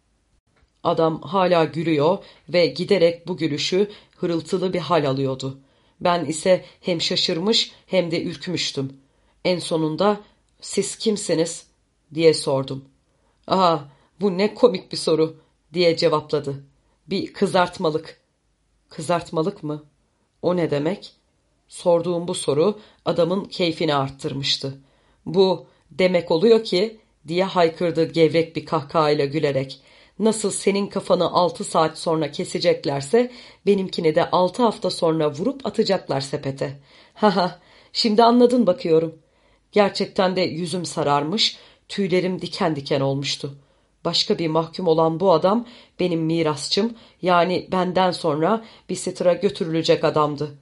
Adam hala gülüyor ve giderek bu gülüşü hırıltılı bir hal alıyordu. Ben ise hem şaşırmış hem de ürkmüştüm. En sonunda "Siz kimsiniz?" diye sordum. "Aa, bu ne komik bir soru," diye cevapladı. "Bir kızartmalık." "Kızartmalık mı? O ne demek?" Sorduğum bu soru adamın keyfini arttırmıştı. "Bu demek oluyor ki," diye haykırdı gevrek bir kahkahayla gülerek, "nasıl senin kafanı altı saat sonra keseceklerse benimkini de altı hafta sonra vurup atacaklar sepete. Haha, şimdi anladın bakıyorum." Gerçekten de yüzüm sararmış, tüylerim diken diken olmuştu. Başka bir mahkum olan bu adam benim mirasçım, yani benden sonra Bicetter'a götürülecek adamdı.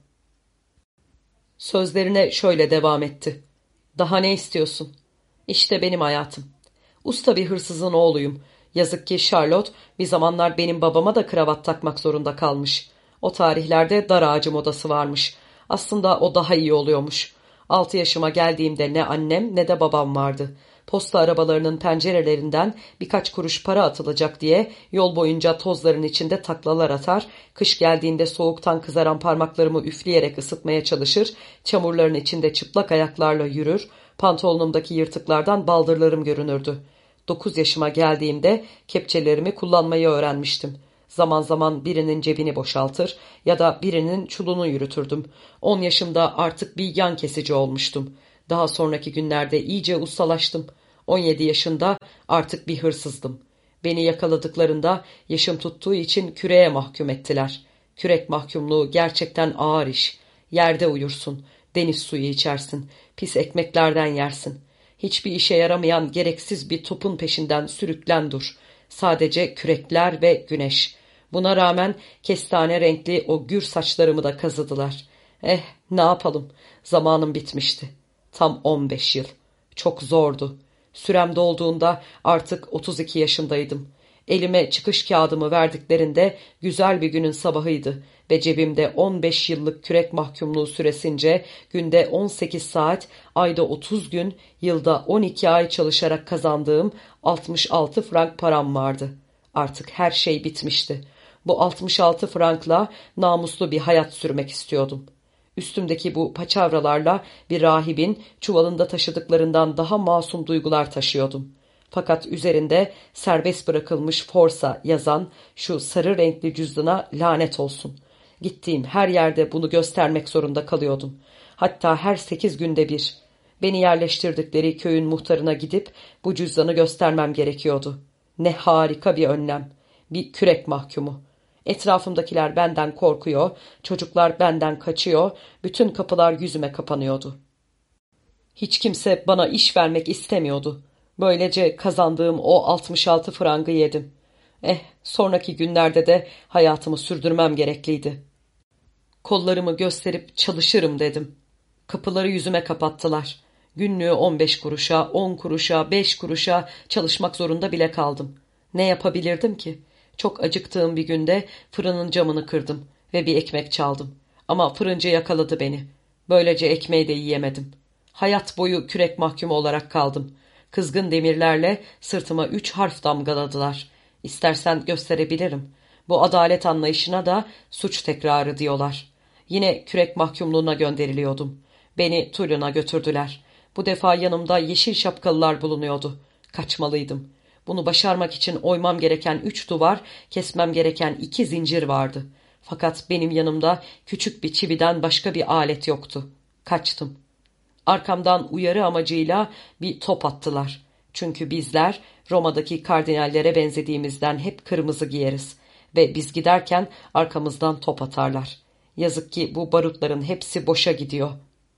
Sözlerine şöyle devam etti. "Daha ne istiyorsun? İşte benim hayatım. Usta bir hırsızın oğluyum. Yazık ki Charlotte bir zamanlar benim babama da kravat takmak zorunda kalmış. O tarihlerde dar ağacı modası varmış. Aslında o daha iyi oluyormuş. Altı yaşıma geldiğimde ne annem ne de babam vardı. Posta arabalarının pencerelerinden birkaç kuruş para atılacak diye yol boyunca tozların içinde taklalar atar, kış geldiğinde soğuktan kızaran parmaklarımı üfleyerek ısıtmaya çalışır, çamurların içinde çıplak ayaklarla yürür, pantolonumdaki yırtıklardan baldırlarım görünürdü. Dokuz yaşıma geldiğimde kepçelerimi kullanmayı öğrenmiştim. Zaman zaman birinin cebini boşaltır ya da birinin çulunu yürütürdüm. On yaşımda artık bir yan kesici olmuştum. Daha sonraki günlerde iyice ustalaştım. On yedi yaşında artık bir hırsızdım. Beni yakaladıklarında yaşım tuttuğu için küreye mahkum ettiler. Kürek mahkumluğu gerçekten ağır iş. Yerde uyursun, deniz suyu içersin, pis ekmeklerden yersin. Hiçbir işe yaramayan gereksiz bir topun peşinden sürüklen dur. Sadece kürekler ve güneş. Buna rağmen kestane renkli o gür saçlarımı da kazıdılar. Eh, ne yapalım, zamanım bitmişti. Tam on beş yıl. Çok zordu. Sürem dolduğunda artık otuz iki yaşındaydım. Elime çıkış kağıdımı verdiklerinde güzel bir günün sabahıydı ve cebimde on beş yıllık kürek mahkumluğu süresince günde on sekiz saat, ayda otuz gün, yılda on iki ay çalışarak kazandığım altmış altı frank param vardı. Artık her şey bitmişti. Bu altmış altı frankla namuslu bir hayat sürmek istiyordum. Üstümdeki bu paçavralarla bir rahibin çuvalında taşıdıklarından daha masum duygular taşıyordum. Fakat üzerinde serbest bırakılmış Forsa yazan şu sarı renkli cüzdana lanet olsun. Gittiğim her yerde bunu göstermek zorunda kalıyordum. Hatta her sekiz günde bir. Beni yerleştirdikleri köyün muhtarına gidip bu cüzdanı göstermem gerekiyordu. Ne harika bir önlem. Bir kürek mahkumu. Etrafımdakiler benden korkuyor, çocuklar benden kaçıyor, bütün kapılar yüzüme kapanıyordu. Hiç kimse bana iş vermek istemiyordu. Böylece kazandığım o altmış altı frangı yedim. Eh, sonraki günlerde de hayatımı sürdürmem gerekliydi. Kollarımı gösterip çalışırım dedim. Kapıları yüzüme kapattılar. Günlüğü on beş kuruşa, on kuruşa, beş kuruşa çalışmak zorunda bile kaldım. Ne yapabilirdim ki? Çok acıktığım bir günde fırının camını kırdım ve bir ekmek çaldım. Ama fırıncı yakaladı beni. Böylece ekmeği de yiyemedim. Hayat boyu kürek mahkumu olarak kaldım. Kızgın demirlerle sırtıma üç harf damgaladılar. İstersen gösterebilirim. Bu adalet anlayışına da suç tekrarı diyorlar. Yine kürek mahkumluğuna gönderiliyordum. Beni Tulun'a götürdüler. Bu defa yanımda yeşil şapkalılar bulunuyordu. Kaçmalıydım. Bunu başarmak için oymam gereken üç duvar, kesmem gereken iki zincir vardı. Fakat benim yanımda küçük bir çividen başka bir alet yoktu. Kaçtım. Arkamdan uyarı amacıyla bir top attılar. Çünkü bizler Roma'daki kardinallere benzediğimizden hep kırmızı giyeriz. Ve biz giderken arkamızdan top atarlar. Yazık ki bu barutların hepsi boşa gidiyor.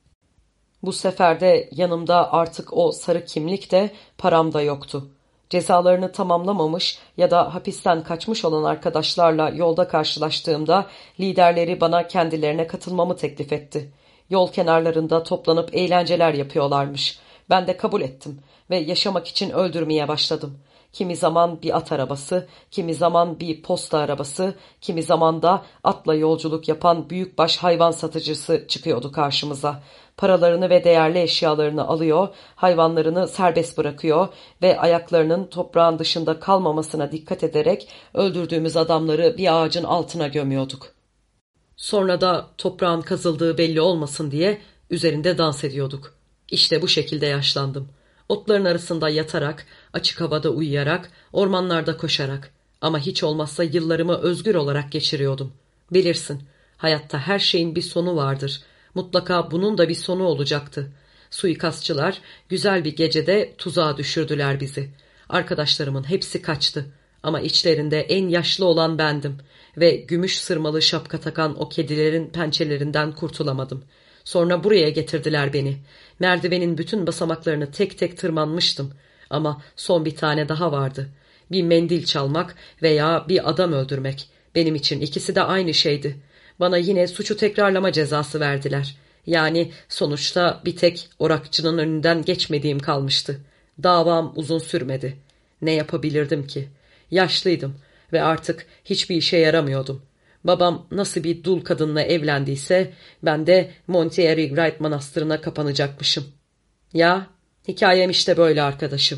Bu sefer de yanımda artık o sarı kimlik de param da yoktu. Cezalarını tamamlamamış ya da hapisten kaçmış olan arkadaşlarla yolda karşılaştığımda liderleri bana kendilerine katılmamı teklif etti. Yol kenarlarında toplanıp eğlenceler yapıyorlarmış. Ben de kabul ettim ve yaşamak için öldürmeye başladım. Kimi zaman bir at arabası, kimi zaman bir posta arabası, kimi zaman da atla yolculuk yapan büyükbaş hayvan satıcısı çıkıyordu karşımıza. Paralarını ve değerli eşyalarını alıyor, hayvanlarını serbest bırakıyor ve ayaklarının toprağın dışında kalmamasına dikkat ederek öldürdüğümüz adamları bir ağacın altına gömüyorduk. Sonra da toprağın kazıldığı belli olmasın diye üzerinde dans ediyorduk. İşte bu şekilde yaşlandım. Otların arasında yatarak, açık havada uyuyarak, ormanlarda koşarak. Ama hiç olmazsa yıllarımı özgür olarak geçiriyordum. Bilirsin, hayatta her şeyin bir sonu vardır. Mutlaka bunun da bir sonu olacaktı. Suikastçılar güzel bir gecede tuzağa düşürdüler bizi. Arkadaşlarımın hepsi kaçtı. Ama içlerinde en yaşlı olan bendim. Ve gümüş sırmalı şapka takan o kedilerin pençelerinden kurtulamadım. Sonra buraya getirdiler beni. Merdivenin bütün basamaklarını tek tek tırmanmıştım. Ama son bir tane daha vardı. Bir mendil çalmak veya bir adam öldürmek. Benim için ikisi de aynı şeydi. Bana yine suçu tekrarlama cezası verdiler. Yani sonuçta bir tek orakçının önünden geçmediğim kalmıştı. Davam uzun sürmedi. Ne yapabilirdim ki? Yaşlıydım ve artık hiçbir işe yaramıyordum. Babam nasıl bir dul kadınla evlendiyse ben de Montieri Wright Manastırı'na kapanacakmışım. Ya, hikayem işte böyle arkadaşım.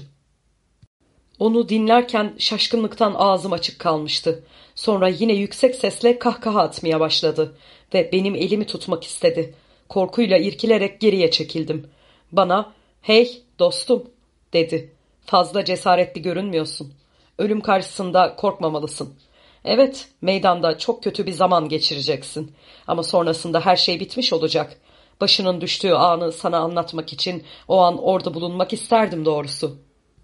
Onu dinlerken şaşkınlıktan ağzım açık kalmıştı. Sonra yine yüksek sesle kahkaha atmaya başladı ve benim elimi tutmak istedi. Korkuyla irkilerek geriye çekildim. Bana, "Hey dostum," dedi. "Fazla cesaretli görünmüyorsun. Ölüm karşısında korkmamalısın. Evet, meydanda çok kötü bir zaman geçireceksin. Ama sonrasında her şey bitmiş olacak. Başının düştüğü anı sana anlatmak için o an orada bulunmak isterdim doğrusu."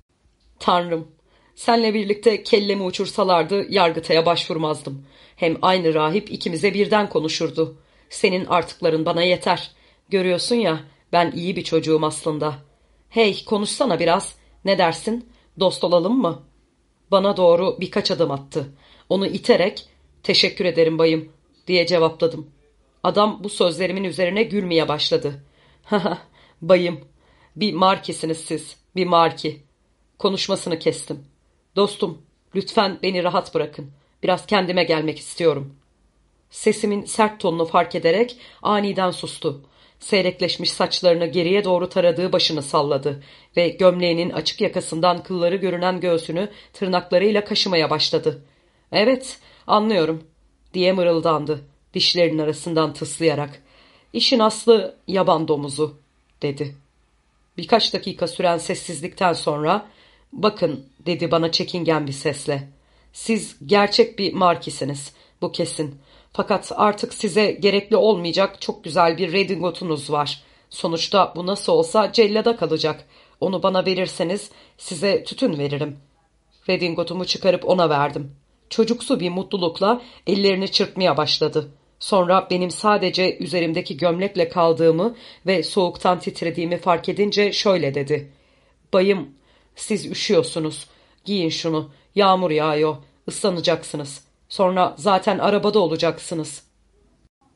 Tanrım, senle birlikte kellemi uçursalardı Yargıtay'a başvurmazdım. Hem aynı rahip ikimize birden konuşurdu. Senin artıkların bana yeter. Görüyorsun ya, ben iyi bir çocuğum aslında. Hey, konuşsana biraz. Ne dersin? Dost olalım mı? Bana doğru birkaç adım attı. Onu iterek, "Teşekkür ederim bayım," diye cevapladım. Adam bu sözlerimin üzerine gülmeye başladı. "Haha, bayım, bir markisiniz siz, bir marki." Konuşmasını kestim. "Dostum, lütfen beni rahat bırakın. Biraz kendime gelmek istiyorum." Sesimin sert tonunu fark ederek aniden sustu. Seyrekleşmiş saçlarını geriye doğru taradığı başını salladı ve gömleğinin açık yakasından kılları görünen göğsünü tırnaklarıyla kaşımaya başladı. "Evet, anlıyorum," diye mırıldandı, dişlerinin arasından tıslayarak. "İşin aslı yaban domuzu," dedi. Birkaç dakika süren sessizlikten sonra, "Bakın," dedi bana çekingen bir sesle. "Siz gerçek bir markisiniz, bu kesin. Fakat artık size gerekli olmayacak çok güzel bir redingotunuz var. Sonuçta bu nasıl olsa cellada kalacak. Onu bana verirseniz size tütün veririm." Redingotumu çıkarıp ona verdim. Çocuksu bir mutlulukla ellerini çırpmaya başladı. Sonra benim sadece üzerimdeki gömlekle kaldığımı ve soğuktan titrediğimi fark edince şöyle dedi. "Bayım, siz üşüyorsunuz. Giyin şunu. Yağmur yağıyor. Islanacaksınız. Sonra zaten arabada olacaksınız."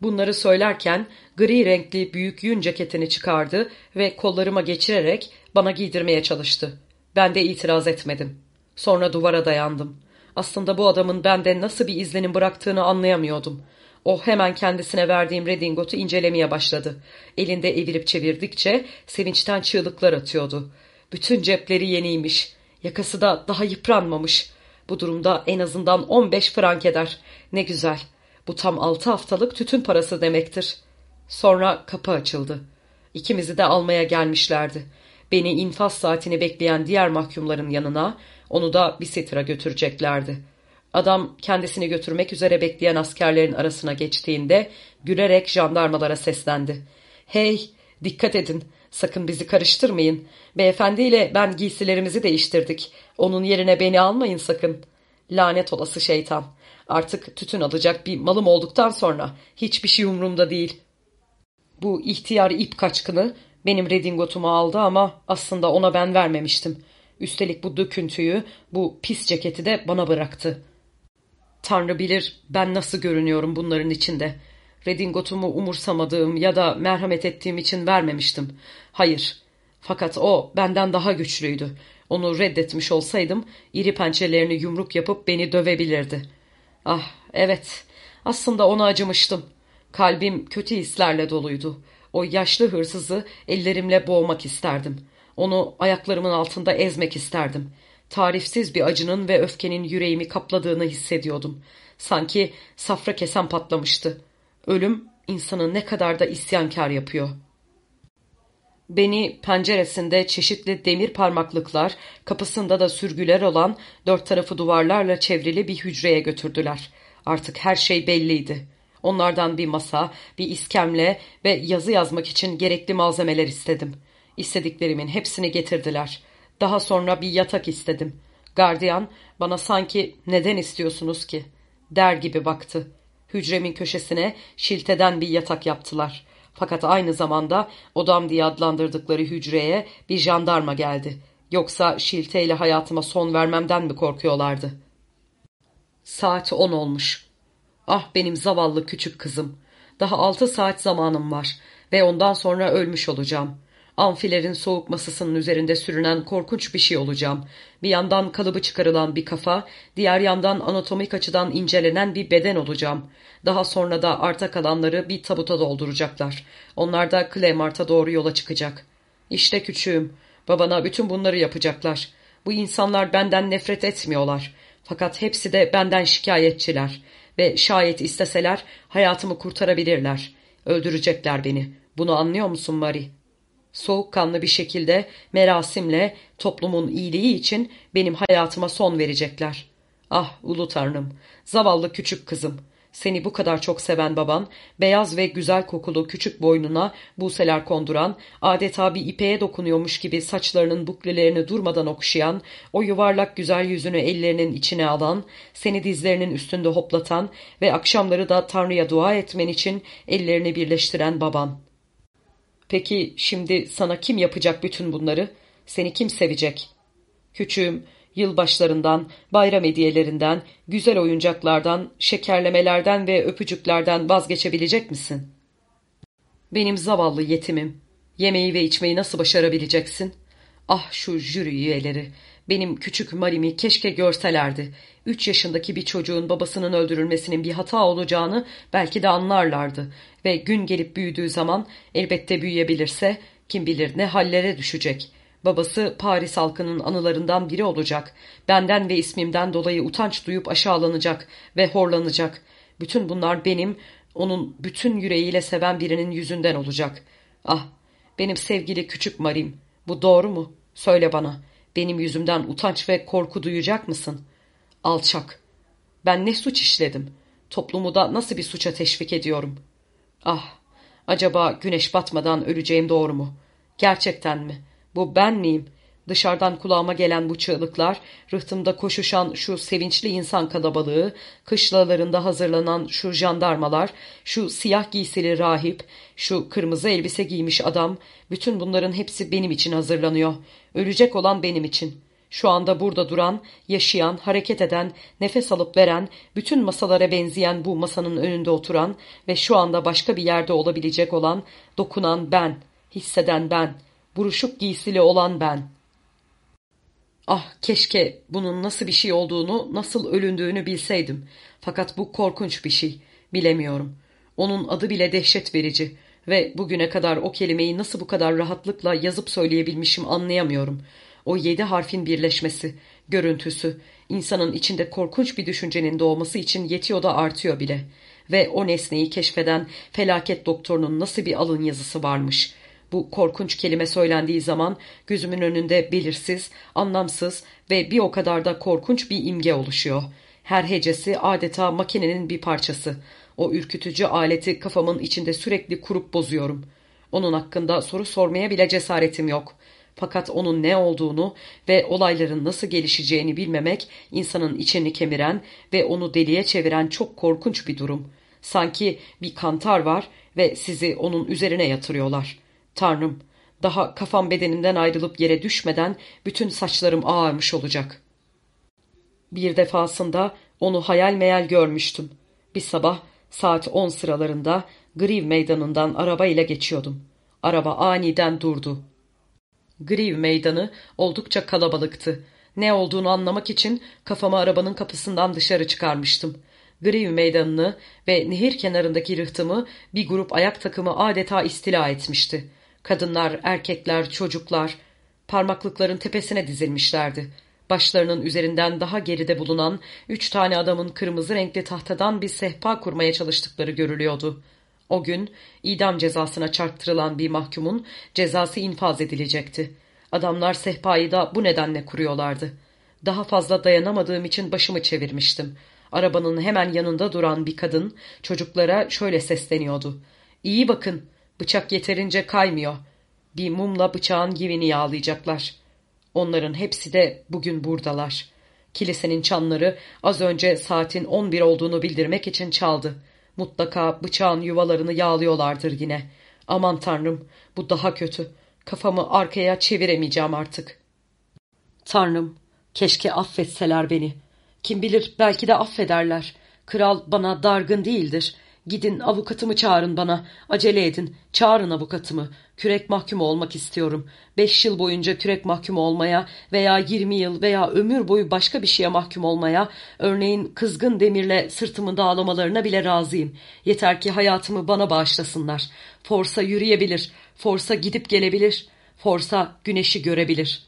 Bunları söylerken gri renkli büyük yün ceketini çıkardı ve kollarıma geçirerek bana giydirmeye çalıştı. Ben de itiraz etmedim. Sonra duvara dayandım. Aslında bu adamın bende nasıl bir izlenim bıraktığını anlayamıyordum. O hemen kendisine verdiğim redingotu incelemeye başladı. Elinde evirip çevirdikçe sevinçten çığlıklar atıyordu. Bütün cepleri yeniymiş. Yakası da daha yıpranmamış. Bu durumda en azından on beş frank eder. Ne güzel. Bu tam altı haftalık tütün parası demektir. Sonra kapı açıldı. İkimizi de almaya gelmişlerdi. Beni infaz saatini bekleyen diğer mahkumların yanına, onu da Bicetre'a götüreceklerdi. Adam kendisini götürmek üzere bekleyen askerlerin arasına geçtiğinde gülerek jandarmalara seslendi. "Hey, dikkat edin, sakın bizi karıştırmayın. Beyefendiyle ben giysilerimizi değiştirdik. Onun yerine beni almayın sakın. Lanet olası şeytan. Artık tütün alacak bir malım olduktan sonra hiçbir şey umurumda değil." Bu ihtiyar ip kaçkını benim redingotumu aldı ama aslında ona ben vermemiştim. Üstelik bu döküntüyü, bu pis ceketi de bana bıraktı. Tanrı bilir ben nasıl görünüyorum bunların içinde. Redingotumu umursamadığım ya da merhamet ettiğim için vermemiştim. Hayır. Fakat o benden daha güçlüydü. Onu reddetmiş olsaydım iri pençelerini yumruk yapıp beni dövebilirdi. Ah, evet. Aslında ona acımıştım. Kalbim kötü hislerle doluydu. O yaşlı hırsızı ellerimle boğmak isterdim. Onu ayaklarımın altında ezmek isterdim. Tarifsiz bir acının ve öfkenin yüreğimi kapladığını hissediyordum. Sanki safra kesem patlamıştı. Ölüm insanı ne kadar da isyankar yapıyor. Beni penceresinde çeşitli demir parmaklıklar, kapısında da sürgüler olan dört tarafı duvarlarla çevrili bir hücreye götürdüler. Artık her şey belliydi. Onlardan bir masa, bir iskemle ve yazı yazmak için gerekli malzemeler istedim. İstediklerimin hepsini getirdiler. Daha sonra bir yatak istedim. Gardiyan bana sanki "Neden istiyorsunuz ki?" der gibi baktı. Hücremin köşesine şilteden bir yatak yaptılar. Fakat aynı zamanda odam diye adlandırdıkları hücreye bir jandarma geldi. Yoksa şilteyle hayatıma son vermemden mi korkuyorlardı? Saat on olmuş. Ah benim zavallı küçük kızım. Daha altı saat zamanım var ve ondan sonra ölmüş olacağım. Amfilerin soğuk masasının üzerinde sürünen korkunç bir şey olacağım. Bir yandan kalıbı çıkarılan bir kafa, diğer yandan anatomik açıdan incelenen bir beden olacağım. Daha sonra da arta kalanları bir tabuta dolduracaklar. Onlar da Clemart'a doğru yola çıkacak. İşte küçüğüm, babana bütün bunları yapacaklar. Bu insanlar benden nefret etmiyorlar. Fakat hepsi de benden şikayetçiler. Ve şayet isteseler hayatımı kurtarabilirler. Öldürecekler beni. Bunu anlıyor musun Marie? Soğukkanlı bir şekilde, merasimle, toplumun iyiliği için benim hayatıma son verecekler. Ah ulu tanrım, zavallı küçük kızım. Seni bu kadar çok seven baban, beyaz ve güzel kokulu küçük boynuna buseler konduran, adeta bir ipeğe dokunuyormuş gibi saçlarının buklelerini durmadan okşayan, o yuvarlak güzel yüzünü ellerinin içine alan, seni dizlerinin üstünde hoplatan ve akşamları da Tanrı'ya dua etmen için ellerini birleştiren baban. Peki şimdi sana kim yapacak bütün bunları? Seni kim sevecek? Küçüğüm, yılbaşlarından, bayram hediyelerinden, güzel oyuncaklardan, şekerlemelerden ve öpücüklerden vazgeçebilecek misin? Benim zavallı yetimim. Yemeği ve içmeyi nasıl başarabileceksin? Ah şu jüri üyeleri. Benim küçük Marie'mi keşke görselerdi. Üç yaşındaki bir çocuğun babasının öldürülmesinin bir hata olacağını belki de anlarlardı. Ve gün gelip büyüdüğü zaman elbette büyüyebilirse kim bilir ne hallere düşecek. Babası Paris halkının anılarından biri olacak. Benden ve ismimden dolayı utanç duyup aşağılanacak ve horlanacak. Bütün bunlar benim, onun bütün yüreğiyle seven birinin yüzünden olacak. Ah, benim sevgili küçük Marie'm, bu doğru mu? Söyle bana, benim yüzümden utanç ve korku duyacak mısın? Alçak! Ben ne suç işledim? Toplumu da nasıl bir suça teşvik ediyorum? Ah, acaba güneş batmadan öleceğim doğru mu? Gerçekten mi? Bu ben miyim? Dışarıdan kulağıma gelen bu çığlıklar, rıhtımda koşuşan şu sevinçli insan kalabalığı, kışlalarında hazırlanan şu jandarmalar, şu siyah giysili rahip, şu kırmızı elbise giymiş adam, bütün bunların hepsi benim için hazırlanıyor. Ölecek olan benim için. Şu anda burada duran, yaşayan, hareket eden, nefes alıp veren, bütün masalara benzeyen bu masanın önünde oturan ve şu anda başka bir yerde olabilecek olan, dokunan ben, hisseden ben, buruşuk giysili olan ben. Ah, keşke bunun nasıl bir şey olduğunu, nasıl ölündüğünü bilseydim. Fakat bu korkunç bir şey. Bilemiyorum. Onun adı bile dehşet verici ve bugüne kadar o kelimeyi nasıl bu kadar rahatlıkla yazıp söyleyebilmişim anlayamıyorum. O yedi harfin birleşmesi, görüntüsü, insanın içinde korkunç bir düşüncenin doğması için yetiyor da artıyor bile. Ve o nesneyi keşfeden felaket doktorunun nasıl bir alın yazısı varmış. Bu korkunç kelime söylendiği zaman gözümün önünde belirsiz, anlamsız ve bir o kadar da korkunç bir imge oluşuyor. Her hecesi adeta makinenin bir parçası. O ürkütücü aleti kafamın içinde sürekli kurup bozuyorum. Onun hakkında soru sormaya bile cesaretim yok. Fakat onun ne olduğunu ve olayların nasıl gelişeceğini bilmemek insanın içini kemiren ve onu deliye çeviren çok korkunç bir durum. Sanki bir kantar var ve sizi onun üzerine yatırıyorlar. Tanrım, daha kafam bedenimden ayrılıp yere düşmeden bütün saçlarım ağarmış olacak. Bir defasında onu hayal meyal görmüştüm. Bir sabah saat on sıralarında Griv meydanından arabayla geçiyordum. Araba aniden durdu. Griv meydanı oldukça kalabalıktı. Ne olduğunu anlamak için kafamı arabanın kapısından dışarı çıkarmıştım. Griv meydanını ve nehir kenarındaki rıhtımı bir grup ayak takımı adeta istila etmişti. Kadınlar, erkekler, çocuklar parmaklıkların tepesine dizilmişlerdi. Başlarının üzerinden daha geride bulunan üç tane adamın kırmızı renkli tahtadan bir sehpa kurmaya çalıştıkları görülüyordu. O gün idam cezasına çarptırılan bir mahkumun cezası infaz edilecekti. Adamlar sehpayı da bu nedenle kuruyorlardı. Daha fazla dayanamadığım için başımı çevirmiştim. Arabanın hemen yanında duran bir kadın çocuklara şöyle sesleniyordu. "İyi bakın, bıçak yeterince kaymıyor. Bir mumla bıçağın givini yağlayacaklar." Onların hepsi de bugün buradalar. Kilisenin çanları az önce saatin on bir olduğunu bildirmek için çaldı. Mutlaka bıçağın yuvalarını yağlıyorlardır yine. Aman Tanrım, bu daha kötü. Kafamı arkaya çeviremeyeceğim artık. Tanrım, keşke affetseler beni. Kim bilir, belki de affederler. Kral bana dargın değildir. Gidin avukatımı çağırın bana. Acele edin. Çağırın avukatımı. Kürek mahkumu olmak istiyorum. Beş yıl boyunca kürek mahkumu olmaya veya yirmi yıl veya ömür boyu başka bir şeye mahkum olmaya, örneğin kızgın demirle sırtımı dağlamalarına bile razıyım. Yeter ki hayatımı bana bağışlasınlar. Forsa yürüyebilir. Forsa gidip gelebilir. Forsa güneşi görebilir.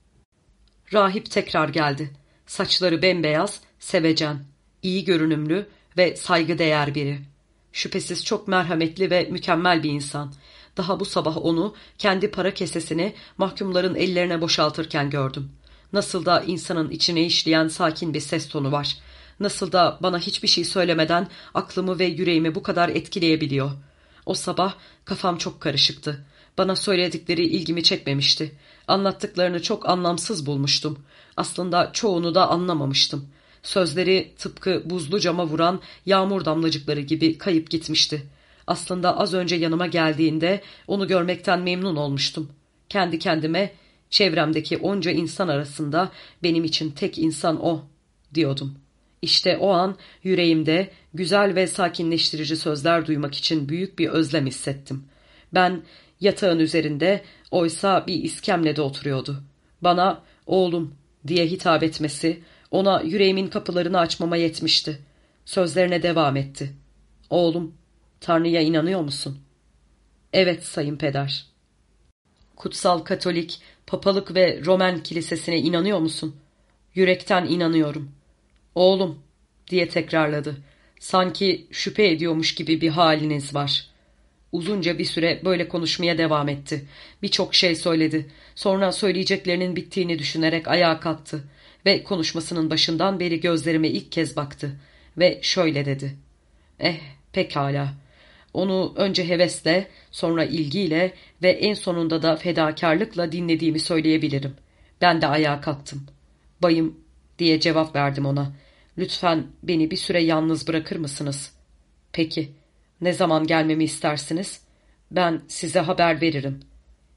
Rahip tekrar geldi. Saçları bembeyaz, sevecen, iyi görünümlü ve saygıdeğer biri. Şüphesiz çok merhametli ve mükemmel bir insan. Daha bu sabah onu kendi para kesesini mahkumların ellerine boşaltırken gördüm. Nasıl da insanın içine işleyen sakin bir ses tonu var. Nasıl da bana hiçbir şey söylemeden aklımı ve yüreğimi bu kadar etkileyebiliyor. O sabah kafam çok karışıktı. Bana söyledikleri ilgimi çekmemişti. Anlattıklarını çok anlamsız bulmuştum. Aslında çoğunu da anlamamıştım. Sözleri tıpkı buzlu cama vuran yağmur damlacıkları gibi kayıp gitmişti. Aslında az önce yanıma geldiğinde onu görmekten memnun olmuştum. Kendi kendime, çevremdeki onca insan arasında benim için tek insan o, diyordum. İşte o an yüreğimde güzel ve sakinleştirici sözler duymak için büyük bir özlem hissettim. Ben yatağın üzerinde, oysa bir iskemlede oturuyordu. Bana "oğlum" diye hitap etmesi, ona yüreğimin kapılarını açmama yetmişti. Sözlerine devam etti. "Oğlum, Tanrı'ya inanıyor musun?" "Evet sayın peder." "Kutsal Katolik, Papalık ve Roman Kilisesi'ne inanıyor musun?" "Yürekten inanıyorum." "Oğlum" diye tekrarladı. "Sanki şüphe ediyormuş gibi bir haliniz var." Uzunca bir süre böyle konuşmaya devam etti. Birçok şey söyledi. Sonra söyleyeceklerinin bittiğini düşünerek ayağa kalktı ve konuşmasının başından beri gözlerime ilk kez baktı ve şöyle dedi. "Eh, pekala. Onu önce hevesle, sonra ilgiyle ve en sonunda da fedakarlıkla dinlediğimi söyleyebilirim." Ben de ayağa kalktım. "Bayım" diye cevap verdim ona. "Lütfen beni bir süre yalnız bırakır mısınız?" "Peki. Ne zaman gelmemi istersiniz?" "Ben size haber veririm."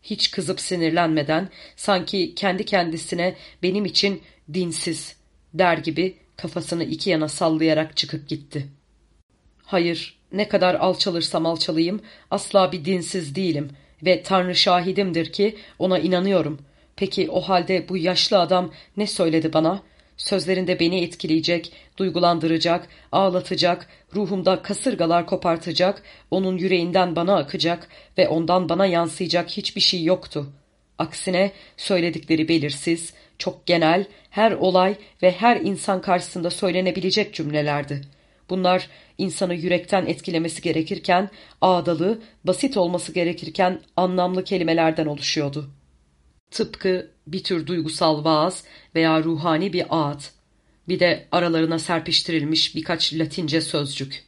Hiç kızıp sinirlenmeden, sanki kendi kendisine benim için dinsiz der gibi kafasını iki yana sallayarak çıkıp gitti. Hayır, ne kadar alçalırsam alçalayayım asla bir dinsiz değilim ve Tanrı şahidimdir ki ona inanıyorum. Peki o halde bu yaşlı adam ne söyledi bana? Sözlerinde beni etkileyecek, duygulandıracak, ağlatacak, ruhumda kasırgalar kopartacak, onun yüreğinden bana akacak ve ondan bana yansıyacak hiçbir şey yoktu. Aksine söyledikleri belirsiz, çok genel, her olay ve her insan karşısında söylenebilecek cümlelerdi. Bunlar insanı yürekten etkilemesi gerekirken, ağdalı, basit olması gerekirken anlamlı kelimelerden oluşuyordu. Tıpkı bir tür duygusal vaaz veya ruhani bir ağıt. Bir de aralarına serpiştirilmiş birkaç Latince sözcük.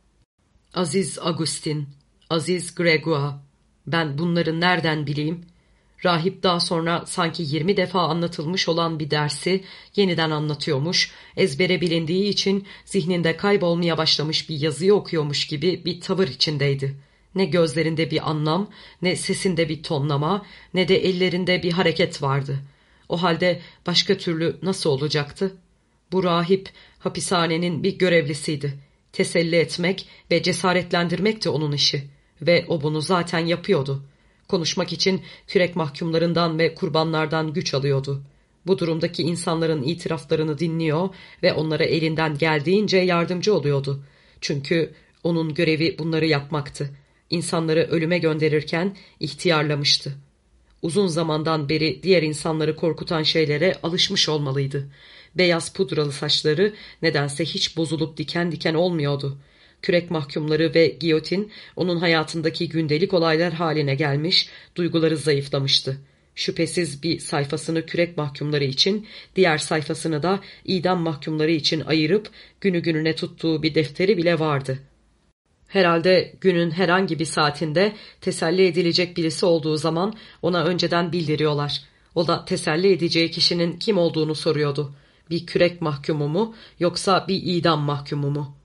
Aziz Agustin, Aziz Gregua, ben bunları nereden bileyim? Rahip daha sonra sanki yirmi defa anlatılmış olan bir dersi yeniden anlatıyormuş, ezbere bilindiği için zihninde kaybolmaya başlamış bir yazıyı okuyormuş gibi bir tavır içindeydi. Ne gözlerinde bir anlam, ne sesinde bir tonlama, ne de ellerinde bir hareket vardı. O halde başka türlü nasıl olacaktı? Bu rahip hapishanenin bir görevlisiydi. Teselli etmek ve cesaretlendirmek de onun işi ve o bunu zaten yapıyordu. Konuşmak için kürek mahkumlarından ve kurbanlardan güç alıyordu. Bu durumdaki insanların itiraflarını dinliyor ve onlara elinden geldiğince yardımcı oluyordu. Çünkü onun görevi bunları yapmaktı. İnsanları ölüme gönderirken ihtiyarlamıştı. Uzun zamandan beri diğer insanları korkutan şeylere alışmış olmalıydı. Beyaz pudralı saçları nedense hiç bozulup diken diken olmuyordu. Kürek mahkumları ve giyotin onun hayatındaki gündelik olaylar haline gelmiş, duyguları zayıflamıştı. Şüphesiz bir sayfasını kürek mahkumları için, diğer sayfasını da idam mahkumları için ayırıp günü gününe tuttuğu bir defteri bile vardı. Herhalde günün herhangi bir saatinde teselli edilecek birisi olduğu zaman ona önceden bildiriyorlar. O da teselli edeceği kişinin kim olduğunu soruyordu. Bir kürek mahkumu mu yoksa bir idam mahkumu mu?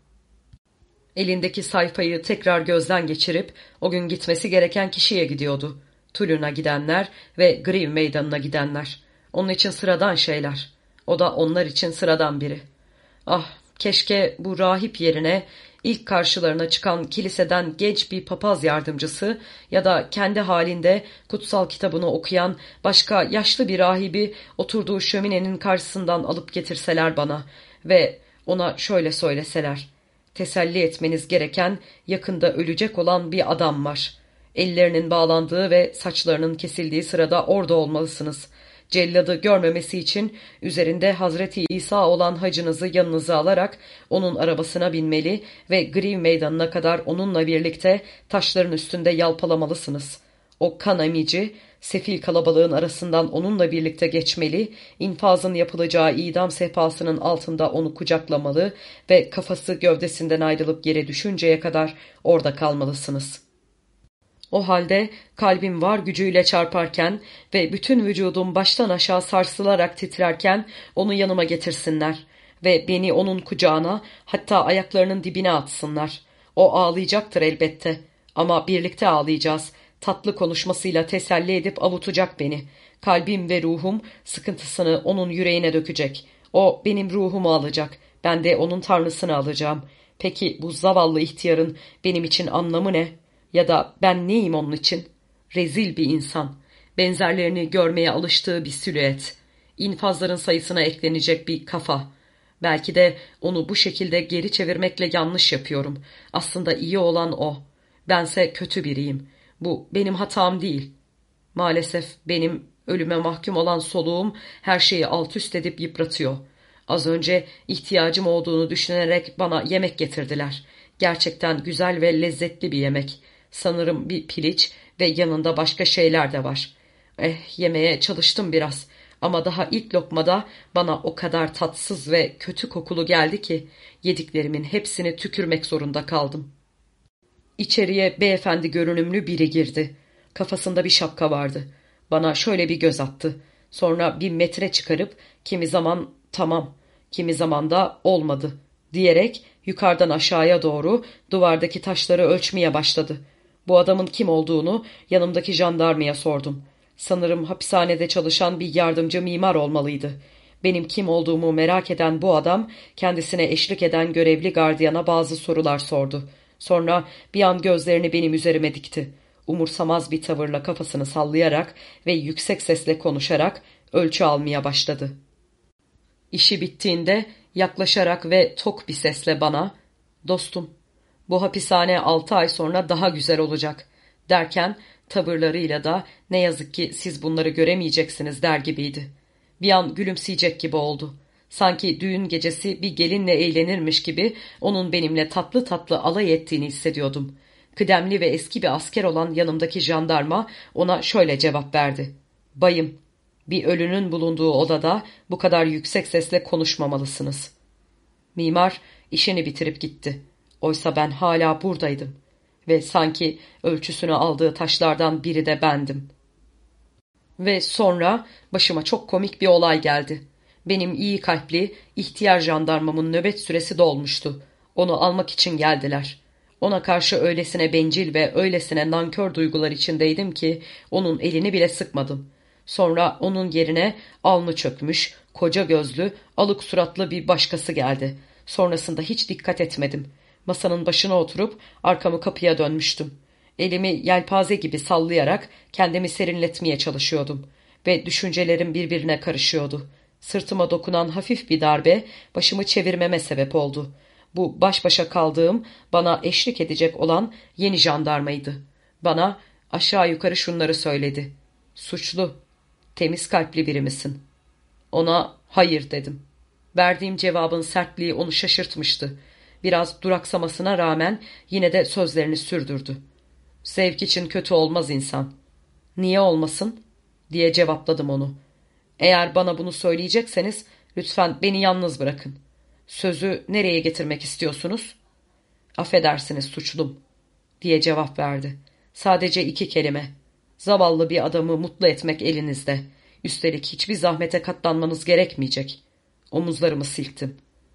Elindeki sayfayı tekrar gözden geçirip o gün gitmesi gereken kişiye gidiyordu. Toulon'a gidenler ve Greve meydanına gidenler. Onun için sıradan şeyler. O da onlar için sıradan biri. Ah, keşke bu rahip yerine ilk karşılarına çıkan kiliseden genç bir papaz yardımcısı ya da kendi halinde kutsal kitabını okuyan başka yaşlı bir rahibi oturduğu şöminenin karşısından alıp getirseler bana ve ona şöyle söyleseler: teselli etmeniz gereken yakında ölecek olan bir adam var. Ellerinin bağlandığı ve saçlarının kesildiği sırada orada olmalısınız. Celladı görmemesi için üzerinde Hazreti İsa olan hacınızı yanınıza alarak onun arabasına binmeli ve Greve meydanına kadar onunla birlikte taşların üstünde yalpalamalısınız. O kan emici, sefil kalabalığın arasından onunla birlikte geçmeli, infazın yapılacağı idam sehpasının altında onu kucaklamalı ve kafası gövdesinden ayrılıp yere düşünceye kadar orada kalmalısınız. O halde kalbim var gücüyle çarparken ve bütün vücudum baştan aşağı sarsılarak titrerken onu yanıma getirsinler ve beni onun kucağına, hatta ayaklarının dibine atsınlar. O ağlayacaktır elbette ama birlikte ağlayacağız. Tatlı konuşmasıyla teselli edip avutacak beni. Kalbim ve ruhum sıkıntısını onun yüreğine dökecek. O benim ruhumu alacak. Ben de onun tanrısını alacağım. Peki bu zavallı ihtiyarın benim için anlamı ne? Ya da ben neyim onun için? Rezil bir insan. Benzerlerini görmeye alıştığı bir silüet. İnfazların sayısına eklenecek bir kafa. Belki de onu bu şekilde geri çevirmekle yanlış yapıyorum. Aslında iyi olan o. Bense kötü biriyim. Bu benim hatam değil. Maalesef benim ölüme mahkum olan soluğum her şeyi alt üst edip yıpratıyor. Az önce ihtiyacım olduğunu düşünerek bana yemek getirdiler. Gerçekten güzel ve lezzetli bir yemek. Sanırım bir piliç ve yanında başka şeyler de var. Eh, yemeye çalıştım biraz ama daha ilk lokmada bana o kadar tatsız ve kötü kokulu geldi ki yediklerimin hepsini tükürmek zorunda kaldım. İçeriye beyefendi görünümlü biri girdi. Kafasında bir şapka vardı. Bana şöyle bir göz attı. Sonra bir metre çıkarıp kimi zaman tamam, kimi zaman da olmadı diyerek yukarıdan aşağıya doğru duvardaki taşları ölçmeye başladı. Bu adamın kim olduğunu yanımdaki jandarmaya sordum. Sanırım hapishanede çalışan bir yardımcı mimar olmalıydı. Benim kim olduğumu merak eden bu adam kendisine eşlik eden görevli gardiyana bazı sorular sordu. Sonra bir an gözlerini benim üzerime dikti. Umursamaz bir tavırla kafasını sallayarak ve yüksek sesle konuşarak ölçü almaya başladı. İşi bittiğinde yaklaşarak ve tok bir sesle bana "Dostum, bu hapishane altı ay sonra daha güzel olacak" derken tavırlarıyla da "Ne yazık ki siz bunları göremeyeceksiniz" der gibiydi. Bir an gülümseyecek gibi oldu. Sanki düğün gecesi bir gelinle eğlenirmiş gibi onun benimle tatlı tatlı alay ettiğini hissediyordum. Kıdemli ve eski bir asker olan yanımdaki jandarma ona şöyle cevap verdi. "Bayım, bir ölünün bulunduğu odada bu kadar yüksek sesle konuşmamalısınız." Mimar işini bitirip gitti. Oysa ben hala buradaydım. Ve sanki ölçüsünü aldığı taşlardan biri de bendim. Ve sonra başıma çok komik bir olay geldi. Benim iyi kalpli, ihtiyar jandarmamın nöbet süresi dolmuştu. Onu almak için geldiler. Ona karşı öylesine bencil ve öylesine nankör duygular içindeydim ki onun elini bile sıkmadım. Sonra onun yerine alnı çökmüş, koca gözlü, alık suratlı bir başkası geldi. Sonrasında hiç dikkat etmedim. Masanın başına oturup arkamı kapıya dönmüştüm. Elimi yelpaze gibi sallayarak kendimi serinletmeye çalışıyordum ve düşüncelerim birbirine karışıyordu. Sırtıma dokunan hafif bir darbe başımı çevirmeme sebep oldu. Bu baş başa kaldığım, bana eşlik edecek olan yeni jandarmaydı. Bana aşağı yukarı şunları söyledi. "Suçlu, temiz kalpli biri misin?" Ona hayır dedim. Verdiğim cevabın sertliği onu şaşırtmıştı. Biraz duraksamasına rağmen yine de sözlerini sürdürdü. "Zevk için kötü olmaz insan." "Niye olmasın?" diye cevapladım onu. "Eğer bana bunu söyleyecekseniz lütfen beni yalnız bırakın. Sözü nereye getirmek istiyorsunuz?" "Affedersiniz suçlum," diye cevap verdi. "Sadece iki kelime. Zavallı bir adamı mutlu etmek elinizde. Üstelik hiçbir zahmete katlanmanız gerekmeyecek." Omuzlarımı silktim.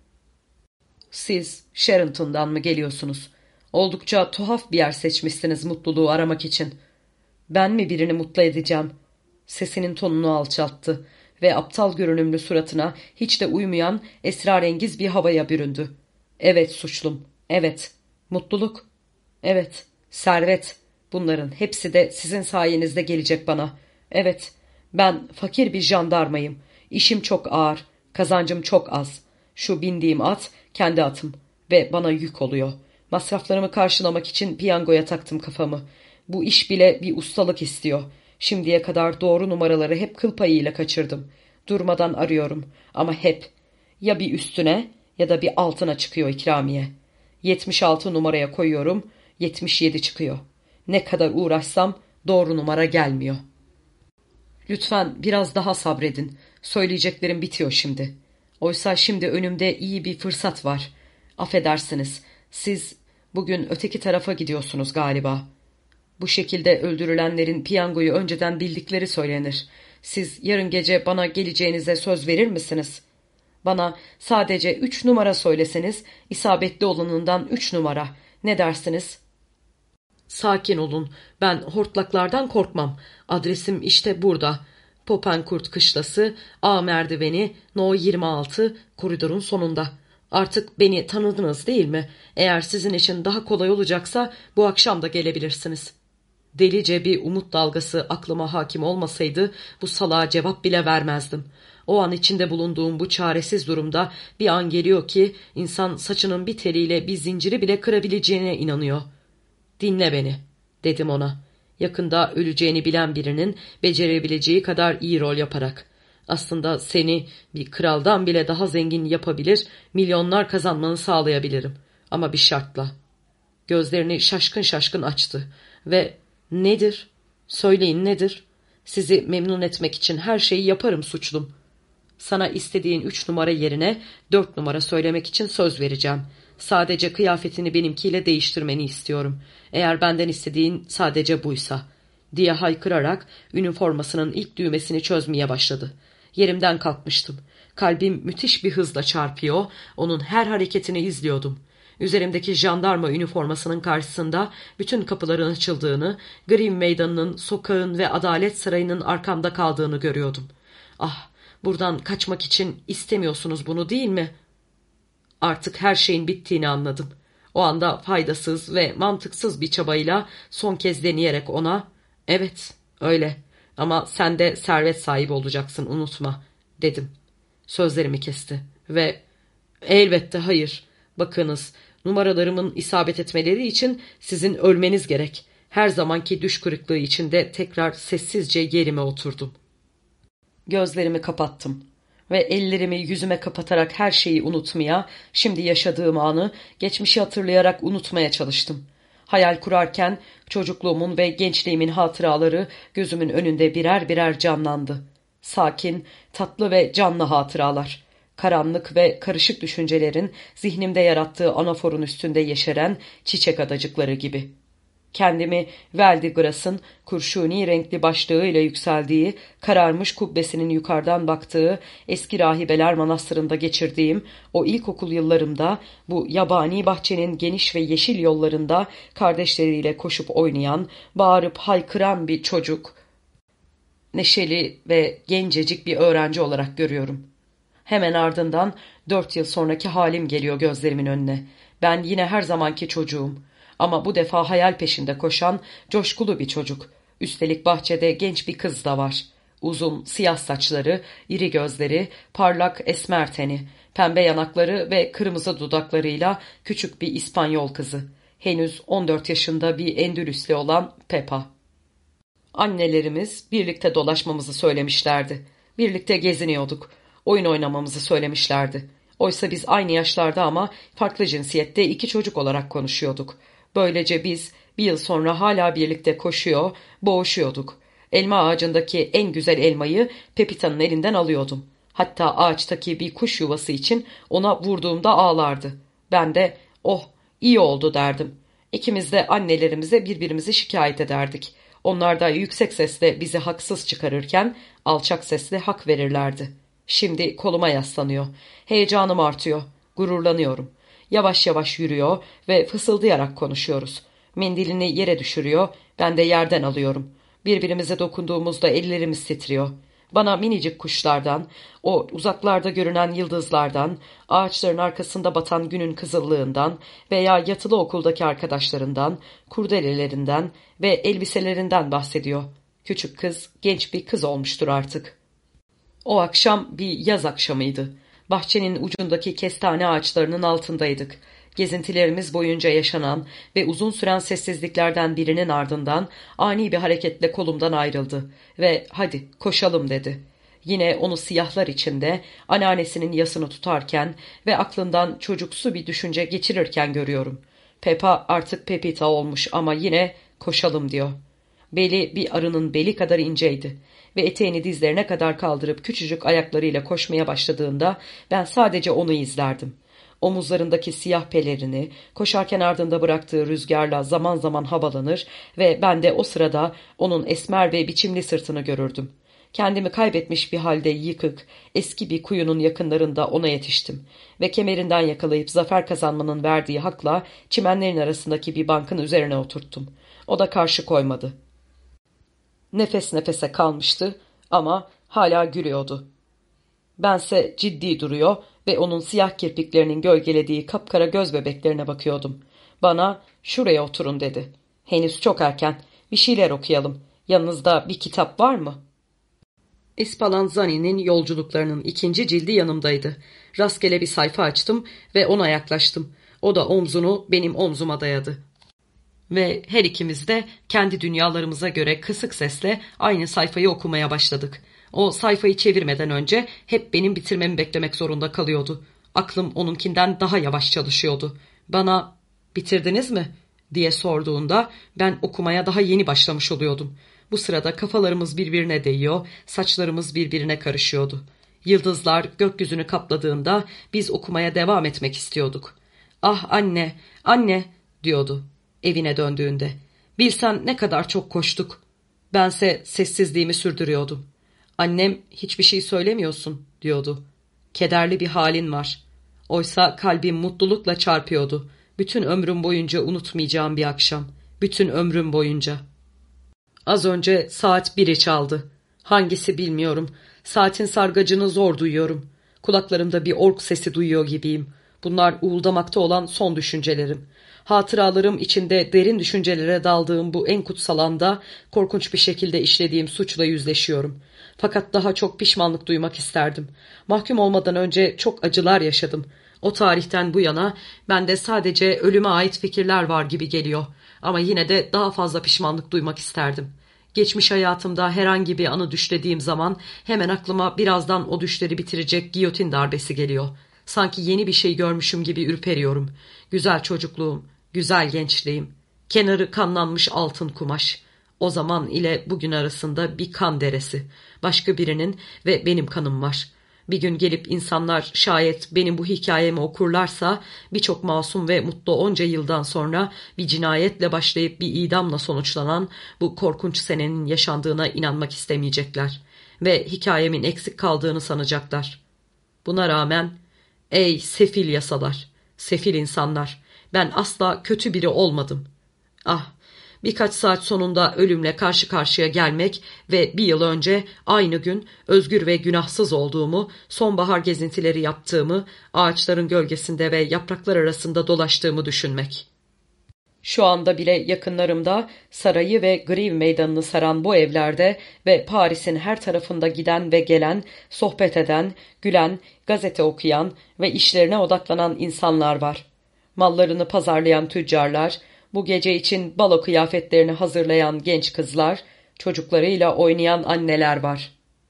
"Siz Sheraton'dan mı geliyorsunuz? Oldukça tuhaf bir yer seçmişsiniz mutluluğu aramak için." "Ben mi birini mutlu edeceğim?" Sesinin tonunu alçalttı ve aptal görünümlü suratına hiç de uymayan esrarengiz bir havaya büründü. "Evet suçlum, evet. Mutluluk, evet. Servet, bunların hepsi de sizin sayenizde gelecek bana. Evet, ben fakir bir jandarmayım. İşim çok ağır, kazancım çok az. Şu bindiğim at kendi atım ve bana yük oluyor. Masraflarımı karşılamak için piyangoya taktım kafamı. Bu iş bile bir ustalık istiyor. Şimdiye kadar doğru numaraları hep kıl payıyla kaçırdım. Durmadan arıyorum ama hep ya bir üstüne ya da bir altına çıkıyor ikramiye. yetmiş altı numaraya koyuyorum, yetmiş yedi çıkıyor. Ne kadar uğraşsam doğru numara gelmiyor." "Lütfen biraz daha sabredin. Söyleyeceklerim bitiyor şimdi. Oysa şimdi önümde iyi bir fırsat var. Affedersiniz, siz bugün öteki tarafa gidiyorsunuz galiba. Bu şekilde öldürülenlerin piyangoyu önceden bildikleri söylenir. Siz yarın gece bana geleceğinize söz verir misiniz? Bana sadece üç numara söyleseniz, isabetli olanından üç numara. Ne dersiniz?" "Sakin olun. Ben hortlaklardan korkmam. Adresim işte burada. Popenkurt Kışlası, A merdiveni, No yirmi altı, koridorun sonunda. Artık beni tanıdınız değil mi? Eğer sizin için daha kolay olacaksa bu akşam da gelebilirsiniz." Delice bir umut dalgası aklıma hakim olmasaydı bu salağa cevap bile vermezdim. O an içinde bulunduğum bu çaresiz durumda bir an geliyor ki insan saçının bir teliyle bir zinciri bile kırabileceğine inanıyor. "Dinle beni," dedim ona. Yakında öleceğini bilen birinin becerebileceği kadar iyi rol yaparak. Aslında seni bir kraldan bile daha zengin yapabilir, milyonlar kazanmanı sağlayabilirim. Ama bir şartla. Gözlerini şaşkın şaşkın açtı ve "Nedir? Söyleyin nedir? Sizi memnun etmek için her şeyi yaparım suçlum. Sana istediğin üç numara yerine dört numara söylemek için söz vereceğim. Sadece kıyafetini benimkiyle değiştirmeni istiyorum. Eğer benden istediğin sadece buysa," diye haykırarak üniformasının ilk düğmesini çözmeye başladı. Yerimden kalkmıştım. Kalbim müthiş bir hızla çarpıyor, onun her hareketini izliyordum. Üzerimdeki jandarma üniformasının karşısında bütün kapıların açıldığını, Green Meydanı'nın, sokağın ve Adalet Sarayı'nın arkamda kaldığını görüyordum. Ah, buradan kaçmak için istemiyorsunuz bunu, değil mi? Artık her şeyin bittiğini anladım. O anda faydasız ve mantıksız bir çabayla son kez deneyerek ona, "Evet, öyle ama sen de servet sahibi olacaksın, unutma," dedim. Sözlerimi kesti ve "Elbette hayır. Bakınız, numaralarımın isabet etmeleri için sizin ölmeniz gerek." Her zamanki düş kırıklığı içinde tekrar sessizce yerime oturdum. Gözlerimi kapattım ve ellerimi yüzüme kapatarak her şeyi unutmaya, şimdi yaşadığım anı, geçmişi hatırlayarak unutmaya çalıştım. Hayal kurarken çocukluğumun ve gençliğimin hatıraları gözümün önünde birer birer canlandı. Sakin, tatlı ve canlı hatıralar. Karanlık ve karışık düşüncelerin zihnimde yarattığı anaforun üstünde yeşeren çiçek adacıkları gibi. Kendimi Veldigras'ın kurşuni renkli başlığıyla yükseldiği, kararmış kubbesinin yukarıdan baktığı eski rahibeler manastırında geçirdiğim o ilkokul yıllarımda, bu yabani bahçenin geniş ve yeşil yollarında kardeşleriyle koşup oynayan, bağırıp haykıran bir çocuk, neşeli ve gencecik bir öğrenci olarak görüyorum. Hemen ardından dört yıl sonraki halim geliyor gözlerimin önüne. Ben yine her zamanki çocuğum. Ama bu defa hayal peşinde koşan, coşkulu bir çocuk. Üstelik bahçede genç bir kız da var. Uzun, siyah saçları, iri gözleri, parlak esmer teni, pembe yanakları ve kırmızı dudaklarıyla küçük bir İspanyol kızı. Henüz on dört yaşında bir Endülüslü olan Peppa. Annelerimiz birlikte dolaşmamızı söylemişlerdi. Birlikte geziniyorduk. Oyun oynamamızı söylemişlerdi. Oysa biz aynı yaşlarda ama farklı cinsiyette iki çocuk olarak konuşuyorduk. Böylece biz bir yıl sonra hala birlikte koşuyor, boğuşuyorduk. Elma ağacındaki en güzel elmayı Pepita'nın elinden alıyordum. Hatta ağaçtaki bir kuş yuvası için ona vurduğumda ağlardı. Ben de "Oh, iyi oldu," derdim. İkimiz de annelerimize birbirimizi şikayet ederdik. Onlar da yüksek sesle bizi haksız çıkarırken alçak sesle hak verirlerdi. Şimdi koluma yaslanıyor. Heyecanım artıyor. Gururlanıyorum. Yavaş yavaş yürüyor ve fısıldayarak konuşuyoruz. Mendilini yere düşürüyor, ben de yerden alıyorum. Birbirimize dokunduğumuzda ellerimiz titriyor. Bana minicik kuşlardan, o uzaklarda görünen yıldızlardan, ağaçların arkasında batan günün kızıllığından veya yatılı okuldaki arkadaşlarından, kurdelelerinden ve elbiselerinden bahsediyor. Küçük kız genç bir kız olmuştur artık. O akşam bir yaz akşamıydı. Bahçenin ucundaki kestane ağaçlarının altındaydık. Gezintilerimiz boyunca yaşanan ve uzun süren sessizliklerden birinin ardından ani bir hareketle kolumdan ayrıldı ve "Hadi koşalım," dedi. Yine onu siyahlar içinde, anneannesinin yasını tutarken ve aklından çocuksu bir düşünce geçirirken görüyorum. Peppa artık Pepita olmuş ama yine "koşalım," diyor. Beli bir arının beli kadar inceydi ve eteğini dizlerine kadar kaldırıp küçücük ayaklarıyla koşmaya başladığında ben sadece onu izlerdim. Omuzlarındaki siyah pelerini, koşarken ardında bıraktığı rüzgarla zaman zaman havalanır ve ben de o sırada onun esmer ve biçimli sırtını görürdüm. Kendimi kaybetmiş bir halde yıkık, eski bir kuyunun yakınlarında ona yetiştim ve kemerinden yakalayıp zafer kazanmanın verdiği hakla çimenlerin arasındaki bir bankın üzerine oturttum. O da karşı koymadı. Nefes nefese kalmıştı ama hala gülüyordu. Bense ciddi duruyor ve onun siyah kirpiklerinin gölgelediği kapkara göz bebeklerine bakıyordum. Bana "Şuraya oturun," dedi. "Henüz çok erken. Bir şeyler okuyalım. Yanınızda bir kitap var mı?" Spallanzani'nin yolculuklarının ikinci cildi yanımdaydı. Rastgele bir sayfa açtım ve ona yaklaştım. O da omzunu benim omzuma dayadı. Ve her ikimiz de kendi dünyalarımıza göre kısık sesle aynı sayfayı okumaya başladık. O sayfayı çevirmeden önce hep benim bitirmemi beklemek zorunda kalıyordu. Aklım onunkinden daha yavaş çalışıyordu. Bana "Bitirdiniz mi?" diye sorduğunda ben okumaya daha yeni başlamış oluyordum. Bu sırada kafalarımız birbirine değiyor, saçlarımız birbirine karışıyordu. Yıldızlar gökyüzünü kapladığında biz okumaya devam etmek istiyorduk. "Ah anne, anne," diyordu evine döndüğünde. "Bilsen ne kadar çok koştuk." Bense sessizliğimi sürdürüyordum. "Annem, hiçbir şey söylemiyorsun," diyordu. "Kederli bir halin var." Oysa kalbim mutlulukla çarpıyordu. Bütün ömrüm boyunca unutmayacağım bir akşam. Bütün ömrüm boyunca. Az önce saat biri çaldı. Hangisi bilmiyorum. Saatin sargacını zor duyuyorum. Kulaklarımda bir ork sesi duyuyor gibiyim. Bunlar uğuldamakta olan son düşüncelerim. Hatıralarım içinde derin düşüncelere daldığım bu en kutsal anda korkunç bir şekilde işlediğim suçla yüzleşiyorum. Fakat daha çok pişmanlık duymak isterdim. Mahkum olmadan önce çok acılar yaşadım. O tarihten bu yana bende sadece ölüme ait fikirler var gibi geliyor. Ama yine de daha fazla pişmanlık duymak isterdim. Geçmiş hayatımda herhangi bir anı düşlediğim zaman hemen aklıma birazdan o düşleri bitirecek giyotin darbesi geliyor. Sanki yeni bir şey görmüşüm gibi ürperiyorum. Güzel çocukluğum, güzel gençliğim, kenarı kanlanmış altın kumaş. O zaman ile bugün arasında bir kan deresi. Başka birinin ve benim kanım var. Bir gün gelip insanlar şayet benim bu hikayemi okurlarsa birçok masum ve mutlu onca yıldan sonra bir cinayetle başlayıp bir idamla sonuçlanan bu korkunç senenin yaşandığına inanmak istemeyecekler ve hikayemin eksik kaldığını sanacaklar. Buna rağmen ey sefil yasalar, sefil insanlar, ben asla kötü biri olmadım. Ah, birkaç saat sonunda ölümle karşı karşıya gelmek ve bir yıl önce aynı gün özgür ve günahsız olduğumu, sonbahar gezintileri yaptığımı, ağaçların gölgesinde ve yapraklar arasında dolaştığımı düşünmek. Şu anda bile yakınlarımda sarayı ve Griv meydanını saran bu evlerde ve Paris'in her tarafında giden ve gelen, sohbet eden, gülen, gazete okuyan ve işlerine odaklanan insanlar var. Mallarını pazarlayan tüccarlar, bu gece için balo kıyafetlerini hazırlayan genç kızlar, çocuklarıyla oynayan anneler var.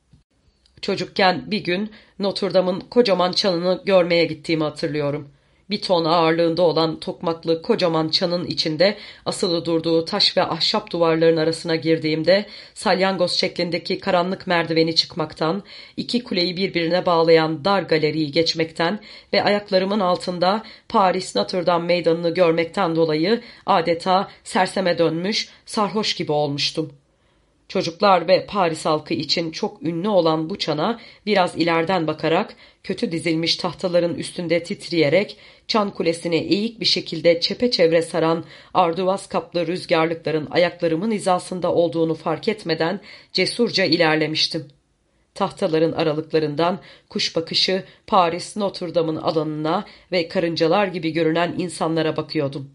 Çocukken bir gün Notre Dame'ın kocaman çanını görmeye gittiğimi hatırlıyorum. Bir ton ağırlığında olan tokmaklı kocaman çanın içinde asılı durduğu taş ve ahşap duvarların arasına girdiğimde salyangoz şeklindeki karanlık merdiveni çıkmaktan, iki kuleyi birbirine bağlayan dar galeriyi geçmekten ve ayaklarımın altında Paris Notre Dame meydanını görmekten dolayı adeta serseme dönmüş, sarhoş gibi olmuştum. Çocuklar ve Paris halkı için çok ünlü olan bu çana biraz ileriden bakarak, kötü dizilmiş tahtaların üstünde titreyerek, çan kulesini eğik bir şekilde çepeçevre saran arduvaz kaplı rüzgarlıkların ayaklarımın hizasında olduğunu fark etmeden cesurca ilerlemiştim. Tahtaların aralıklarından kuş bakışı Paris Notre Dame'ın alanına ve karıncalar gibi görünen insanlara bakıyordum.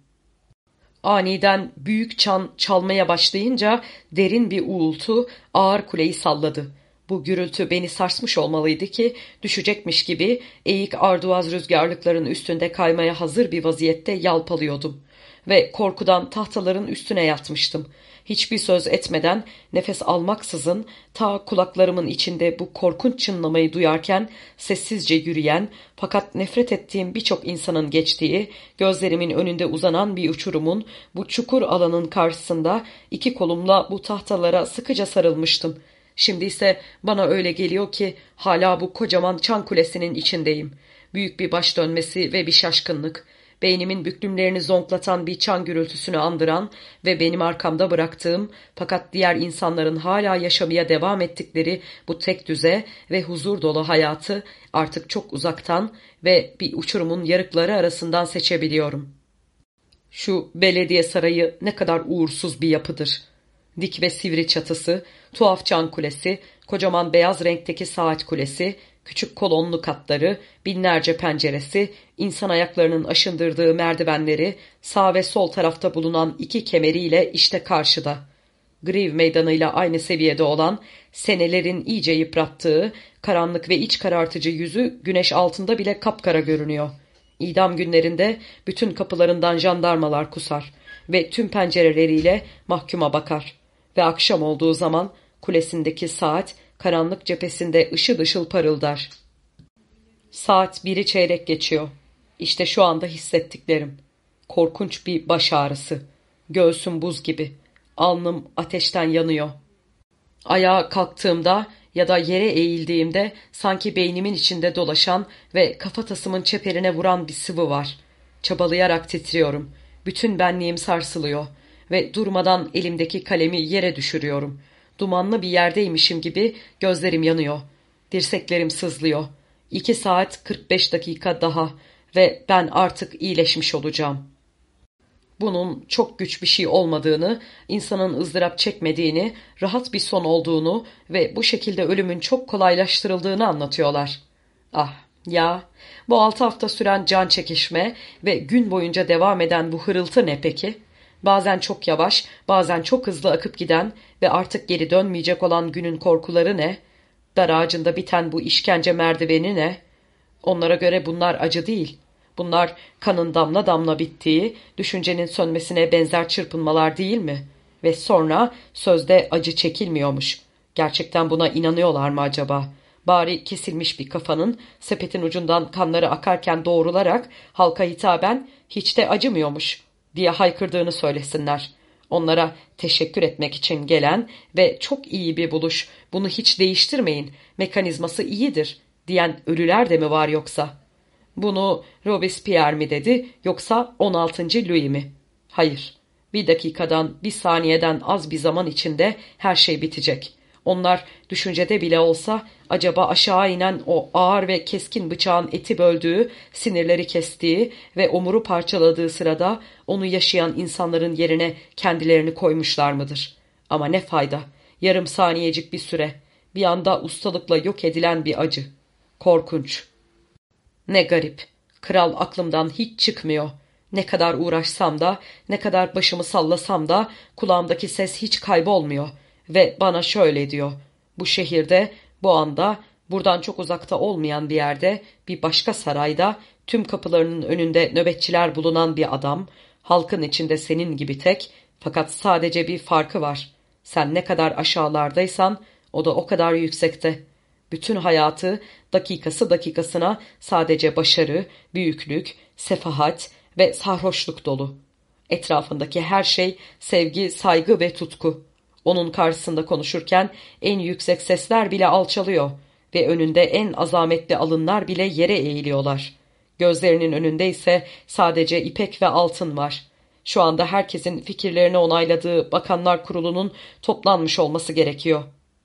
Aniden büyük çan çalmaya başlayınca derin bir uğultu ağır kuleyi salladı. Bu gürültü beni sarsmış olmalıydı ki düşecekmiş gibi eğik arduaz rüzgarlıkların üstünde kaymaya hazır bir vaziyette yalpalıyordum. Ve korkudan tahtaların üstüne yatmıştım. Hiçbir söz etmeden, nefes almaksızın ta kulaklarımın içinde bu korkunç çınlamayı duyarken sessizce yürüyen fakat nefret ettiğim birçok insanın geçtiği, gözlerimin önünde uzanan bir uçurumun bu çukur alanın karşısında iki kolumla bu tahtalara sıkıca sarılmıştım. Şimdi ise bana öyle geliyor ki hala bu kocaman çan kulesinin içindeyim. Büyük bir baş dönmesi ve bir şaşkınlık. Beynimin büklümlerini zonklatan bir çan gürültüsünü andıran ve benim arkamda bıraktığım fakat diğer insanların hala yaşamaya devam ettikleri bu tek düze ve huzur dolu hayatı artık çok uzaktan ve bir uçurumun yarıkları arasından seçebiliyorum. Şu belediye sarayı ne kadar uğursuz bir yapıdır. Dik ve sivri çatısı, tuhaf çan kulesi, kocaman beyaz renkteki saat kulesi, küçük kolonlu katları, binlerce penceresi, insan ayaklarının aşındırdığı merdivenleri, sağ ve sol tarafta bulunan iki kemeriyle işte karşıda. Griv meydanıyla aynı seviyede olan, senelerin iyice yıprattığı, karanlık ve iç karartıcı yüzü güneş altında bile kapkara görünüyor. İdam günlerinde bütün kapılarından jandarmalar kusar ve tüm pencereleriyle mahkuma bakar. Ve akşam olduğu zaman kulesindeki saat karanlık cephesinde ışıl ışıl parıldar. Saat biri çeyrek geçiyor. İşte şu anda hissettiklerim. Korkunç bir baş ağrısı. Göğsüm buz gibi. Alnım ateşten yanıyor. Ayağa kalktığımda ya da yere eğildiğimde sanki beynimin içinde dolaşan ve kafatasımın çeperine vuran bir sıvı var. Çabalayarak titriyorum. Bütün benliğim sarsılıyor ve durmadan elimdeki kalemi yere düşürüyorum. Dumanlı bir yerdeymişim gibi gözlerim yanıyor. Dirseklerim sızlıyor. İki saat kırk beş dakika daha ve ben artık iyileşmiş olacağım. bunun çok güç bir şey olmadığını, insanın ızdırap çekmediğini, rahat bir son olduğunu ve bu şekilde ölümün çok kolaylaştırıldığını anlatıyorlar. Ah ya, bu altı hafta süren can çekişme ve gün boyunca devam eden bu hırıltı ne peki? Bazen çok yavaş, bazen çok hızlı akıp giden ve artık geri dönmeyecek olan günün korkuları ne? Dar ağacında biten bu işkence merdiveni ne? Onlara göre bunlar acı değil. Bunlar kanın damla damla bittiği, düşüncenin sönmesine benzer çırpınmalar değil mi? Ve sonra sözde acı çekilmiyormuş. Gerçekten buna inanıyorlar mı acaba? Bari kesilmiş bir kafanın sepetin ucundan kanları akarken doğrularak halka hitaben hiç de acımıyormuş diye haykırdığını söylesinler. Onlara teşekkür etmek için gelen ve çok iyi bir buluş, bunu hiç değiştirmeyin, mekanizması iyidir diyen ölüler de mi var yoksa? Bunu Robespierre mi dedi yoksa on altıncı Louis mi? Hayır, bir dakikadan, bir saniyeden az bir zaman içinde her şey bitecek. Onlar düşüncede bile olsa acaba aşağı inen o ağır ve keskin bıçağın eti böldüğü, sinirleri kestiği ve omuru parçaladığı sırada onu yaşayan insanların yerine kendilerini koymuşlar mıdır? Ama ne fayda? Yarım saniyecik bir süre, bir anda ustalıkla yok edilen bir acı. Korkunç. Ne garip. Kral aklımdan hiç çıkmıyor. Ne kadar uğraşsam da, ne kadar başımı sallasam da kulağımdaki ses hiç kaybolmuyor. Ve bana şöyle diyor. Bu şehirde, bu anda, buradan çok uzakta olmayan bir yerde, bir başka sarayda, tüm kapılarının önünde nöbetçiler bulunan bir adam, halkın içinde senin gibi tek, fakat sadece bir farkı var. Sen ne kadar aşağılardaysan, o da o kadar yüksekte. Bütün hayatı dakikası dakikasına sadece başarı, büyüklük, sefahat ve sarhoşluk dolu. Etrafındaki her şey sevgi, saygı ve tutku. Onun karşısında konuşurken en yüksek sesler bile alçalıyor ve önünde en azametli alınlar bile yere eğiliyorlar. Gözlerinin önünde ise sadece ipek ve altın var. Şu anda herkesin fikirlerini onayladığı Bakanlar Kurulu'nun toplanmış olması gerekiyor.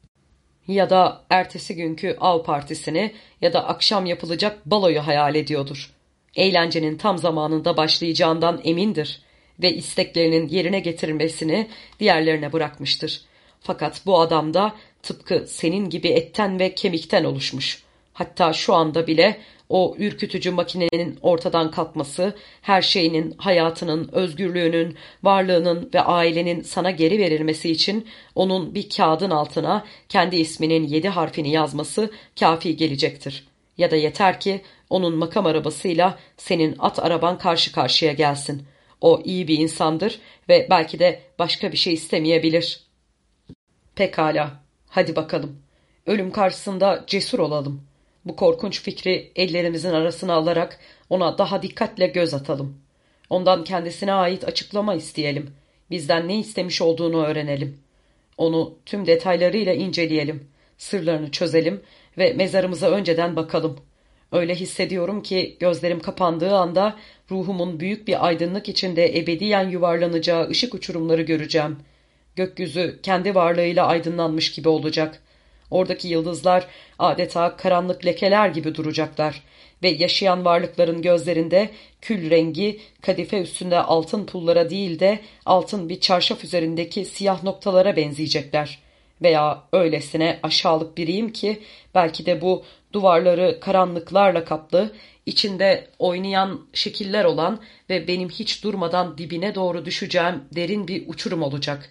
Ya da ertesi günkü av partisini ya da akşam yapılacak baloyu hayal ediyordur. Eğlencenin tam zamanında başlayacağından emindir ve isteklerinin yerine getirilmesini diğerlerine bırakmıştır. Fakat bu adam da tıpkı senin gibi etten ve kemikten oluşmuş. Hatta şu anda bile o ürkütücü makinenin ortadan kalkması, her şeyinin, hayatının, özgürlüğünün, varlığının ve ailenin sana geri verilmesi için onun bir kağıdın altına kendi isminin yedi harfini yazması kafi gelecektir. Ya da yeter ki onun makam arabasıyla senin at araban karşı karşıya gelsin. O iyi bir insandır ve belki de başka bir şey istemeyebilir. Pekala, hadi bakalım. Ölüm karşısında cesur olalım. Bu korkunç fikri ellerimizin arasına alarak ona daha dikkatle göz atalım. Ondan kendisine ait açıklama isteyelim. Bizden ne istemiş olduğunu öğrenelim. Onu tüm detaylarıyla inceleyelim. Sırlarını çözelim ve mezarımıza önceden bakalım. Öyle hissediyorum ki gözlerim kapandığı anda ruhumun büyük bir aydınlık içinde ebediyen yuvarlanacağı ışık uçurumları göreceğim. Gökyüzü kendi varlığıyla aydınlanmış gibi olacak. Oradaki yıldızlar adeta karanlık lekeler gibi duracaklar ve yaşayan varlıkların gözlerinde kül rengi kadife üstünde altın pullara değil de altın bir çarşaf üzerindeki siyah noktalara benzeyecekler. Veya öylesine aşağılık biriyim ki belki de bu duvarları karanlıklarla kaplı, içinde oynayan şekiller olan ve benim hiç durmadan dibine doğru düşeceğim derin bir uçurum olacak.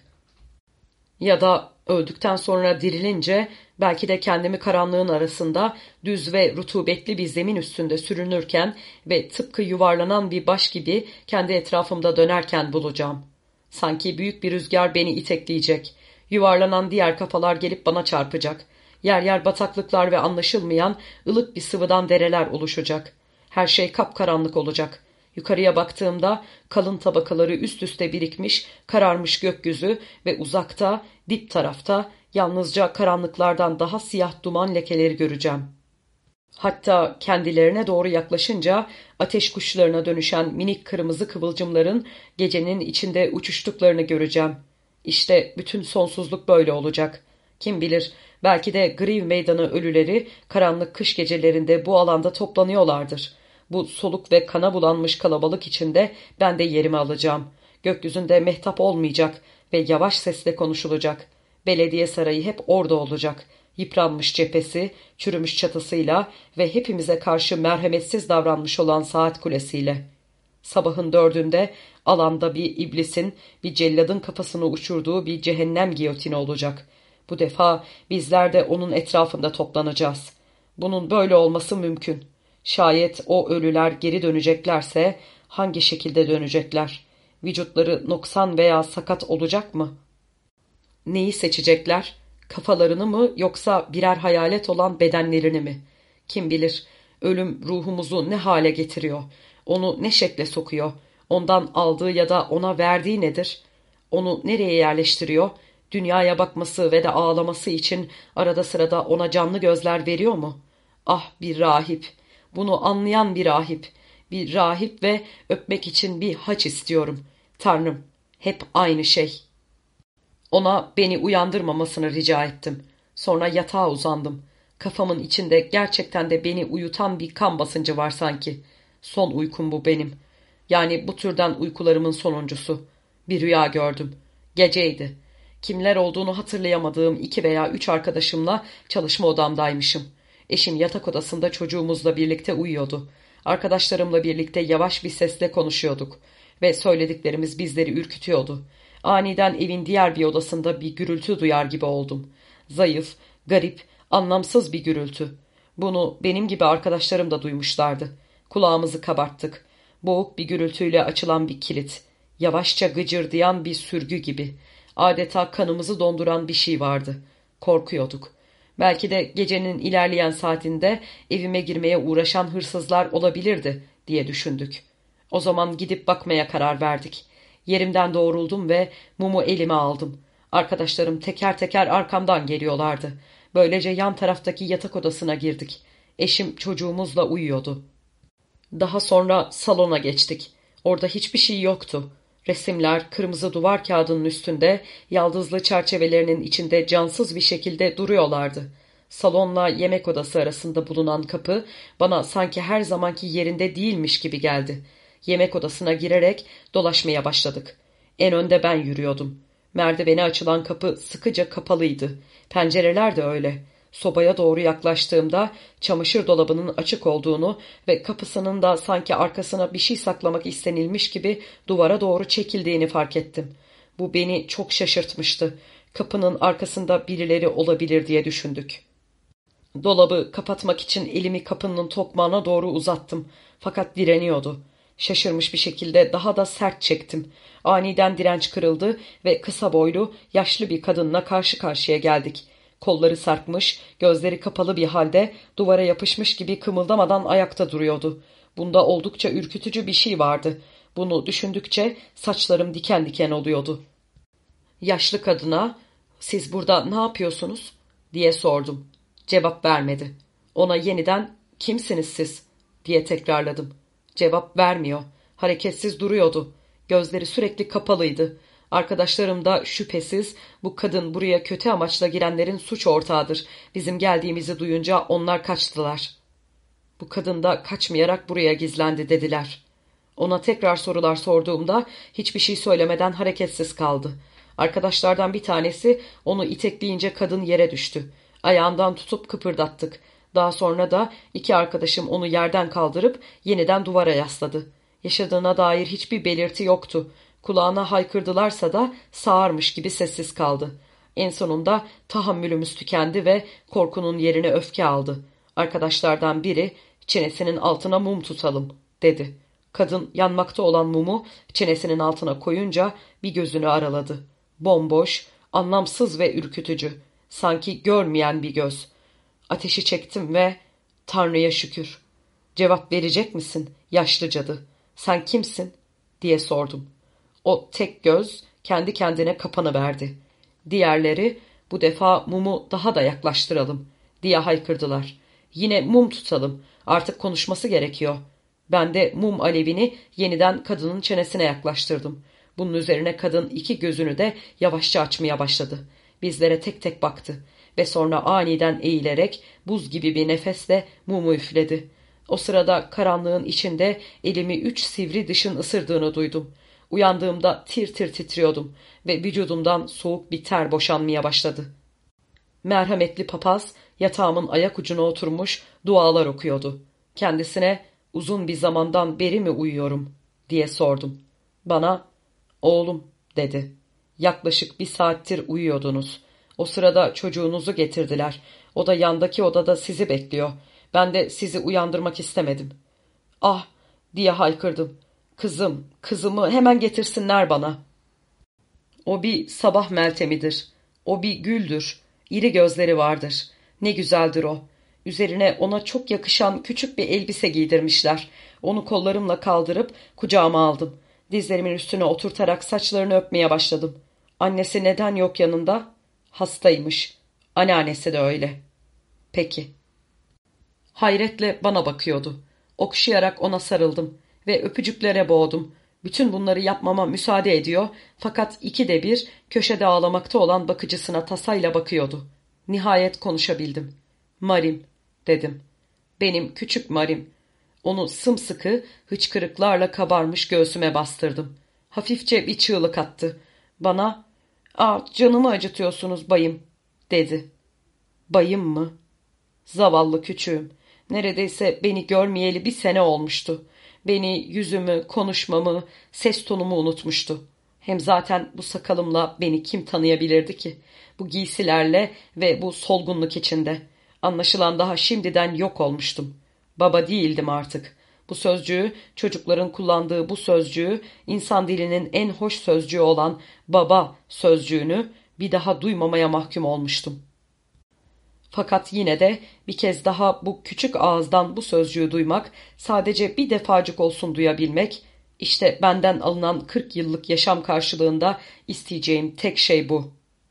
Ya da öldükten sonra dirilince belki de kendimi karanlığın arasında düz ve rutubetli bir zemin üstünde sürünürken ve tıpkı yuvarlanan bir baş gibi kendi etrafımda dönerken bulacağım. Sanki büyük bir rüzgar beni itekleyecek. Yuvarlanan diğer kafalar gelip bana çarpacak. Yer yer bataklıklar ve anlaşılmayan ılık bir sıvıdan dereler oluşacak. Her şey kapkaranlık olacak. Yukarıya baktığımda kalın tabakaları üst üste birikmiş, kararmış gökyüzü ve uzakta, dip tarafta yalnızca karanlıklardan daha siyah duman lekeleri göreceğim. Hatta kendilerine doğru yaklaşınca ateş kuşlarına dönüşen minik kırmızı kıvılcımların gecenin içinde uçuştuklarını göreceğim. İşte bütün sonsuzluk böyle olacak. Kim bilir, belki de Griv Meydanı ölüleri karanlık kış gecelerinde bu alanda toplanıyorlardır. Bu soluk ve kana bulanmış kalabalık içinde ben de yerimi alacağım. Gökyüzünde mehtap olmayacak ve yavaş sesle konuşulacak. Belediye sarayı hep orada olacak. Yıpranmış cephesi, çürümüş çatısıyla ve hepimize karşı merhametsiz davranmış olan saat kulesiyle. Sabahın dördünde alanda bir iblisin, bir celladın kafasını uçurduğu bir cehennem giyotini olacak. Bu defa bizler de onun etrafında toplanacağız. Bunun böyle olması mümkün. Şayet o ölüler geri döneceklerse hangi şekilde dönecekler? Vücutları noksan veya sakat olacak mı? Neyi seçecekler? Kafalarını mı yoksa birer hayalet olan bedenlerini mi? Kim bilir, ölüm ruhumuzu ne hale getiriyor? Onu ne şekle sokuyor? Ondan aldığı ya da ona verdiği nedir? Onu nereye yerleştiriyor? Dünyaya bakması ve de ağlaması için arada sırada ona canlı gözler veriyor mu? Ah, bir rahip! Bunu anlayan bir rahip! Bir rahip ve öpmek için bir haç istiyorum. Tanrım, hep aynı şey. Ona beni uyandırmamasını rica ettim. Sonra yatağa uzandım. Kafamın içinde gerçekten de beni uyutan bir kan basıncı var sanki. Son uykum bu benim. Yani bu türden uykularımın sonuncusu. Bir rüya gördüm. Geceydi. Kimler olduğunu hatırlayamadığım iki veya üç arkadaşımla çalışma odamdaymışım. Eşim yatak odasında çocuğumuzla birlikte uyuyordu. Arkadaşlarımla birlikte yavaş bir sesle konuşuyorduk ve söylediklerimiz bizleri ürkütüyordu. Aniden evin diğer bir odasında bir gürültü duyar gibi oldum. Zayıf, garip, anlamsız bir gürültü. Bunu benim gibi arkadaşlarım da duymuşlardı. Kulağımızı kabarttık. Boğuk bir gürültüyle açılan bir kilit. Yavaşça gıcırdayan bir sürgü gibi. Adeta kanımızı donduran bir şey vardı. Korkuyorduk. Belki de gecenin ilerleyen saatinde evime girmeye uğraşan hırsızlar olabilirdi diye düşündük. O zaman gidip bakmaya karar verdik. Yerimden doğruldum ve mumu elime aldım. Arkadaşlarım teker teker arkamdan geliyorlardı. Böylece yan taraftaki yatak odasına girdik. Eşim çocuğumuzla uyuyordu. Daha sonra salona geçtik. Orada hiçbir şey yoktu. Resimler kırmızı duvar kağıdının üstünde, yaldızlı çerçevelerinin içinde cansız bir şekilde duruyorlardı. Salonla yemek odası arasında bulunan kapı bana sanki her zamanki yerinde değilmiş gibi geldi. Yemek odasına girerek dolaşmaya başladık. En önde ben yürüyordum. Merdivene açılan kapı sıkıca kapalıydı. Pencereler de öyle. Sobaya doğru yaklaştığımda çamaşır dolabının açık olduğunu ve kapısının da sanki arkasına bir şey saklamak istenilmiş gibi duvara doğru çekildiğini fark ettim. Bu beni çok şaşırtmıştı. Kapının arkasında birileri olabilir diye düşündük. Dolabı kapatmak için elimi kapının tokmağına doğru uzattım. Fakat direniyordu. Şaşırmış bir şekilde daha da sert çektim. Aniden direnç kırıldı ve kısa boylu, yaşlı bir kadınla karşı karşıya geldik. Kolları sarkmış, gözleri kapalı bir halde duvara yapışmış gibi kımıldamadan ayakta duruyordu. Bunda oldukça ürkütücü bir şey vardı. Bunu düşündükçe saçlarım diken diken oluyordu. Yaşlı kadına, "Siz burada ne yapıyorsunuz?" diye sordum. Cevap vermedi. Ona yeniden, "Kimsiniz siz?" diye tekrarladım. Cevap vermiyor. Hareketsiz duruyordu. Gözleri sürekli kapalıydı. Arkadaşlarım da şüphesiz bu kadın buraya kötü amaçla girenlerin suç ortağıdır. Bizim geldiğimizi duyunca onlar kaçtılar. Bu kadın da kaçmayarak buraya gizlendi dediler. Ona tekrar sorular sorduğumda hiçbir şey söylemeden hareketsiz kaldı. Arkadaşlardan bir tanesi onu itekleyince kadın yere düştü. Ayağından tutup kıpırdattık. Daha sonra da iki arkadaşım onu yerden kaldırıp yeniden duvara yasladı. Yaşadığına dair hiçbir belirti yoktu. Kulağına haykırdılarsa da sağırmış gibi sessiz kaldı. En sonunda tahammülümüz tükendi ve korkunun yerine öfke aldı. Arkadaşlardan biri, "Çenesinin altına mum tutalım," dedi. Kadın yanmakta olan mumu çenesinin altına koyunca bir gözünü araladı. Bomboş, anlamsız ve ürkütücü. Sanki görmeyen bir göz. Ateşi çektim ve "Tanrı'ya şükür. Cevap verecek misin yaşlı cadı? Sen kimsin?" diye sordum. O tek göz kendi kendine kapanıverdi. Diğerleri, "Bu defa mumu daha da yaklaştıralım," diye haykırdılar. "Yine mum tutalım. Artık konuşması gerekiyor." Ben de mum alevini yeniden kadının çenesine yaklaştırdım. Bunun üzerine kadın iki gözünü de yavaşça açmaya başladı. Bizlere tek tek baktı ve sonra aniden eğilerek buz gibi bir nefesle mumu üfledi. O sırada karanlığın içinde elimi üç sivri dişin ısırdığını duydum. Uyandığımda tir tir titriyordum ve vücudumdan soğuk bir ter boşanmaya başladı. Merhametli papaz yatağımın ayak ucuna oturmuş dualar okuyordu. Kendisine uzun bir zamandan beri mi uyuyorum diye sordum. Bana oğlum dedi. Yaklaşık bir saattir uyuyordunuz. O sırada çocuğunuzu getirdiler. O da yandaki odada sizi bekliyor. Ben de sizi uyandırmak istemedim. Ah diye haykırdım. Kızım, kızımı hemen getirsinler bana. O bir sabah meltemidir. O bir güldür. İri gözleri vardır. Ne güzeldir o. Üzerine ona çok yakışan küçük bir elbise giydirmişler. Onu kollarımla kaldırıp kucağıma aldım. Dizlerimin üstüne oturtarak saçlarını öpmeye başladım. Annesi neden yok yanında? Hastaymış. Anneannesi de öyle. Peki. Hayretle bana bakıyordu. Okşayarak ona sarıldım ve öpücüklere boğdum. Bütün bunları yapmama müsaade ediyor fakat ikide bir köşede ağlamakta olan bakıcısına tasayla bakıyordu. Nihayet konuşabildim. Marim dedim. Benim küçük Marim. Onu sımsıkı hıçkırıklarla kabarmış göğsüme bastırdım. Hafifçe bir çığlık attı. Bana ''Aa, canımı acıtıyorsunuz bayım'' dedi. Bayım mı? Zavallı küçüğüm. Neredeyse beni görmeyeli bir sene olmuştu. Beni, yüzümü, konuşmamı, ses tonumu unutmuştu. Hem zaten bu sakalımla beni kim tanıyabilirdi ki? Bu giysilerle ve bu solgunluk içinde. Anlaşılan daha şimdiden yok olmuştum. Baba değildim artık. Bu sözcüğü, çocukların kullandığı bu sözcüğü, insan dilinin en hoş sözcüğü olan baba sözcüğünü bir daha duymamaya mahkum olmuştum. Fakat yine de bir kez daha bu küçük ağızdan bu sözcüğü duymak, sadece bir defacık olsun duyabilmek, işte benden alınan kırk yıllık yaşam karşılığında isteyeceğim tek şey bu.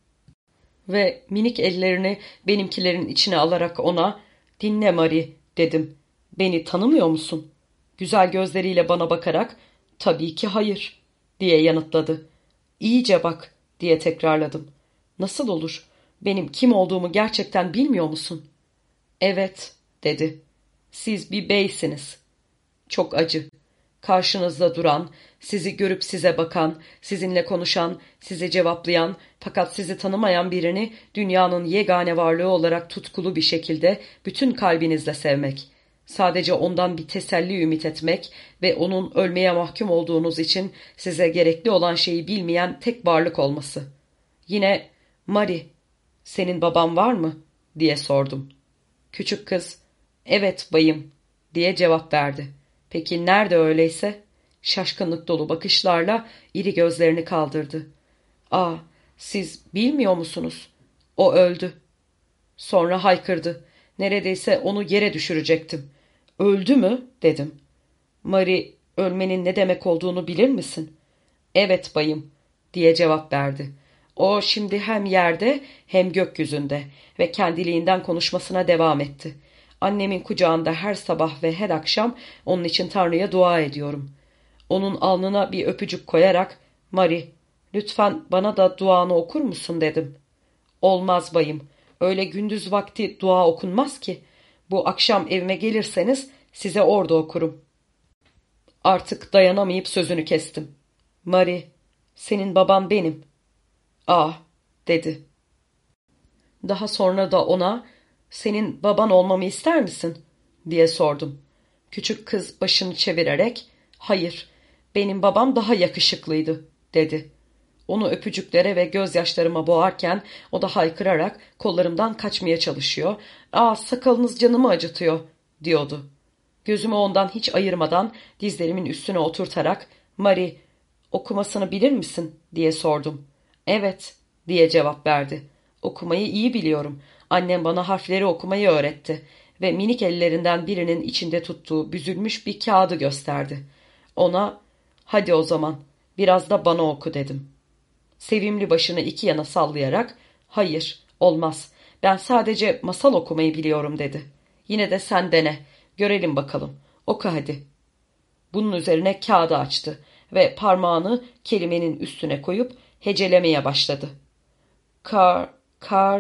Ve minik ellerini benimkilerin içine alarak ona, ''Dinle Marie'' dedim. ''Beni tanımıyor musun?'' Güzel gözleriyle bana bakarak, ''Tabii ki hayır'' diye yanıtladı. ''İyice bak'' diye tekrarladım. ''Nasıl olur? Benim kim olduğumu gerçekten bilmiyor musun?'' ''Evet'' dedi. ''Siz bir beysiniz. Çok acı. Karşınızda duran, sizi görüp size bakan, sizinle konuşan, sizi cevaplayan fakat sizi tanımayan birini dünyanın yegane varlığı olarak tutkulu bir şekilde bütün kalbinizle sevmek. Sadece ondan bir teselli ümit etmek ve onun ölmeye mahkum olduğunuz için size gerekli olan şeyi bilmeyen tek varlık olması. Yine Marie, senin baban var mı? Diye sordum. Küçük kız, evet bayım diye cevap verdi. Peki nerede öyleyse? Şaşkınlık dolu bakışlarla iri gözlerini kaldırdı. Aa, siz bilmiyor musunuz? O öldü. Sonra haykırdı. Neredeyse onu yere düşürecektim. Öldü mü? Dedim. Marie, ölmenin ne demek olduğunu bilir misin? Evet bayım diye cevap verdi. O şimdi hem yerde hem gökyüzünde ve kendiliğinden konuşmasına devam etti. Annemin kucağında her sabah ve her akşam onun için Tanrı'ya dua ediyorum. Onun alnına bir öpücük koyarak, Marie, lütfen bana da duanı okur musun dedim. Olmaz bayım, öyle gündüz vakti dua okunmaz ki. Bu akşam evime gelirseniz size orada okurum. Artık dayanamayıp sözünü kestim. Marie, senin baban benim. Ah, dedi. Daha sonra da ona, senin baban olmamı ister misin? Diye sordum. Küçük kız başını çevirerek, hayır, benim babam daha yakışıklıydı, dedi. Onu öpücüklere ve gözyaşlarıma boğarken o da haykırarak kollarımdan kaçmaya çalışıyor. ''Aa, sakalınız canımı acıtıyor'' diyordu. Gözümü ondan hiç ayırmadan dizlerimin üstüne oturtarak ''Marie, okumasını bilir misin?'' diye sordum. ''Evet'' diye cevap verdi. ''Okumayı iyi biliyorum. Annem bana harfleri okumayı öğretti.'' ve minik ellerinden birinin içinde tuttuğu büzülmüş bir kağıdı gösterdi. Ona ''Hadi o zaman, biraz da bana oku'' dedim. Sevimli başını iki yana sallayarak ''Hayır, olmaz. Ben sadece masal okumayı biliyorum'' dedi. ''Yine de sen dene. Görelim bakalım. Oku hadi.'' Bunun üzerine kağıdı açtı ve parmağını kelimenin üstüne koyup hecelemeye başladı. Kar,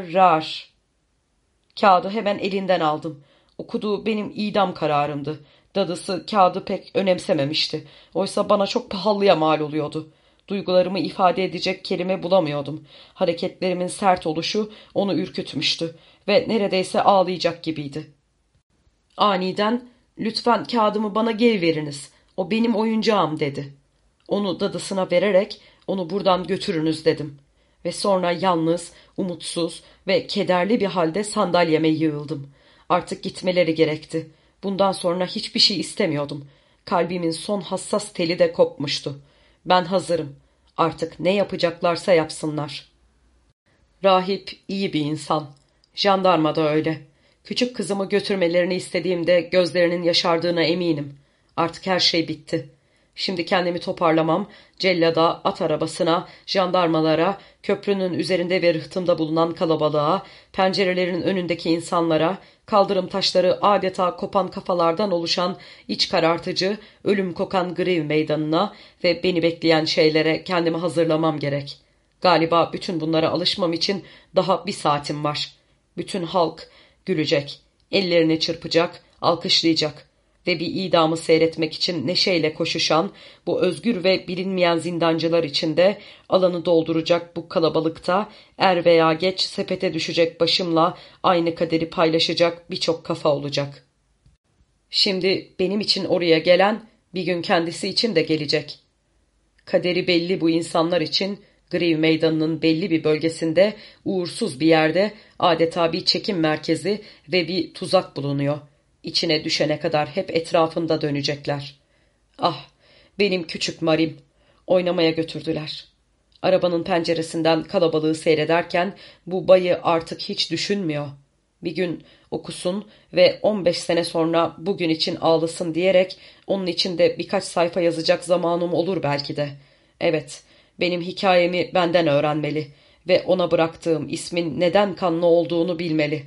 karar. Kağıdı hemen elinden aldım. Okuduğu benim idam kararımdı. Dadısı kağıdı pek önemsememişti. Oysa bana çok pahalıya mal oluyordu. Duygularımı ifade edecek kelime bulamıyordum. Hareketlerimin sert oluşu onu ürkütmüştü ve neredeyse ağlayacak gibiydi. Aniden "Lütfen kağıdımı bana geri veriniz. O benim oyuncağım," dedi. Onu dadısına vererek "Onu buradan götürünüz," dedim. Ve sonra yalnız, umutsuz ve kederli bir halde sandalyeme yığıldım. Artık gitmeleri gerekti. Bundan sonra hiçbir şey istemiyordum. Kalbimin son hassas teli de kopmuştu. Ben hazırım. Artık ne yapacaklarsa yapsınlar. Rahip iyi bir insan. Jandarma da öyle. Küçük kızımı götürmelerini istediğimde gözlerinin yaşardığına eminim. Artık her şey bitti. Şimdi kendimi toparlamam, cellada, at arabasına, jandarmalara, köprünün üzerinde ve rıhtımda bulunan kalabalığa, pencerelerin önündeki insanlara, kaldırım taşları adeta kopan kafalardan oluşan iç karartıcı, ölüm kokan grev meydanına ve beni bekleyen şeylere kendimi hazırlamam gerek. Galiba bütün bunlara alışmam için daha bir saatim var. Bütün halk gülecek, ellerini çırpacak, alkışlayacak ve bir idamı seyretmek için neşeyle koşuşan bu özgür ve bilinmeyen zindancılar içinde alanı dolduracak bu kalabalıkta er veya geç sepete düşecek başımla aynı kaderi paylaşacak birçok kafa olacak. Şimdi benim için oraya gelen bir gün kendisi için de gelecek. Kaderi belli bu insanlar için Grev Meydanı'nın belli bir bölgesinde uğursuz bir yerde adeta bir çekim merkezi ve bir tuzak bulunuyor. İçine düşene kadar hep etrafında dönecekler. Ah, benim küçük Marim. Oynamaya götürdüler. Arabanın penceresinden kalabalığı seyrederken bu bayı artık hiç düşünmüyor. Bir gün okusun ve on beş sene sonra bugün için ağlasın diyerek onun için de birkaç sayfa yazacak zamanım olur belki de. Evet, benim hikayemi benden öğrenmeli ve ona bıraktığım ismin neden kanlı olduğunu bilmeli.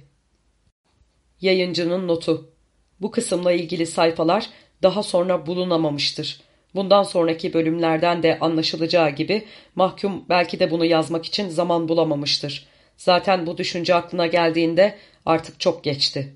Yayıncının notu: bu kısımla ilgili sayfalar daha sonra bulunamamıştır. Bundan sonraki bölümlerden de anlaşılacağı gibi mahkum belki de bunu yazmak için zaman bulamamıştır. Zaten bu düşünce aklına geldiğinde artık çok geçti.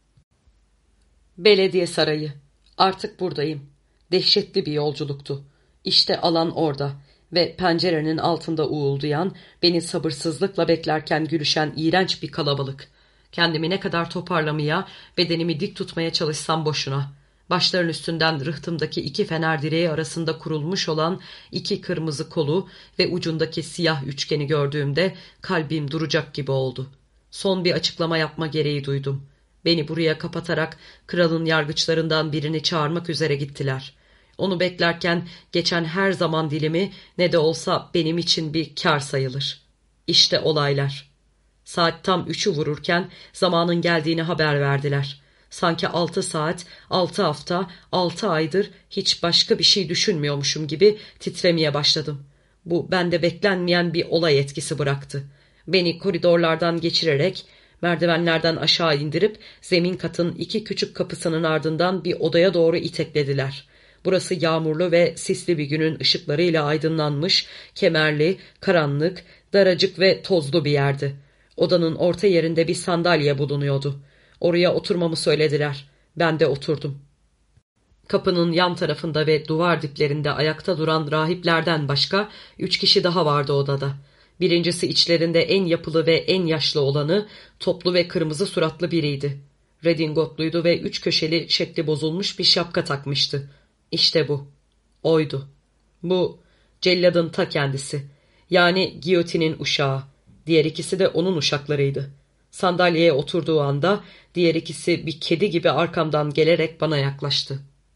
Belediye sarayı. Artık buradayım. Dehşetli bir yolculuktu. İşte alan orada ve pencerenin altında uğuldayan, beni sabırsızlıkla beklerken gülüşen iğrenç bir kalabalık. Kendimi ne kadar toparlamaya, bedenimi dik tutmaya çalışsam boşuna. Başların üstünden rıhtımdaki iki fener direği arasında kurulmuş olan iki kırmızı kolu ve ucundaki siyah üçgeni gördüğümde kalbim duracak gibi oldu. Son bir açıklama yapma gereği duydum. Beni buraya kapatarak kralın yargıçlarından birini çağırmak üzere gittiler. Onu beklerken geçen her zaman dilimi ne de olsa benim için bir kâr sayılır. İşte olaylar. Saat tam üçü vururken zamanın geldiğini haber verdiler. Sanki altı saat, altı hafta, altı aydır hiç başka bir şey düşünmüyormuşum gibi titremeye başladım. Bu bende beklenmeyen bir olay etkisi bıraktı. Beni koridorlardan geçirerek, merdivenlerden aşağı indirip zemin katın iki küçük kapısının ardından bir odaya doğru iteklediler. Burası yağmurlu ve sisli bir günün ışıklarıyla aydınlanmış, kemerli, karanlık, daracık ve tozlu bir yerdi. Odanın orta yerinde bir sandalye bulunuyordu. Oraya oturmamı söylediler. Ben de oturdum. Kapının yan tarafında ve duvar diplerinde ayakta duran rahiplerden başka üç kişi daha vardı odada. Birincisi içlerinde en yapılı ve en yaşlı olanı, toplu ve kırmızı suratlı biriydi. Redingotluydu ve üç köşeli şekli bozulmuş bir şapka takmıştı. İşte bu. Oydu. Bu celladın ta kendisi. Yani giyotinin uşağı. Diğer ikisi de onun uşaklarıydı. Sandalyeye oturduğu anda diğer ikisi bir kedi gibi arkamdan gelerek bana yaklaştı.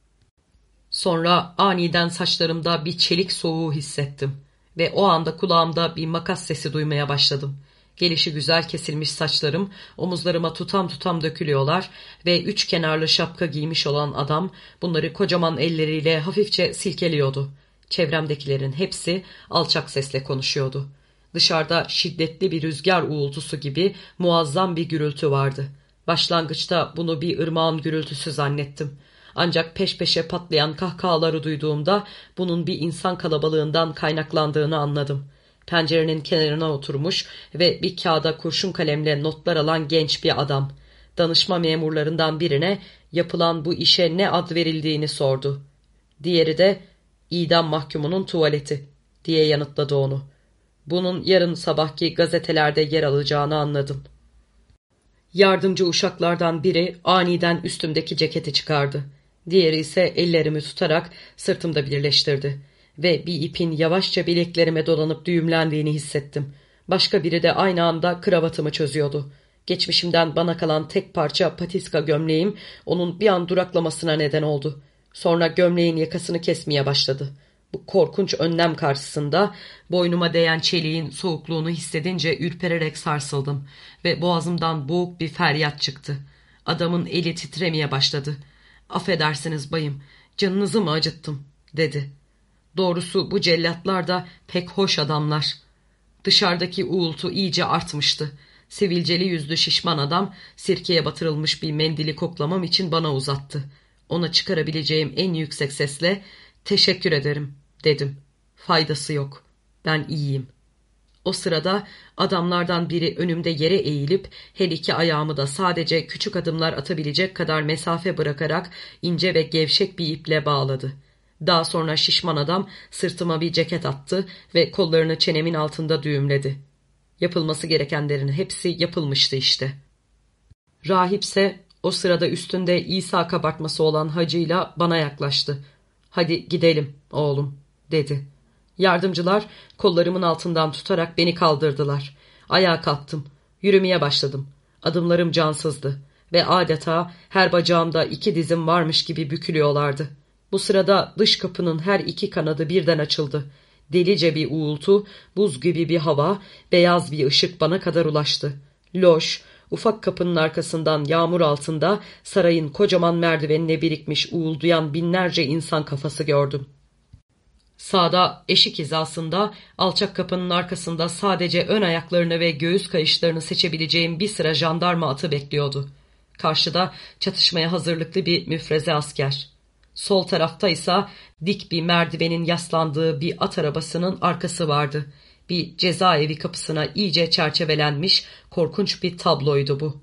Sonra aniden saçlarımda bir çelik soğuğu hissettim ve o anda kulağımda bir makas sesi duymaya başladım. Gelişi güzel kesilmiş saçlarım omuzlarıma tutam tutam dökülüyorlar ve üç kenarlı şapka giymiş olan adam bunları kocaman elleriyle hafifçe silkeliyordu. Çevremdekilerin hepsi alçak sesle konuşuyordu. Dışarıda şiddetli bir rüzgar uğultusu gibi muazzam bir gürültü vardı. Başlangıçta bunu bir ırmağın gürültüsü zannettim. Ancak peş peşe patlayan kahkahaları duyduğumda bunun bir insan kalabalığından kaynaklandığını anladım. Pencerenin kenarına oturmuş ve bir kağıda kurşun kalemle notlar alan genç bir adam. Danışma memurlarından birine yapılan bu işe ne ad verildiğini sordu. Diğeri de idam mahkumunun tuvaleti diye yanıtladı onu. Bunun yarın sabahki gazetelerde yer alacağını anladım. Yardımcı uşaklardan biri aniden üstümdeki ceketi çıkardı. Diğeri ise ellerimi tutarak sırtımda birleştirdi ve bir ipin yavaşça bileklerime dolanıp düğümlendiğini hissettim. Başka biri de aynı anda kravatımı çözüyordu. Geçmişimden bana kalan tek parça patiska gömleğim onun bir an duraklamasına neden oldu. Sonra gömleğin yakasını kesmeye başladı. Bu korkunç önlem karşısında boynuma değen çeliğin soğukluğunu hissedince ürpererek sarsıldım ve boğazımdan boğuk bir feryat çıktı. Adamın eli titremeye başladı. "Affedersiniz bayım, canınızı mı acıttım?" dedi. Doğrusu bu cellatlar da pek hoş adamlar. Dışarıdaki uğultu iyice artmıştı. Sivilceli yüzlü şişman adam sirkeye batırılmış bir mendili koklamam için bana uzattı. Ona çıkarabileceğim en yüksek sesle "Teşekkür ederim," dedim. Faydası yok. Ben iyiyim. O sırada adamlardan biri önümde yere eğilip her iki ayağımı da sadece küçük adımlar atabilecek kadar mesafe bırakarak ince ve gevşek bir iple bağladı. Daha sonra şişman adam sırtıma bir ceket attı ve kollarını çenemin altında düğümledi. Yapılması gerekenlerin hepsi yapılmıştı işte. Rahipse o sırada üstünde İsa kabartması olan hacıyla bana yaklaştı. "Hadi gidelim oğlum," dedi. Yardımcılar kollarımın altından tutarak beni kaldırdılar. Ayağa kalktım. Yürümeye başladım. Adımlarım cansızdı ve adeta her bacağımda iki dizim varmış gibi bükülüyorlardı. Bu sırada dış kapının her iki kanadı birden açıldı. Delice bir uğultu, buz gibi bir hava, beyaz bir ışık bana kadar ulaştı. Loş, ufak kapının arkasından yağmur altında sarayın kocaman merdivenine birikmiş uğulduyan binlerce insan kafası gördüm. Sağda eşik hizasında alçak kapının arkasında sadece ön ayaklarını ve göğüs kayışlarını seçebileceğim bir sıra jandarma atı bekliyordu. Karşıda çatışmaya hazırlıklı bir müfreze asker. Sol tarafta ise dik bir merdivenin yaslandığı bir at arabasının arkası vardı. Bir cezaevi kapısına iyice çerçevelenmiş korkunç bir tabloydu bu.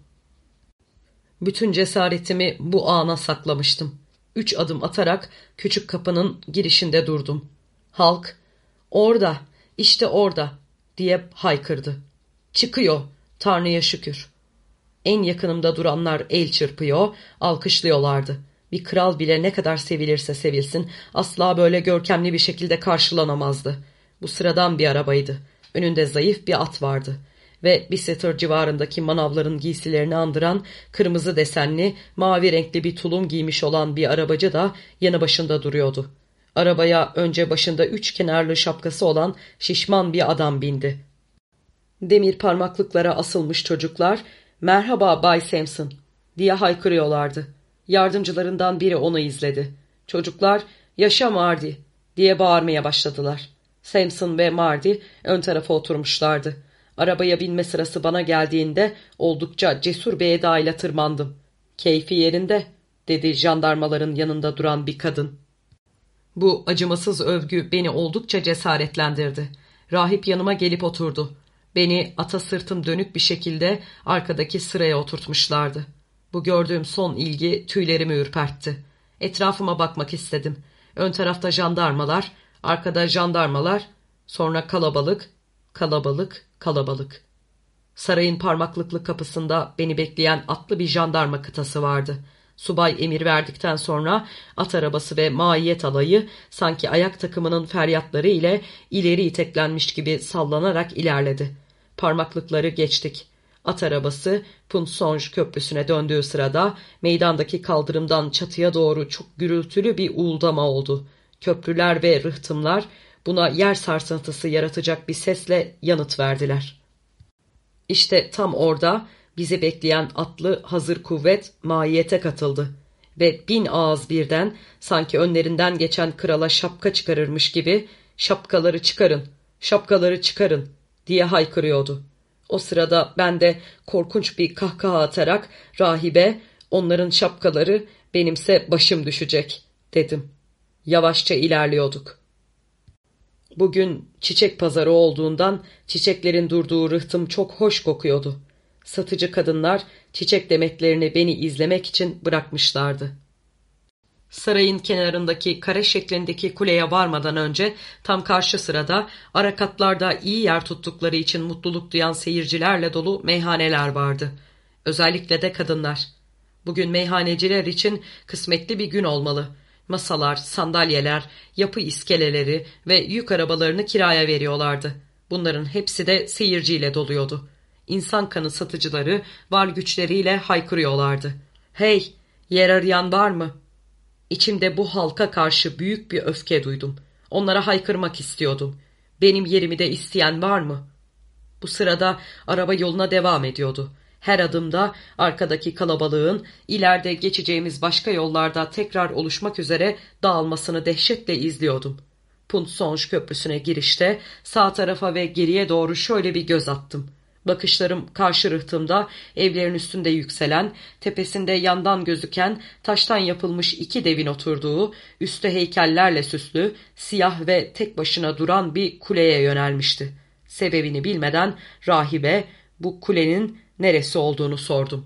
Bütün cesaretimi bu ana saklamıştım. Üç adım atarak küçük kapının girişinde durdum. Halk, "Orada, işte orada," diye haykırdı. "Çıkıyor, Tanrı'ya şükür." En yakınımda duranlar el çırpıyor, alkışlıyorlardı. Bir kral bile ne kadar sevilirse sevilsin asla böyle görkemli bir şekilde karşılanamazdı. Bu sıradan bir arabaydı. Önünde zayıf bir at vardı ve Bicester civarındaki manavların giysilerini andıran kırmızı desenli, mavi renkli bir tulum giymiş olan bir arabacı da yanı başında duruyordu. Arabaya önce başında üç kenarlı şapkası olan şişman bir adam bindi. Demir parmaklıklara asılmış çocuklar, "Merhaba Bay Sampson," diye haykırıyorlardı. Yardımcılarından biri onu izledi. Çocuklar, "Yaşa Mardy," diye bağırmaya başladılar. Sampson ve Mardy ön tarafa oturmuşlardı. Arabaya binme sırası bana geldiğinde oldukça cesur bir edayla tırmandım. "Keyfi yerinde," dedi jandarmaların yanında duran bir kadın. Bu acımasız övgü beni oldukça cesaretlendirdi. Rahip yanıma gelip oturdu. Beni ata sırtım dönük bir şekilde arkadaki sıraya oturtmuşlardı. Bu gördüğüm son ilgi tüylerimi ürpertti. Etrafıma bakmak istedim. Ön tarafta jandarmalar, arkada jandarmalar, sonra kalabalık, kalabalık, kalabalık. Sarayın parmaklıklı kapısında beni bekleyen atlı bir jandarma kıtası vardı. Subay emir verdikten sonra at arabası ve maiyet alayı sanki ayak takımının feryatları ile ileri iteklenmiş gibi sallanarak ilerledi. Parmaklıkları geçtik. At arabası Puntsonge Köprüsü'ne döndüğü sırada meydandaki kaldırımdan çatıya doğru çok gürültülü bir uğuldama oldu. Köprüler ve rıhtımlar buna yer sarsıntısı yaratacak bir sesle yanıt verdiler. İşte tam orada bizi bekleyen atlı hazır kuvvet maiyete katıldı ve bin ağız birden sanki önlerinden geçen krala şapka çıkarırmış gibi "Şapkaları çıkarın, şapkaları çıkarın," diye haykırıyordu. O sırada ben de korkunç bir kahkaha atarak rahibe, "Onların şapkaları, benimse başım düşecek," dedim. Yavaşça ilerliyorduk. Bugün çiçek pazarı olduğundan çiçeklerin durduğu rıhtım çok hoş kokuyordu. Satıcı kadınlar çiçek demetlerini beni izlemek için bırakmışlardı. Sarayın kenarındaki kare şeklindeki kuleye varmadan önce tam karşı sırada ara katlarda iyi yer tuttukları için mutluluk duyan seyircilerle dolu meyhaneler vardı. Özellikle de kadınlar. Bugün meyhaneciler için kısmetli bir gün olmalı. Masalar, sandalyeler, yapı iskeleleri ve yük arabalarını kiraya veriyorlardı. Bunların hepsi de seyirciyle doluyordu. İnsan kanı satıcıları var güçleriyle haykırıyorlardı. "Hey, yer arayan var mı?" İçimde bu halka karşı büyük bir öfke duydum. Onlara haykırmak istiyordum. "Benim yerimi de isteyen var mı?" Bu sırada araba yoluna devam ediyordu. Her adımda arkadaki kalabalığın ileride geçeceğimiz başka yollarda tekrar oluşmak üzere dağılmasını dehşetle izliyordum. Pont-Saint Köprüsü'ne girişte sağ tarafa ve geriye doğru şöyle bir göz attım. Bakışlarım karşı rıhtımda evlerin üstünde yükselen, tepesinde yandan gözüken taştan yapılmış iki devin oturduğu, üstü heykellerle süslü, siyah ve tek başına duran bir kuleye yönelmişti. Sebebini bilmeden rahibe bu kulenin neresi olduğunu sordum.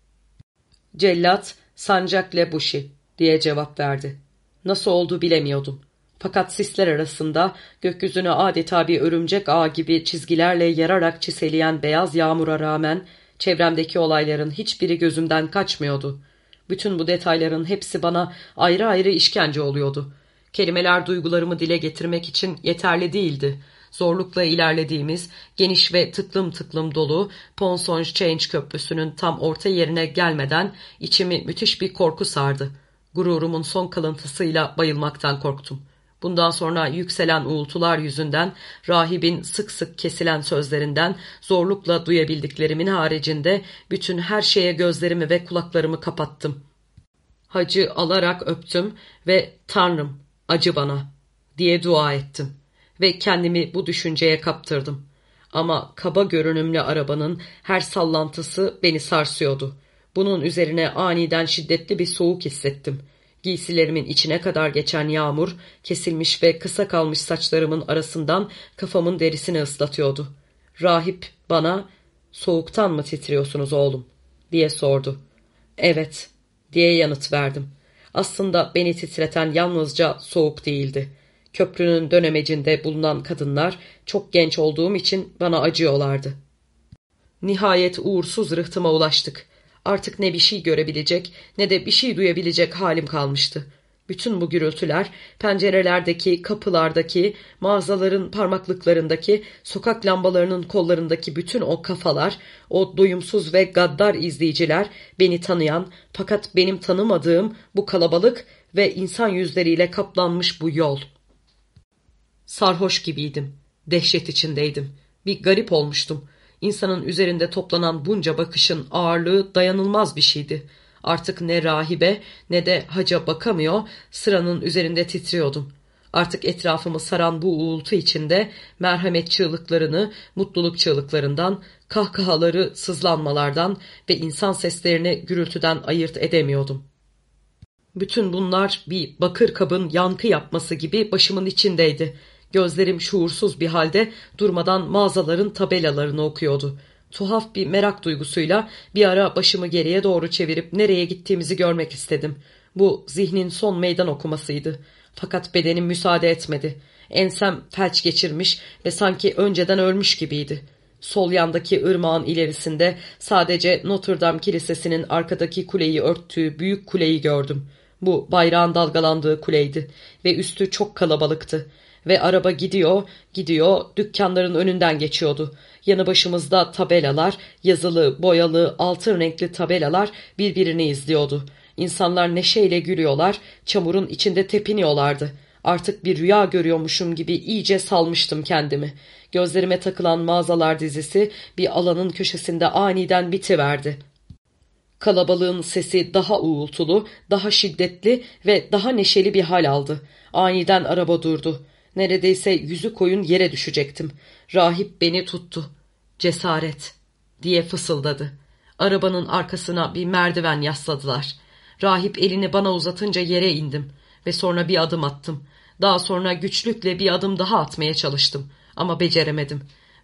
"Cellat Sancak-le-Bouchy" diye cevap verdi. Nasıl oldu bilemiyordum. Fakat sisler arasında gökyüzünü adeta bir örümcek ağı gibi çizgilerle yararak çiseleyen beyaz yağmura rağmen çevremdeki olayların hiçbiri gözümden kaçmıyordu. Bütün bu detayların hepsi bana ayrı ayrı işkence oluyordu. Kelimeler duygularımı dile getirmek için yeterli değildi. Zorlukla ilerlediğimiz, geniş ve tıklım tıklım dolu Pont-Saint Köprüsü'nün tam orta yerine gelmeden içimi müthiş bir korku sardı. Gururumun son kalıntısıyla bayılmaktan korktum. Bundan sonra yükselen uğultular yüzünden, rahibin sık sık kesilen sözlerinden zorlukla duyabildiklerimin haricinde bütün her şeye gözlerimi ve kulaklarımı kapattım. Hacı alarak öptüm ve "Tanrım, acı bana" diye dua ettim ve kendimi bu düşünceye kaptırdım. Ama kaba görünümlü arabanın her sallantısı beni sarsıyordu. Bunun üzerine aniden şiddetli bir soğuk hissettim. Giysilerimin içine kadar geçen yağmur, kesilmiş ve kısa kalmış saçlarımın arasından kafamın derisini ıslatıyordu. Rahip bana "Soğuktan mı titriyorsunuz oğlum?" diye sordu. "Evet" diye yanıt verdim. Aslında beni titreten yalnızca soğuk değildi. Köprünün dönemecinde bulunan kadınlar çok genç olduğum için bana acıyorlardı. Nihayet uğursuz rıhtıma ulaştık. Artık ne bir şey görebilecek ne de bir şey duyabilecek halim kalmıştı. Bütün bu gürültüler, pencerelerdeki, kapılardaki, mağazaların parmaklıklarındaki, sokak lambalarının kollarındaki bütün o kafalar, o doyumsuz ve gaddar izleyiciler, beni tanıyan fakat benim tanımadığım bu kalabalık ve insan yüzleriyle kaplanmış bu yol. Sarhoş gibiydim. Dehşet içindeydim. Bir garip olmuştum. İnsanın üzerinde toplanan bunca bakışın ağırlığı dayanılmaz bir şeydi. Artık ne rahibe ne de haca bakamıyor, sıranın üzerinde titriyordum. Artık etrafımı saran bu uğultu içinde merhamet çığlıklarını mutluluk çığlıklarından, kahkahaları sızlanmalardan ve insan seslerini gürültüden ayırt edemiyordum. Bütün bunlar bir bakır kabın yankı yapması gibi başımın içindeydi. Gözlerim şuursuz bir halde durmadan mağazaların tabelalarını okuyordu. Tuhaf bir merak duygusuyla bir ara başımı geriye doğru çevirip nereye gittiğimizi görmek istedim. Bu zihnin son meydan okumasıydı. Fakat bedenim müsaade etmedi. Ensem felç geçirmiş ve sanki önceden ölmüş gibiydi. Sol yandaki ırmağın ilerisinde sadece Notre Dame Kilisesi'nin arkadaki kuleyi örttüğü büyük kuleyi gördüm. Bu bayrağın dalgalandığı kuleydi ve üstü çok kalabalıktı. Ve araba gidiyor, gidiyor, dükkanların önünden geçiyordu. Yanı başımızda tabelalar, yazılı, boyalı, altın renkli tabelalar birbirini izliyordu. İnsanlar neşeyle gülüyorlar, çamurun içinde tepiniyorlardı. Artık bir rüya görüyormuşum gibi iyice salmıştım kendimi. Gözlerime takılan mağazalar dizisi bir alanın köşesinde aniden bitiverdi. Kalabalığın sesi daha uğultulu, daha şiddetli ve daha neşeli bir hal aldı. Aniden araba durdu. Neredeyse yüzü koyun yere düşecektim. Rahip beni tuttu. "Cesaret" diye fısıldadı. Arabanın arkasına bir merdiven yasladılar. Rahip elini bana uzatınca yere indim ve sonra bir adım attım. Daha sonra güçlükle bir adım daha atmaya çalıştım ama beceremedim.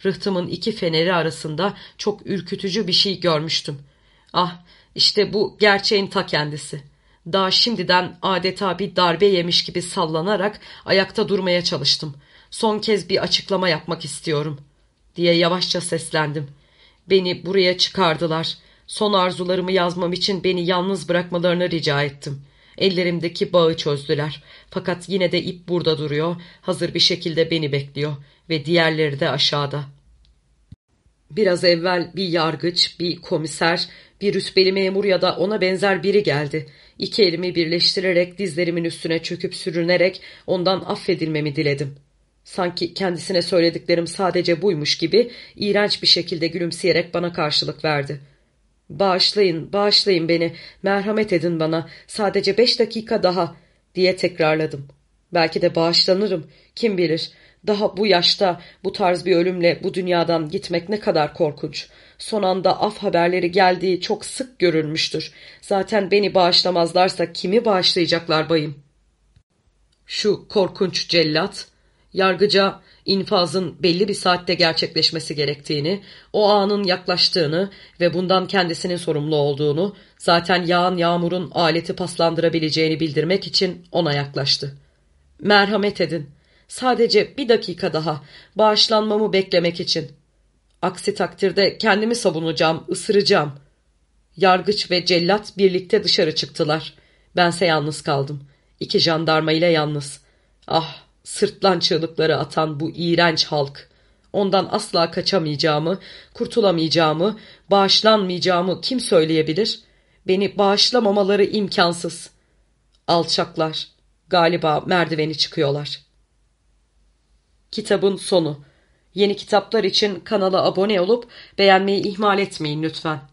rıhtımın iki feneri arasında çok ürkütücü bir şey görmüştüm. Ah, işte bu gerçeğin ta kendisi. Daha şimdiden adeta bir darbe yemiş gibi sallanarak ayakta durmaya çalıştım. Son kez bir açıklama yapmak istiyorum, diye yavaşça seslendim. Beni buraya çıkardılar. Son arzularımı yazmam için beni yalnız bırakmalarını rica ettim. Ellerimdeki bağı çözdüler. Fakat yine de ip burada duruyor, hazır bir şekilde beni bekliyor ve diğerleri de aşağıda. Biraz evvel bir yargıç, bir komiser, bir rütbeli memur ya da ona benzer biri geldi. İki elimi birleştirerek dizlerimin üstüne çöküp sürünerek ondan affedilmemi diledim. Sanki kendisine söylediklerim sadece buymuş gibi iğrenç bir şekilde gülümseyerek bana karşılık verdi. ''Bağışlayın, bağışlayın beni, merhamet edin bana, sadece beş dakika daha.'' diye tekrarladım. Belki de bağışlanırım, kim bilir. Daha bu yaşta bu tarz bir ölümle bu dünyadan gitmek ne kadar korkunç. Son anda af haberleri geldiği çok sık görülmüştür. Zaten beni bağışlamazlarsa kimi bağışlayacaklar bayım? Şu korkunç cellat, yargıca infazın belli bir saatte gerçekleşmesi gerektiğini, o anın yaklaştığını ve bundan kendisinin sorumlu olduğunu, zaten yağan yağmurun aleti paslandırabileceğini bildirmek için ona yaklaştı. ''Merhamet edin. Sadece bir dakika daha, bağışlanmamı beklemek için. Aksi takdirde kendimi savunacağım, ısıracağım.'' Yargıç ve cellat birlikte dışarı çıktılar. Bense yalnız kaldım. İki jandarma ile yalnız. Ah, sırtlan çığlıkları atan bu iğrenç halk. Ondan asla kaçamayacağımı, kurtulamayacağımı, bağışlanmayacağımı kim söyleyebilir? Beni bağışlamamaları imkansız. Alçaklar. Galiba merdiveni çıkıyorlar. Kitabın sonu. Yeni kitaplar için kanala abone olup beğenmeyi ihmal etmeyin lütfen.